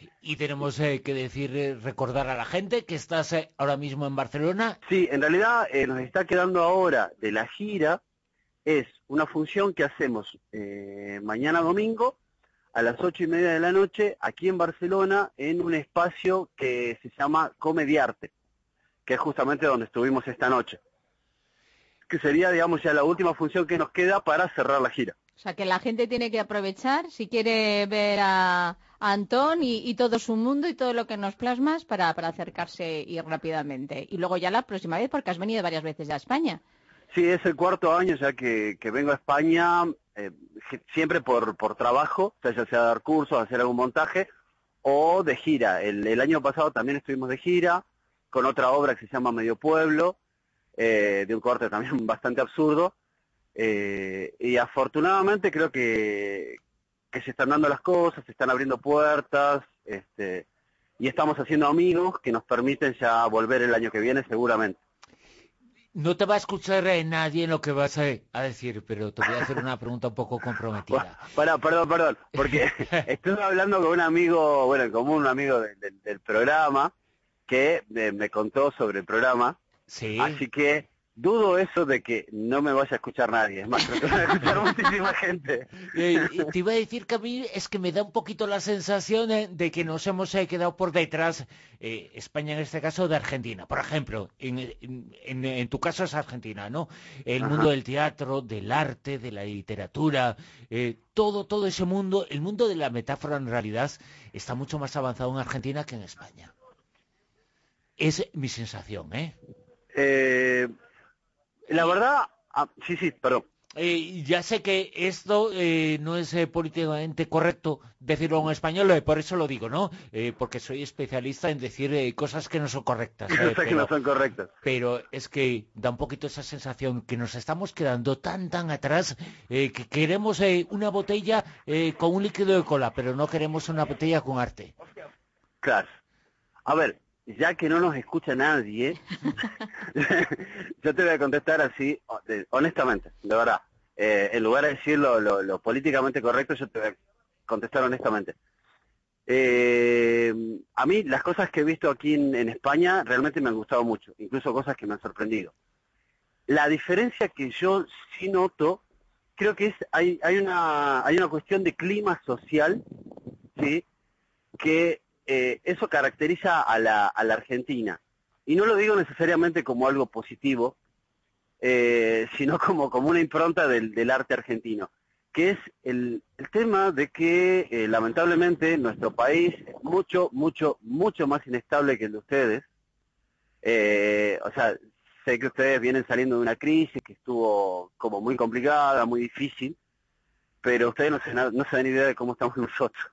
Y tenemos eh, que decir, eh, recordar a la gente que estás eh, ahora mismo en Barcelona. Sí, en realidad eh, nos está quedando ahora de la gira, es una función que hacemos eh, mañana domingo a las ocho y media de la noche aquí en Barcelona en un espacio que se llama Comediarte, que es justamente donde estuvimos esta noche, que sería, digamos, ya la última función que nos queda para cerrar la gira. O sea, que la gente tiene que aprovechar, si quiere ver a, a Antón y, y todo su mundo y todo lo que nos plasmas para, para acercarse y rápidamente. Y luego ya la próxima vez, porque has venido varias veces ya a España. Sí, es el cuarto año ya que, que vengo a España, eh, siempre por, por trabajo, o sea, ya sea dar cursos, hacer algún montaje, o de gira. El, el año pasado también estuvimos de gira, con otra obra que se llama Medio Pueblo, eh, de un corte también bastante absurdo. Eh, y afortunadamente creo que, que se están dando las cosas, se están abriendo puertas, este, y estamos haciendo amigos que nos permiten ya volver el año que viene seguramente. No te va a escuchar eh, nadie en lo que vas a, a decir, pero te voy a hacer una pregunta un poco comprometida. Para, perdón, perdón, porque estuve hablando con un amigo, bueno, en común, un amigo de, de, del programa, que me, me contó sobre el programa, sí. Así que dudo eso de que no me vaya a escuchar nadie, es más, creo que me va a escuchar muchísima gente. Eh, te iba a decir que a mí es que me da un poquito la sensación eh, de que nos hemos eh, quedado por detrás, eh, España en este caso, de Argentina. Por ejemplo, en, en, en, en tu caso es Argentina, ¿no? El Ajá. mundo del teatro, del arte, de la literatura, eh, todo, todo ese mundo, el mundo de la metáfora en realidad está mucho más avanzado en Argentina que en España. Es mi sensación, ¿eh? Eh... La verdad, ah, sí, sí, perdón. Eh, ya sé que esto eh, no es eh, políticamente correcto decirlo en español, eh, por eso lo digo, ¿no? Eh, porque soy especialista en decir eh, cosas que no son correctas. Eh, cosas pero, que no son correctas. Pero es que da un poquito esa sensación que nos estamos quedando tan, tan atrás eh, que queremos eh, una botella eh, con un líquido de cola, pero no queremos una botella con arte. Claro. A ver, ya que no nos escucha nadie, yo te voy a contestar así, honestamente, de verdad. Eh, en lugar de decir lo, lo, lo políticamente correcto, yo te voy a contestar honestamente. Eh, a mí las cosas que he visto aquí en, en España realmente me han gustado mucho, incluso cosas que me han sorprendido. La diferencia que yo sí noto, creo que es hay, hay, una, hay una cuestión de clima social, ¿sí? Que Eh, eso caracteriza a la, a la Argentina. Y no lo digo necesariamente como algo positivo, eh, sino como, como una impronta del, del arte argentino, que es el, el tema de que eh, lamentablemente nuestro país es mucho, mucho, mucho más inestable que el de ustedes. Eh, o sea, sé que ustedes vienen saliendo de una crisis que estuvo como muy complicada, muy difícil, pero ustedes no se, no se dan idea de cómo estamos nosotros.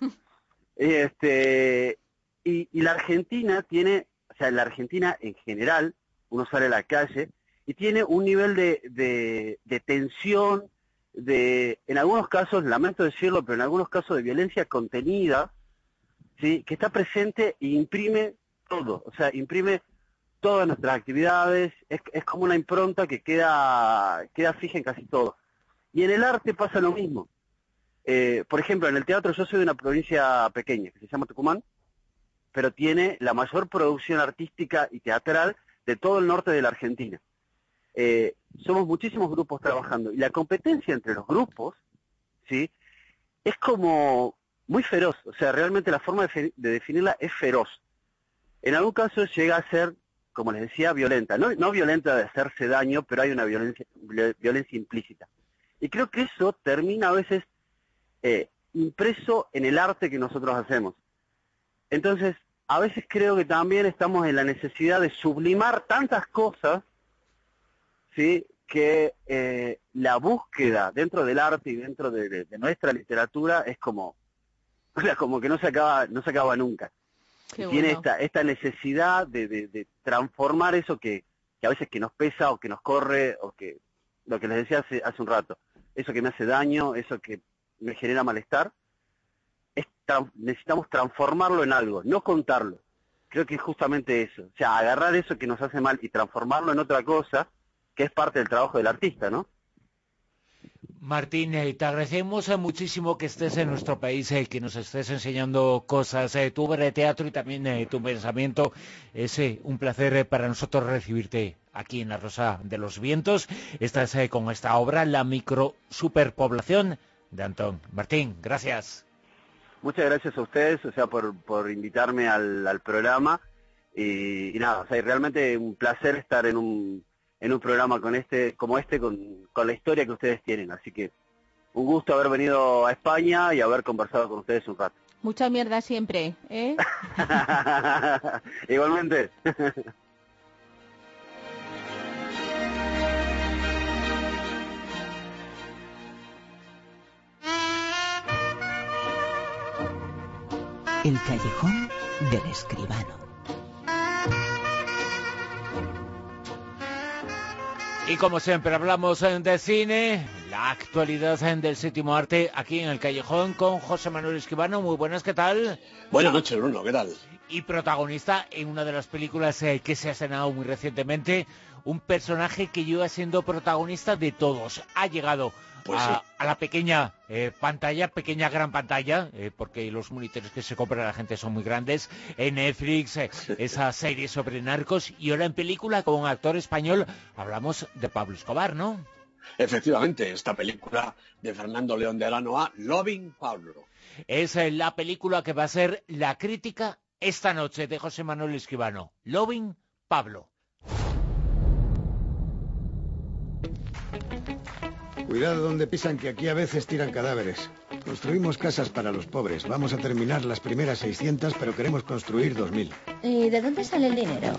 Este, y, y la Argentina tiene, o sea, la Argentina en general, uno sale a la calle y tiene un nivel de, de, de tensión, de, en algunos casos, lamento decirlo, pero en algunos casos de violencia contenida, ¿sí? Que está presente e imprime todo, o sea, imprime todas nuestras actividades, es, es como una impronta que queda, queda fija en casi todo. Y en el arte pasa lo mismo. Eh, por ejemplo, en el teatro yo soy de una provincia pequeña, que se llama Tucumán, pero tiene la mayor producción artística y teatral de todo el norte de la Argentina. Eh, somos muchísimos grupos trabajando, y la competencia entre los grupos, ¿sí? Es como muy feroz, o sea, realmente la forma de, de definirla es feroz. En algún caso llega a ser, como les decía, violenta. No, no violenta de hacerse daño, pero hay una violencia, violencia implícita. Y creo que eso termina a veces Eh, impreso en el arte que nosotros hacemos. Entonces, a veces creo que también estamos en la necesidad de sublimar tantas cosas, ¿sí? Que eh, la búsqueda dentro del arte y dentro de, de, de nuestra literatura es como, o sea, como que no se acaba, no se acaba nunca. Qué Tiene bueno. esta, esta necesidad de, de, de transformar eso que, que a veces que nos pesa o que nos corre, o que, lo que les decía hace, hace un rato, eso que me hace daño, eso que me genera malestar, es tra necesitamos transformarlo en algo, no contarlo. Creo que es justamente eso, o sea, agarrar eso que nos hace mal y transformarlo en otra cosa, que es parte del trabajo del artista, ¿no? Martín, eh, te agradecemos eh, muchísimo que estés en nuestro país, eh, que nos estés enseñando cosas, eh, tu obra de teatro y también eh, tu pensamiento. Es eh, un placer eh, para nosotros recibirte aquí en La Rosa de los Vientos. Estás eh, con esta obra, La microsuperpoblación de Antón. Martín, gracias. Muchas gracias a ustedes, o sea, por, por invitarme al, al programa. Y, y nada, o sea, realmente un placer estar en un... en un programa con este, como este, con, con la historia que ustedes tienen. Así que un gusto haber venido a España y haber conversado con ustedes un rato. Mucha mierda siempre, ¿eh? Igualmente. El callejón del escribano. Y como siempre hablamos de cine, la actualidad del séptimo arte aquí en el Callejón con José Manuel Escribano. Muy buenas, ¿qué tal? Buenas noches, Bruno, ¿qué tal? Y protagonista en una de las películas eh, que se ha estrenado muy recientemente, un personaje que lleva siendo protagonista de todos. Ha llegado pues a, sí. a la pequeña eh, pantalla, pequeña gran pantalla, eh, porque los monitores que se compran a la gente son muy grandes, en Netflix, eh, esa serie sobre narcos, y ahora en película con un actor español. Hablamos de Pablo Escobar, ¿no? Efectivamente, esta película de Fernando León de Aranoa, Loving Pablo. Es eh, la película que va a ser la crítica esta noche de José Manuel Escribano, Loving Pablo. Cuidado donde pisan, que aquí a veces tiran cadáveres. Construimos casas para los pobres. Vamos a terminar las primeras seiscientas, pero queremos construir dos mil. ¿Y de dónde sale el dinero?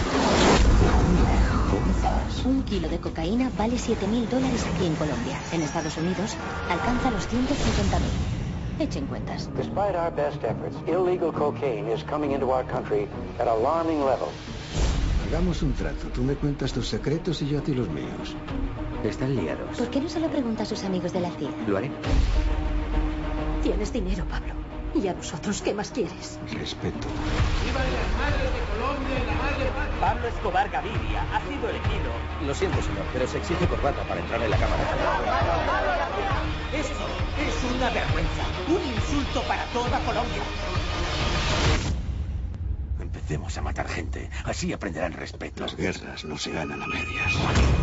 Un kilo de cocaína vale siete mil dólares aquí en Colombia. En Estados Unidos alcanza los ciento cincuenta mil. Echen cuentas. Despite our best efforts, illegal cocaine is coming into our country at alarming levels. Hagamos un trato. Tú me cuentas tus secretos y yo a ti los míos. Están liados. ¿Por qué no se lo pregunta a sus amigos de la C I A? Lo haré. Tienes dinero, Pablo. ¿Y a vosotros qué más quieres? Respeto. ¡Viva las madres de Colombia y la madre patria! Pablo Escobar Gaviria ha sido elegido. Lo siento, señor, pero se exige corbata para entrar en la Cámara. Esto es una vergüenza, un insulto para toda Colombia. Empecemos a matar gente, así aprenderán respeto. Las guerras no se ganan a medias.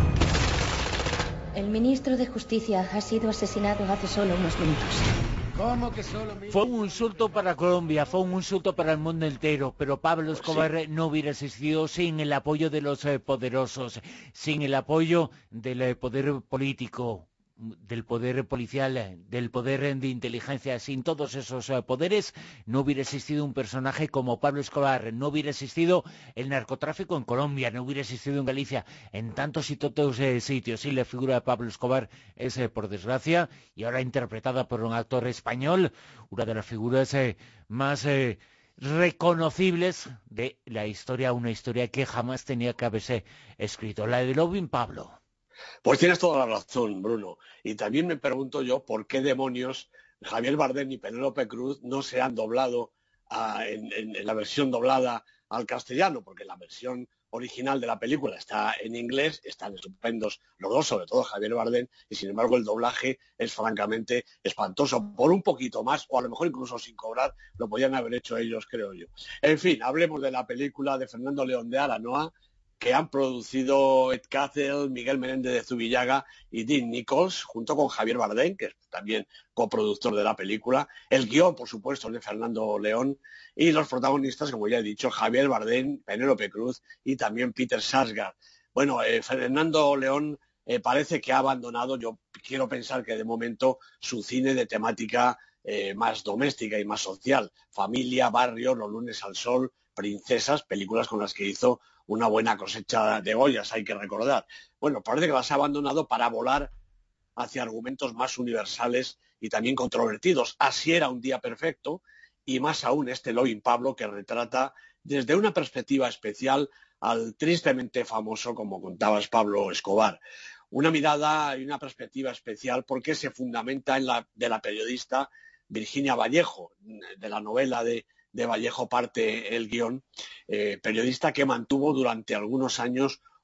El ministro de Justicia ha sido asesinado hace solo unos minutos. ¿Cómo que solo mi... Fue un insulto para Colombia, fue un insulto para el mundo entero, pero Pablo Escobar pues sí. no hubiera existido sin el apoyo de los eh, poderosos, sin el apoyo del eh, poder político, del poder policial, del poder de inteligencia. Sin todos esos uh, poderes no hubiera existido un personaje como Pablo Escobar, no hubiera existido el narcotráfico en Colombia, no hubiera existido en Galicia, en tantos y tantos eh, sitios. Y la figura de Pablo Escobar es, eh, por desgracia, y ahora interpretada por un actor español, una de las figuras eh, más eh, reconocibles de la historia, una historia que jamás tenía que haberse escrito, la de Loving Pablo. Pues tienes toda la razón, Bruno. Y también me pregunto yo por qué demonios Javier Bardem y Penélope Cruz no se han doblado a, en, en, en la versión doblada al castellano, porque la versión original de la película está en inglés, están estupendos los dos, sobre todo Javier Bardem, y sin embargo el doblaje es francamente espantoso. Por un poquito más, o a lo mejor incluso sin cobrar, lo podían haber hecho ellos, creo yo. En fin, hablemos de la película de Fernando León de Aranoa, que han producido Ed Catell, Miguel Menéndez de Zubillaga y Dean Nichols, junto con Javier Bardem, que es también coproductor de la película. El guión, por supuesto, es de Fernando León. Y los protagonistas, como ya he dicho, Javier Bardem, Penélope Cruz y también Peter Sarsgaard. Bueno, eh, Fernando León eh, parece que ha abandonado, yo quiero pensar que de momento, su cine de temática eh, más doméstica y más social. Familia, barrio, Los lunes al sol, Princesas, películas con las que hizo una buena cosecha de Goyas, hay que recordar. Bueno, parece que las ha abandonado para volar hacia argumentos más universales y también controvertidos. Así era Un día perfecto, y más aún este Loving Pablo, que retrata desde una perspectiva especial al tristemente famoso, como contabas, Pablo Escobar. Una mirada y una perspectiva especial porque se fundamenta en la de la periodista Virginia Vallejo, de la novela de de Vallejo parte el guión, eh, periodista que mantuvo durante algunos años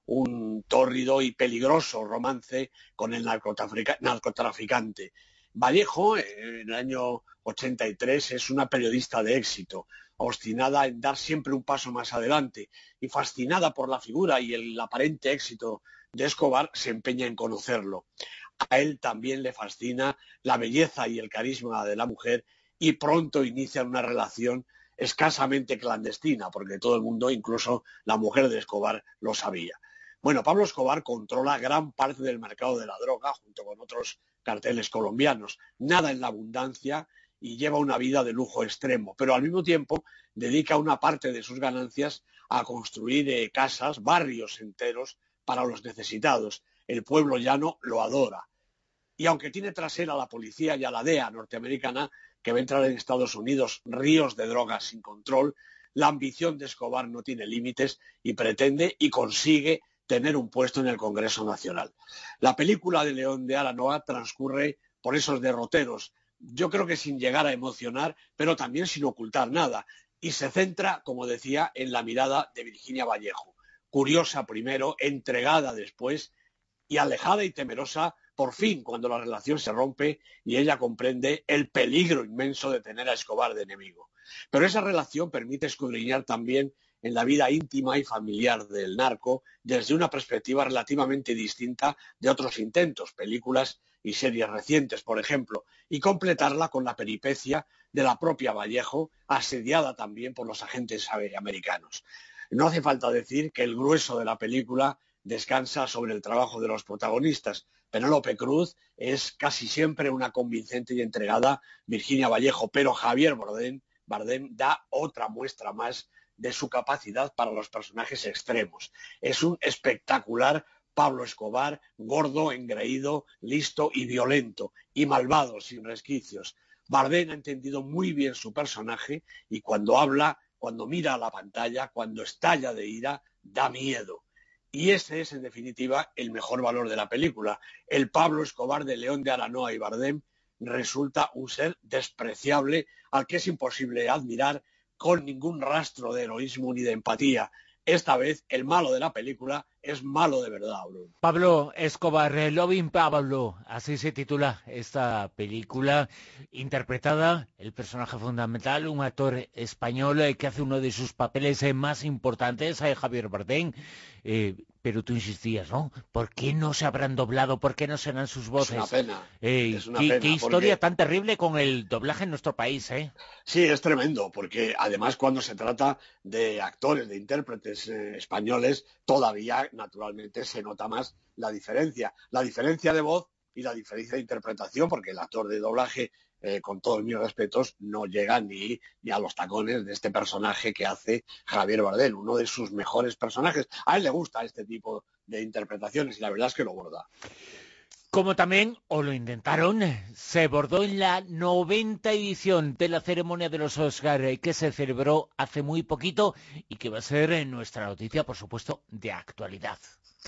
un tórrido y peligroso romance con el narcotrafica- narcotraficante. Vallejo, en el año ochenta y tres, es una periodista de éxito, obstinada en dar siempre un paso más adelante y fascinada por la figura y el aparente éxito de Escobar, se empeña en conocerlo. A él también le fascina la belleza y el carisma de la mujer y pronto inician una relación escasamente clandestina, porque todo el mundo, incluso la mujer de Escobar, lo sabía. Bueno, Pablo Escobar controla gran parte del mercado de la droga junto con otros carteles colombianos, nada en la abundancia y lleva una vida de lujo extremo, pero al mismo tiempo dedica una parte de sus ganancias a construir eh, casas, barrios enteros para los necesitados. El pueblo llano lo adora. Y aunque tiene tras él a la policía y a la D E A norteamericana, que va a entrar en Estados Unidos ríos de drogas sin control, la ambición de Escobar no tiene límites y pretende y consigue tener un puesto en el Congreso Nacional. La película de León de Aranoa transcurre por esos derroteros, yo creo que sin llegar a emocionar, pero también sin ocultar nada, y se centra, como decía, en la mirada de Virginia Vallejo, curiosa primero, entregada después y alejada y temerosa por fin cuando la relación se rompe y ella comprende el peligro inmenso de tener a Escobar de enemigo. Pero esa relación permite escudriñar también en la vida íntima y familiar del narco desde una perspectiva relativamente distinta de otros intentos, películas y series recientes, por ejemplo, y completarla con la peripecia de la propia Vallejo, asediada también por los agentes americanos. No hace falta decir que el grueso de la película descansa sobre el trabajo de los protagonistas. Penélope Cruz es casi siempre una convincente y entregada Virginia Vallejo, pero Javier Bardem, Bardem da otra muestra más de su capacidad para los personajes extremos. Es un espectacular Pablo Escobar, gordo, engreído, listo y violento, y malvado, sin resquicios. Bardem ha entendido muy bien su personaje y cuando habla, cuando mira a la pantalla, cuando estalla de ira, da miedo. Y ese es, en definitiva, el mejor valor de la película. El Pablo Escobar de León de Aranoa y Bardem resulta un ser despreciable al que es imposible admirar con ningún rastro de heroísmo ni de empatía. Esta vez el malo de la película es malo de verdad, Bruno. Pablo Escobar, Loving Pablo, así se titula esta película, interpretada el personaje fundamental, un actor español eh, que hace uno de sus papeles eh, más importantes, eh, Javier Bardem, eh, pero tú insistías, ¿no? ¿Por qué no se habrán doblado? ¿Por qué no serán sus voces? Es una pena. Eh, es una qué, pena qué historia porque... tan terrible con el doblaje en nuestro país, ¿eh? Sí, es tremendo, porque además cuando se trata de actores, de intérpretes eh, españoles, todavía naturalmente se nota más la diferencia. La diferencia de voz y la diferencia de interpretación, porque el actor de doblaje, eh, con todos mis respetos, no llega ni, ni a los tacones de este personaje que hace Javier Bardem, uno de sus mejores personajes. A él le gusta este tipo de interpretaciones y la verdad es que lo borda. Como también, o lo intentaron, se bordó en la noventa edición de la ceremonia de los Oscar que se celebró hace muy poquito y que va a ser en nuestra noticia, por supuesto, de actualidad.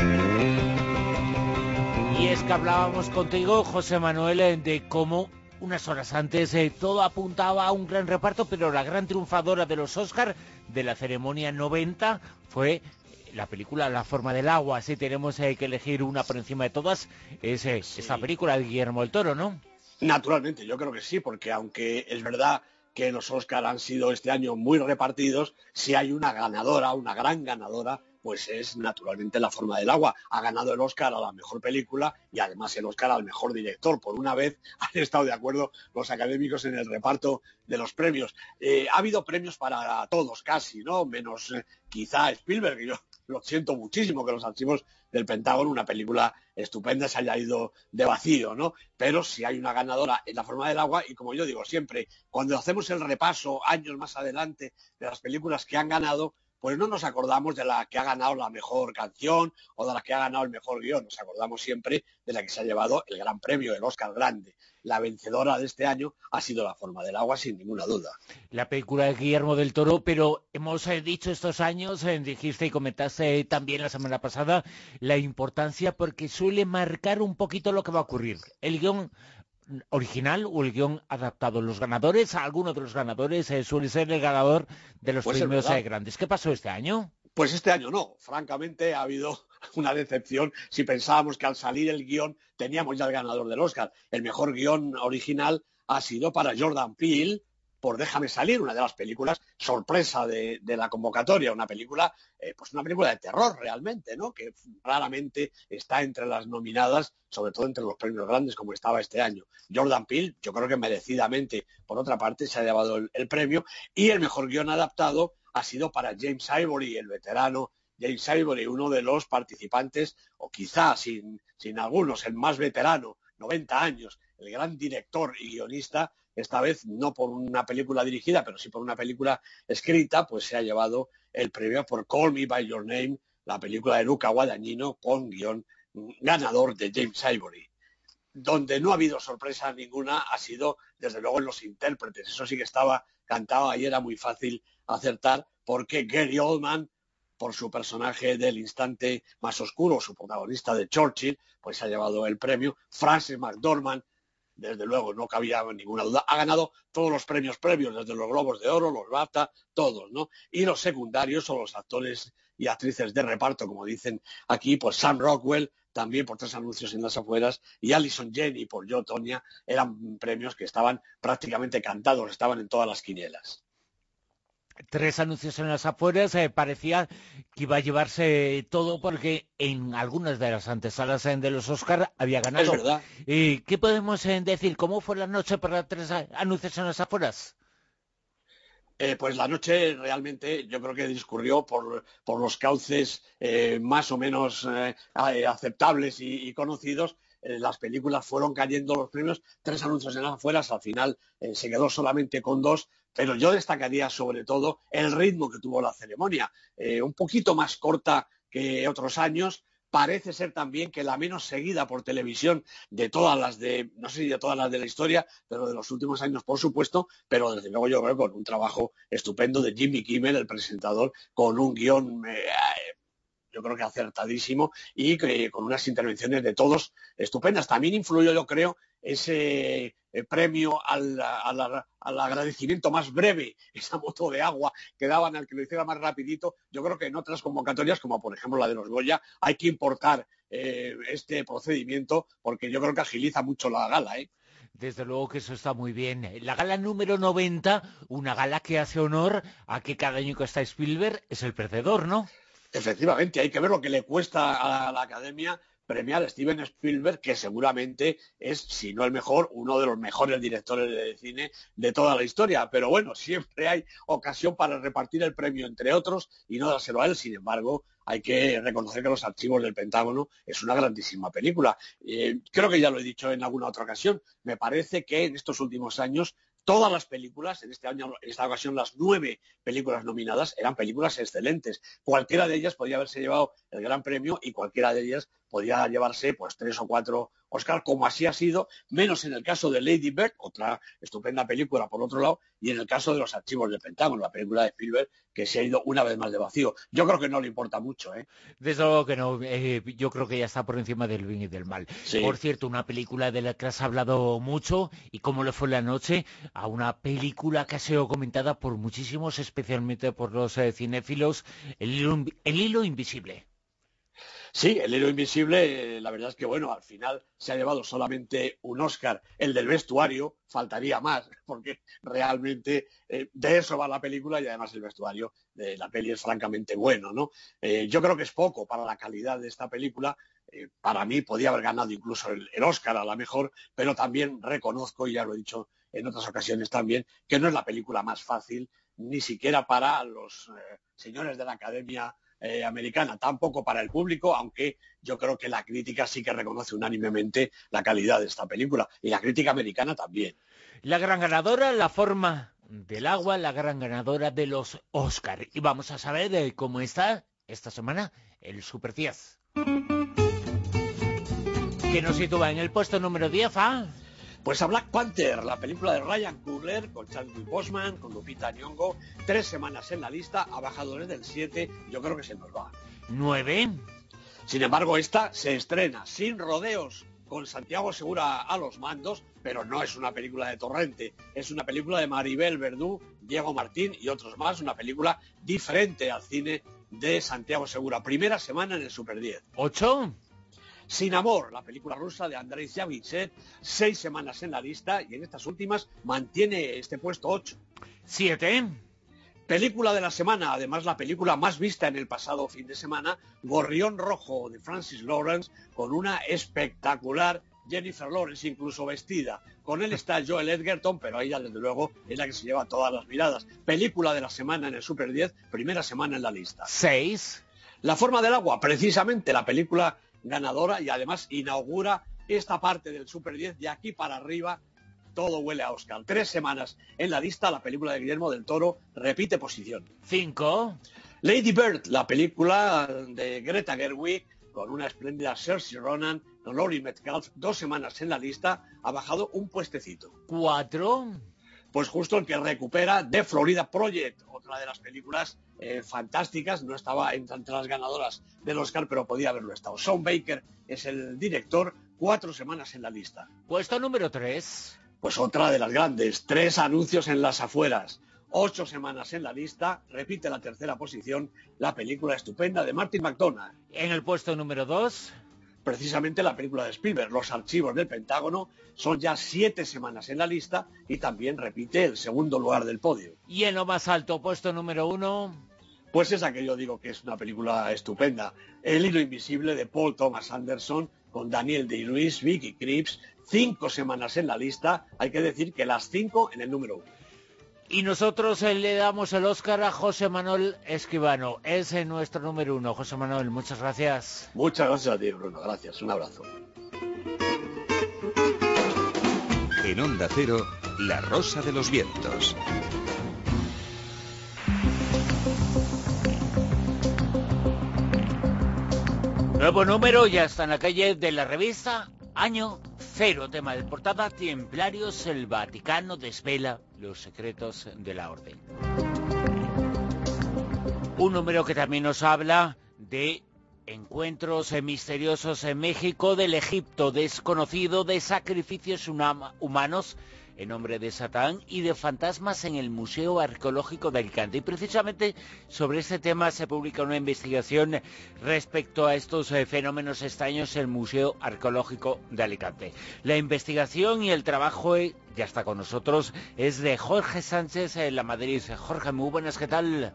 Y es que hablábamos contigo, José Manuel, de cómo unas horas antes eh, todo apuntaba a un gran reparto, pero la gran triunfadora de los Oscar de la ceremonia noventa fue la película La forma del agua. Si tenemos eh, que elegir una por encima de todas, es eh, sí. esta película de Guillermo del Toro, ¿no? Naturalmente, yo creo que sí, porque aunque es verdad que los Oscar han sido este año muy repartidos, si hay una ganadora, una gran ganadora, pues es naturalmente La forma del agua. Ha ganado el Oscar a la mejor película y además el Oscar al mejor director. Por una vez han estado de acuerdo los académicos en el reparto de los premios. Eh, ha habido premios para todos casi, ¿no? Menos eh, quizá Spielberg, que yo lo siento muchísimo que los archivos del Pentágono, una película estupenda, se haya ido de vacío, ¿no? Pero si hay una ganadora en La forma del agua, y como yo digo siempre, cuando hacemos el repaso años más adelante de las películas que han ganado, pues no nos acordamos de la que ha ganado la mejor canción o de la que ha ganado el mejor guión, nos acordamos siempre de la que se ha llevado el gran premio, el Oscar grande. La vencedora de este año ha sido La forma del agua, sin ninguna duda. La película de Guillermo del Toro, pero hemos eh, dicho estos años, eh, dijiste y comentaste eh, también la semana pasada, la importancia porque suele marcar un poquito lo que va a ocurrir. El guión original o el guión adaptado. Los ganadores, alguno de los ganadores eh, suele ser el ganador de los pues premios eh, grandes. ¿Qué pasó este año? Pues este año no. Francamente ha habido una decepción si pensábamos que al salir el guión teníamos ya el ganador del Oscar. El mejor guión original ha sido para Jordan Peele por Déjame salir, una de las películas sorpresa de, de la convocatoria, una película, eh, pues una película de terror realmente, ¿no? Que raramente está entre las nominadas, sobre todo entre los premios grandes como estaba este año. Jordan Peele, yo creo que merecidamente, por otra parte, se ha llevado el, el premio, y el mejor guión adaptado ha sido para James Ivory, el veterano James Ivory, uno de los participantes, o quizá sin, sin algunos, el más veterano, noventa años, el gran director y guionista. Esta vez no por una película dirigida, pero sí por una película escrita, pues se ha llevado el premio por Call Me By Your Name, la película de Luca Guadagnino, con guión ganador de James Ivory. Donde no ha habido sorpresa ninguna ha sido, desde luego, en los intérpretes. Eso sí que estaba cantado y era muy fácil acertar, porque Gary Oldman, por su personaje del instante más oscuro, su protagonista de Churchill, pues se ha llevado el premio. Frances McDormand, desde luego, no cabía ninguna duda, ha ganado todos los premios previos, desde los Globos de Oro, los BAFTA, todos, ¿no? Y los secundarios, o los actores y actrices de reparto, como dicen aquí, pues Sam Rockwell, también por Tres anuncios en las afueras, y Allison Janney por Yo, Tonya, eran premios que estaban prácticamente cantados, estaban en todas las quinielas. Tres anuncios en las afueras, eh, parecía que iba a llevarse todo porque en algunas de las antesalas eh, de los Oscar había ganado. Es verdad. Eh, ¿Qué podemos eh, decir? ¿Cómo fue la noche para tres anuncios en las afueras? Eh, pues la noche realmente yo creo que discurrió por, por los cauces eh, más o menos eh, aceptables y, y conocidos. Eh, las películas fueron cayendo los premios, tres anuncios en las afueras, al final eh, se quedó solamente con dos, pero yo destacaría sobre todo el ritmo que tuvo la ceremonia, eh, un poquito más corta que otros años. Parece ser también que la menos seguida por televisión de todas las de, no sé si de todas las de la historia, pero de los últimos años, por supuesto, pero desde luego yo creo con un trabajo estupendo de Jimmy Kimmel, el presentador, con un guión eh, yo creo que acertadísimo y que, con unas intervenciones de todos estupendas. También influyó, yo creo, ese eh, premio al, al, al agradecimiento más breve, esa moto de agua que daban al que lo hiciera más rapidito. Yo creo que en otras convocatorias, como por ejemplo la de los Goya, hay que importar eh, este procedimiento, porque yo creo que agiliza mucho la gala, ¿eh? Desde luego que eso está muy bien. La gala número noventa, una gala que hace honor a que cada año que está Spielberg es el perdedor, ¿no? Efectivamente, hay que ver lo que le cuesta a la Academia premiar a Steven Spielberg, que seguramente es, si no el mejor, uno de los mejores directores de cine de toda la historia. Pero bueno, siempre hay ocasión para repartir el premio entre otros y no dárselo a él. Sin embargo, hay que reconocer que Los archivos del Pentágono es una grandísima película. Eh, creo que ya lo he dicho en alguna otra ocasión. Me parece que en estos últimos años todas las películas, en este año, en esta ocasión las nueve películas nominadas, eran películas excelentes. Cualquiera de ellas podía haberse llevado el gran premio y cualquiera de ellas podía llevarse pues tres o cuatro Oscar, como así ha sido, menos en el caso de Lady Bird, otra estupenda película por otro lado, y en el caso de Los archivos del Pentágono, la película de Spielberg, que se ha ido una vez más de vacío. Yo creo que no le importa mucho, ¿eh? Desde luego que no, eh, yo creo que ya está por encima del bien y del mal. Sí. Por cierto, una película de la que has hablado mucho, y cómo le fue la noche, a una película que ha sido comentada por muchísimos, especialmente por los eh, cinéfilos, el hilo, el hilo invisible. Sí, El hilo invisible, eh, la verdad es que, bueno, al final se ha llevado solamente un Oscar, el del vestuario, faltaría más, porque realmente eh, de eso va la película, y además el vestuario de la peli es francamente bueno, ¿no? Eh, yo creo que es poco para la calidad de esta película. Eh, para mí podía haber ganado incluso el, el Oscar a la mejor, pero también reconozco, y ya lo he dicho en otras ocasiones también, que no es la película más fácil, ni siquiera para los eh, señores de la Academia Eh, americana, tampoco para el público, aunque yo creo que la crítica sí que reconoce unánimemente la calidad de esta película, y la crítica americana también. La gran ganadora, La forma del agua, la gran ganadora de los Oscar. Y vamos a saber de cómo está esta semana el Super diez. Que nos sitúa en el puesto número diez, ¿ah? Pues a Black Panther, la película de Ryan Coogler, con Chadwick Boseman, con Lupita Nyong'o, tres semanas en la lista, ha bajado desde el siete, yo creo que se nos va. ¿Nueve? Sin embargo, esta se estrena sin rodeos, con Santiago Segura a los mandos, pero no es una película de Torrente, es una película de Maribel Verdú, Diego Martín y otros más, una película diferente al cine de Santiago Segura. Primera semana en el Super diez. ¿Ocho? Sin amor, la película rusa de Andrei Zhyagintsev, seis semanas en la lista y en estas últimas mantiene este puesto ocho. ¿Siete? Película de la semana, además la película más vista en el pasado fin de semana, Gorrión Rojo de Francis Lawrence, con una espectacular Jennifer Lawrence, incluso vestida. Con él está Joel Edgerton, pero ella desde luego es la que se lleva todas las miradas. Película de la semana en el Super diez, primera semana en la lista. ¿Seis? La forma del agua, precisamente la película ganadora, y además inaugura esta parte del Super diez. De aquí para arriba todo huele a Oscar. Tres semanas en la lista, la película de Guillermo del Toro repite posición. Cinco. Lady Bird, la película de Greta Gerwig, con una espléndida Saoirse Ronan, con Laurie Metcalf, dos semanas en la lista, ha bajado un puestecito. Cuatro. Pues justo el que recupera The Florida Project, otra de las películas eh, fantásticas, no estaba entre las ganadoras del Oscar, pero podía haberlo estado. Sean Baker es el director, cuatro semanas en la lista. Puesto número tres. Pues otra de las grandes, tres anuncios en las afueras, ocho semanas en la lista, repite la tercera posición, la película estupenda de Martin McDonagh. En el puesto número dos. Precisamente la película de Spielberg, Los archivos del Pentágono, son ya siete semanas en la lista y también repite el segundo lugar del podio. Y en lo más alto, puesto número uno. Pues esa que yo digo que es una película estupenda, El hilo invisible de Paul Thomas Anderson, con Daniel Day-Lewis, Vicky Krieps, cinco semanas en la lista, hay que decir que las cinco en el número uno. Y nosotros eh, le damos el Oscar a José Manuel Escribano. Es eh, nuestro número uno. José Manuel, muchas gracias. Muchas gracias a ti, Bruno. Gracias. Un abrazo. En Onda Cero, La Rosa de los Vientos. Nuevo número, ya está en la calle de la revista Año Cero. Tema de portada: Templarios, el Vaticano desvela los secretos de la orden. Un número que también nos habla de encuentros misteriosos en México, del Egipto desconocido, de sacrificios humanos en nombre de Satán y de fantasmas en el Museo Arqueológico de Alicante. Y precisamente sobre este tema se publica una investigación respecto a estos eh, fenómenos extraños en el Museo Arqueológico de Alicante. La investigación y el trabajo, eh, ya está con nosotros, es de Jorge Sánchez en la Madrid. Jorge, muy buenas, ¿qué tal?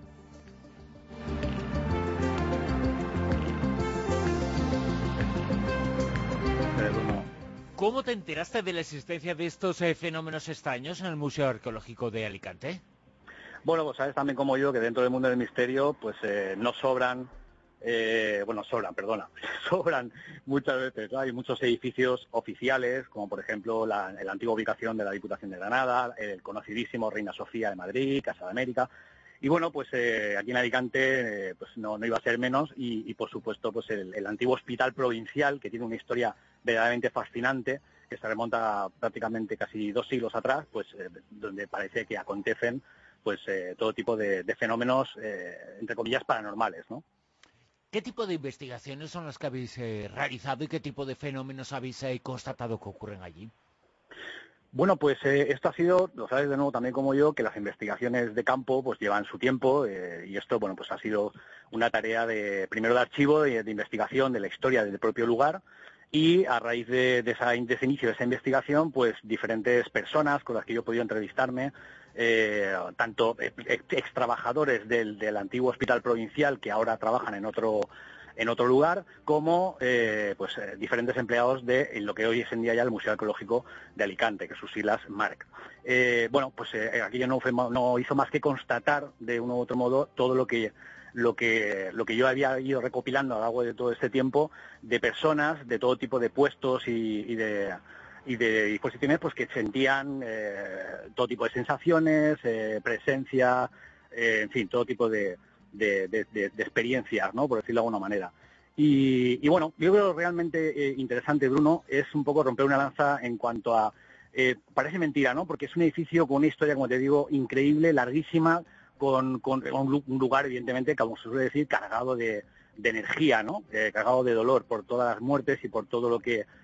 ¿Cómo te enteraste de la existencia de estos eh, fenómenos extraños en el Museo Arqueológico de Alicante? Bueno, pues sabes también como yo que dentro del mundo del misterio pues eh, no sobran, eh, bueno, sobran, perdona, sobran muchas veces, ¿no? Hay muchos edificios oficiales, como por ejemplo la, la antigua ubicación de la Diputación de Granada, el conocidísimo Reina Sofía de Madrid, Casa de América. Y bueno, pues eh, aquí en Alicante eh, pues no, no iba a ser menos y, y por supuesto pues el, el antiguo hospital provincial, que tiene una historia verdaderamente fascinante, que se remonta prácticamente casi dos siglos atrás, pues eh, donde parece que acontecen pues eh, todo tipo de, de fenómenos, eh, entre comillas, paranormales, ¿no? ¿Qué tipo de investigaciones son las que habéis eh, realizado y qué tipo de fenómenos habéis eh, constatado que ocurren allí? Bueno, pues eh, esto ha sido, lo sabes de nuevo también como yo, que las investigaciones de campo pues llevan su tiempo eh, y esto, bueno, pues ha sido una tarea de primero de archivo, de, de investigación de la historia del propio lugar y a raíz de, de, esa, de ese inicio de esa investigación, pues diferentes personas con las que yo he podido entrevistarme, eh, tanto ex, ex trabajadores del, del antiguo hospital provincial que ahora trabajan en otro en otro lugar, como eh, pues eh, diferentes empleados de en lo que hoy es en día ya el Museo Arqueológico de Alicante, que sus siglas MARC. Eh, bueno, pues eh, aquello no, fue, no hizo más que constatar de uno u otro modo todo lo que lo que lo que yo había ido recopilando a lo largo de todo este tiempo de personas de todo tipo de puestos y, y de y de disposiciones pues que sentían eh, todo tipo de sensaciones, eh, presencia, eh, en fin, todo tipo de De, de, de, de experiencias, ¿no? Por decirlo de alguna manera. Y, y bueno, yo creo realmente eh, interesante, Bruno, es un poco romper una lanza en cuanto a... Eh, parece mentira, ¿no? Porque es un edificio con una historia, como te digo, increíble, larguísima, con, con un lugar, evidentemente, como se suele decir, cargado de, de energía, ¿no? Eh, cargado de dolor por todas las muertes y por todo lo que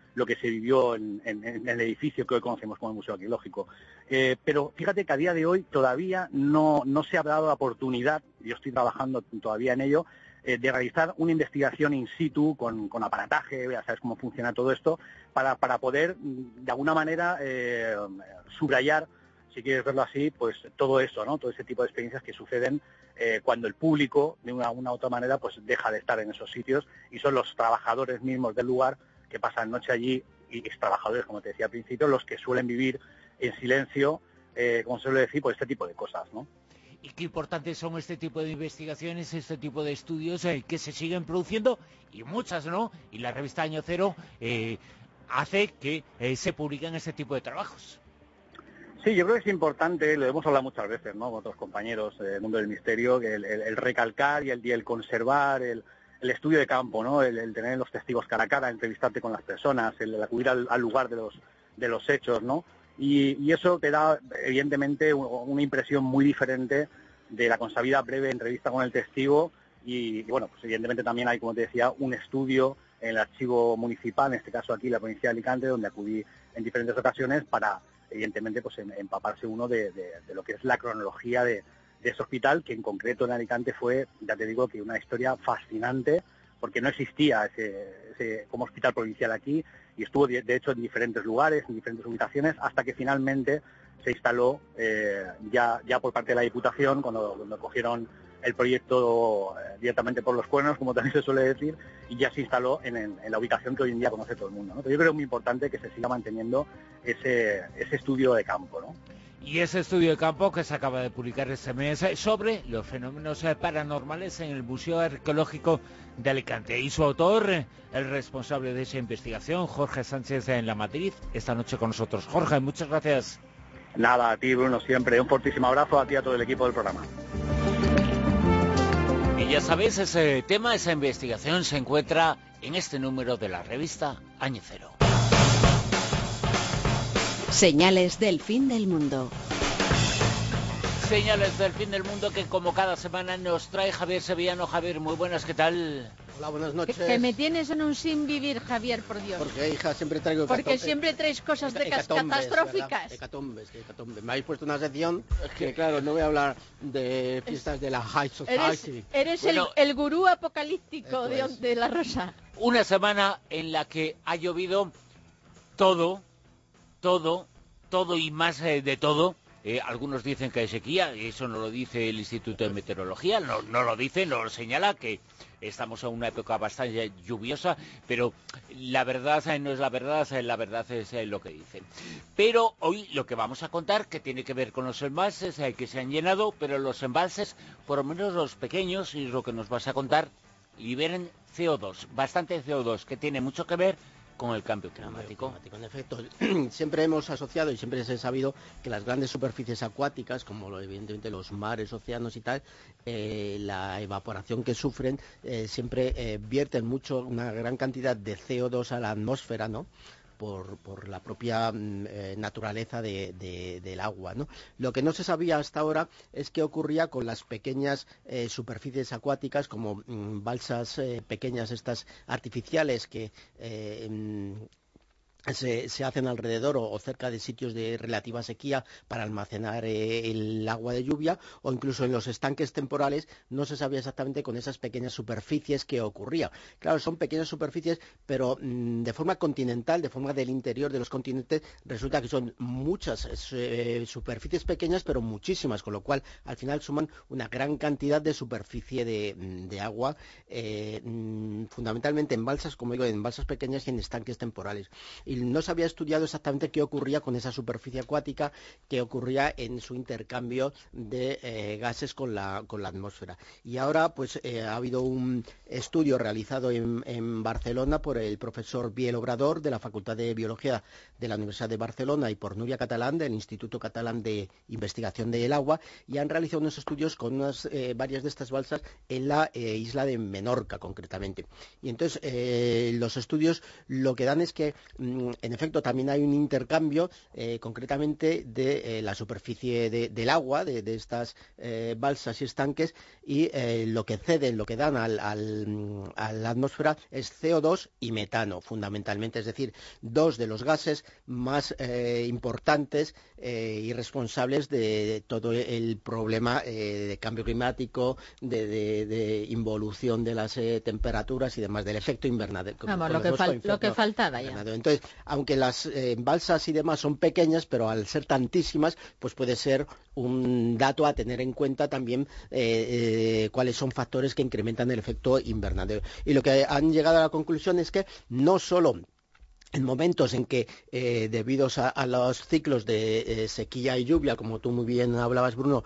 lo que se vivió en, en, en el edificio que hoy conocemos como el Museo Arqueológico. Eh, pero fíjate que a día de hoy todavía no, no se ha dado la oportunidad, yo estoy trabajando todavía en ello, eh, de realizar una investigación in situ con, con aparataje, ya sabes cómo funciona todo esto, para, para poder de alguna manera eh, subrayar, si quieres verlo así, pues todo eso, ¿no? Todo ese tipo de experiencias que suceden eh, cuando el público, de una u otra manera, pues deja de estar en esos sitios y son los trabajadores mismos del lugar que pasan noche allí, y ex trabajadores, como te decía al principio, los que suelen vivir en silencio, eh, como se suele decir, por este tipo de cosas, ¿no? Y qué importantes son este tipo de investigaciones, este tipo de estudios eh, que se siguen produciendo, y muchas, ¿no? Y la revista Año Cero eh, hace que eh, se publiquen este tipo de trabajos. Sí, yo creo que es importante, lo hemos hablado muchas veces, ¿no?, con otros compañeros del mundo del misterio, el, el, el recalcar y el, y el conservar el, el estudio de campo, ¿no?, el, el tener los testigos cara a cara, entrevistarte con las personas, el, el acudir al, al lugar de los de los hechos, ¿no? Y, y eso te da, evidentemente, una impresión muy diferente de la consabida breve entrevista con el testigo y, y, bueno, pues evidentemente también hay, como te decía, un estudio en el archivo municipal, en este caso aquí la provincia de Alicante, donde acudí en diferentes ocasiones para, evidentemente, pues empaparse uno de, de, de lo que es la cronología de, de ese hospital, que en concreto en Alicante fue, ya te digo, que una historia fascinante, porque no existía ese, ese como hospital provincial aquí, y estuvo de, de hecho en diferentes lugares, en diferentes ubicaciones, hasta que finalmente se instaló eh, ya, ya por parte de la Diputación, cuando, cuando cogieron el proyecto eh, directamente por los cuernos, como también se suele decir, y ya se instaló en, en, en la ubicación que hoy en día conoce todo el mundo, ¿no? Pero yo creo que es muy importante que se siga manteniendo ese, ese estudio de campo, ¿no? Y ese estudio de campo que se acaba de publicar este mes sobre los fenómenos paranormales en el Museo Arqueológico de Alicante. Y su autor, el responsable de esa investigación, Jorge Sánchez en La Matriz, esta noche con nosotros. Jorge, muchas gracias. Nada, a ti, Bruno, siempre. Un fortísimo abrazo a ti y a todo el equipo del programa. Y ya sabéis, ese tema, esa investigación se encuentra en este número de la revista Año Cero. Señales del fin del mundo. Señales del fin del mundo que como cada semana nos trae Javier Sevillano. Javier, muy buenas, ¿qué tal? Hola, buenas noches. Que, que me tienes en un sin vivir, Javier, por Dios. Porque, hija, siempre traigo... Porque siempre traes cosas de catastróficas. Hecatombes, hecatombes. Me habéis puesto una sección que, claro, no voy a hablar de fiestas de la High Society. Eres, eres bueno, el, el gurú apocalíptico de, de La Rosa. Una semana en la que ha llovido todo, todo, todo y más eh, de todo. Eh, algunos dicen que hay sequía, y eso no lo dice el Instituto de Meteorología, no, no lo dice, no lo señala, que estamos en una época bastante lluviosa, pero la verdad no es la verdad, la verdad es lo que dicen. Pero hoy lo que vamos a contar, que tiene que ver con los embalses eh, que se han llenado, pero los embalses, por lo menos los pequeños, y es lo que nos vas a contar, liberan C O dos, bastante C O dos, que tiene mucho que ver con el cambio climático. En efecto, siempre hemos asociado y siempre se ha sabido que las grandes superficies acuáticas, como evidentemente los mares, océanos y tal, eh, la evaporación que sufren eh, siempre eh, vierten mucho, una gran cantidad de C O dos a la atmósfera, ¿no?, Por, por la propia eh, naturaleza de, de, del agua, ¿no? Lo que no se sabía hasta ahora es qué ocurría con las pequeñas eh, superficies acuáticas, como mm, balsas eh, pequeñas estas artificiales que eh, mm, Se, se hacen alrededor o, o cerca de sitios de relativa sequía para almacenar eh, el agua de lluvia, o incluso en los estanques temporales no se sabía exactamente con esas pequeñas superficies qué ocurría. Claro, son pequeñas superficies, pero mmm, de forma continental, de forma del interior de los continentes, resulta que son muchas eh, superficies pequeñas, pero muchísimas, con lo cual al final suman una gran cantidad de superficie de, de agua, eh, mmm, fundamentalmente en balsas, como digo, en balsas pequeñas y en estanques temporales. Y no se había estudiado exactamente qué ocurría con esa superficie acuática, qué ocurría en su intercambio de eh, gases con la, con la atmósfera. Y ahora pues eh, ha habido un estudio realizado en, en Barcelona por el profesor Biel Obrador de la Facultad de Biología de la Universidad de Barcelona y por Núria Catalán del Instituto Catalán de Investigación del Agua, y han realizado unos estudios con unas, eh, varias de estas balsas en la eh, isla de Menorca concretamente. Y entonces eh, los estudios lo que dan es que mmm, en efecto, también hay un intercambio, eh, concretamente, de eh, la superficie de, del agua, de, de estas eh, balsas y estanques, y eh, lo que ceden, lo que dan al, al, a la atmósfera es C O dos y metano, fundamentalmente, es decir, dos de los gases más eh, importantes eh, y responsables de todo el problema eh, de cambio climático, de, de, de involución de las eh, temperaturas y demás, del efecto invernadero. Vamos, lo que, fal lo que faltaba ya. Entonces, aunque las eh, balsas y demás son pequeñas, pero al ser tantísimas, pues puede ser un dato a tener en cuenta también eh, eh, cuáles son factores que incrementan el efecto invernadero. Y lo que han llegado a la conclusión es que no solo en momentos en que, eh, debido a, a los ciclos de eh, sequía y lluvia, como tú muy bien hablabas, Bruno,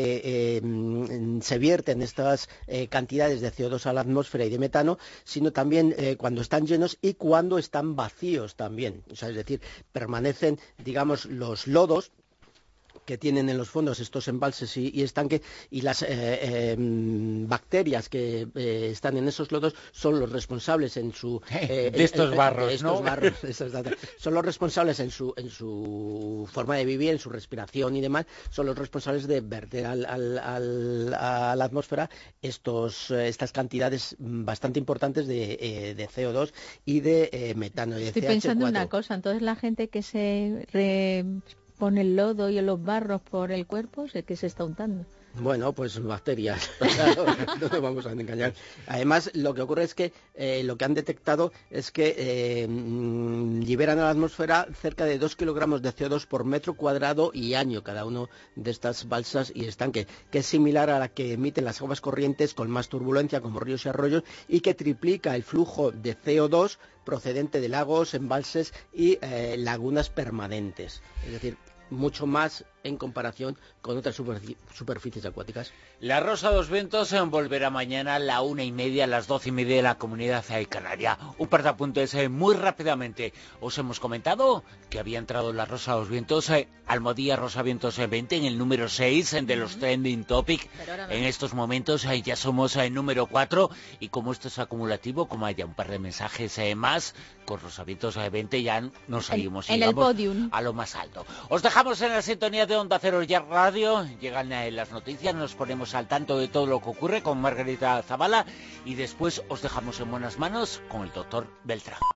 eh, eh, se vierten estas eh, cantidades de C O dos a la atmósfera y de metano, sino también eh, cuando están llenos y cuando están vacíos también. O sea, es decir, permanecen, digamos, los lodos que tienen en los fondos estos embalses y, y estanques, y las eh, eh, bacterias que eh, están en esos lodos son los responsables en su eh, de estos eh, barros, de estos ¿no? barros, son los responsables en su en su forma de vivir, en su respiración y demás, son los responsables de verter al, al, al, a la atmósfera estos estas cantidades bastante importantes de, eh, de C O dos y de eh, metano y de Estoy C H cuatro. pensando una cosa, entonces la gente que se re... pone el lodo y los barros por el cuerpo, sé que se está untando. Bueno, pues bacterias, claro, no nos vamos a engañar. Además, lo que ocurre es que eh, lo que han detectado es que eh, liberan a la atmósfera cerca de dos kilogramos de C O dos por metro cuadrado y año cada uno de estas balsas y estanques, que es similar a la que emiten las aguas corrientes con más turbulencia, como ríos y arroyos, y que triplica el flujo de C O dos procedente de lagos, embalses y eh, lagunas permanentes. Es decir, mucho más en comparación con otras superfic superficies acuáticas. La Rosa de los Vientos volverá mañana a la una y media, a las doce y media de la Comunidad Canaria. Un par de apuntes eh, muy rápidamente. Os hemos comentado que había entrado la Rosa de los Vientos, eh, Almodía Rosa Vientos eh, veinte, en el número seis eh, de los Trending Topic. En estos momentos eh, ya somos en eh, número cuatro, y como esto es acumulativo, como haya un par de mensajes eh, más, con Rosa Vientos eh, veinte ya nos salimos en, en el podium a lo más alto. Os dejamos en la sintonía de Onda Cero ya Radio, llegan eh, las noticias, nos ponemos al tanto de todo lo que ocurre con Margarita Zavala, y después os dejamos en buenas manos con el doctor Beltrán.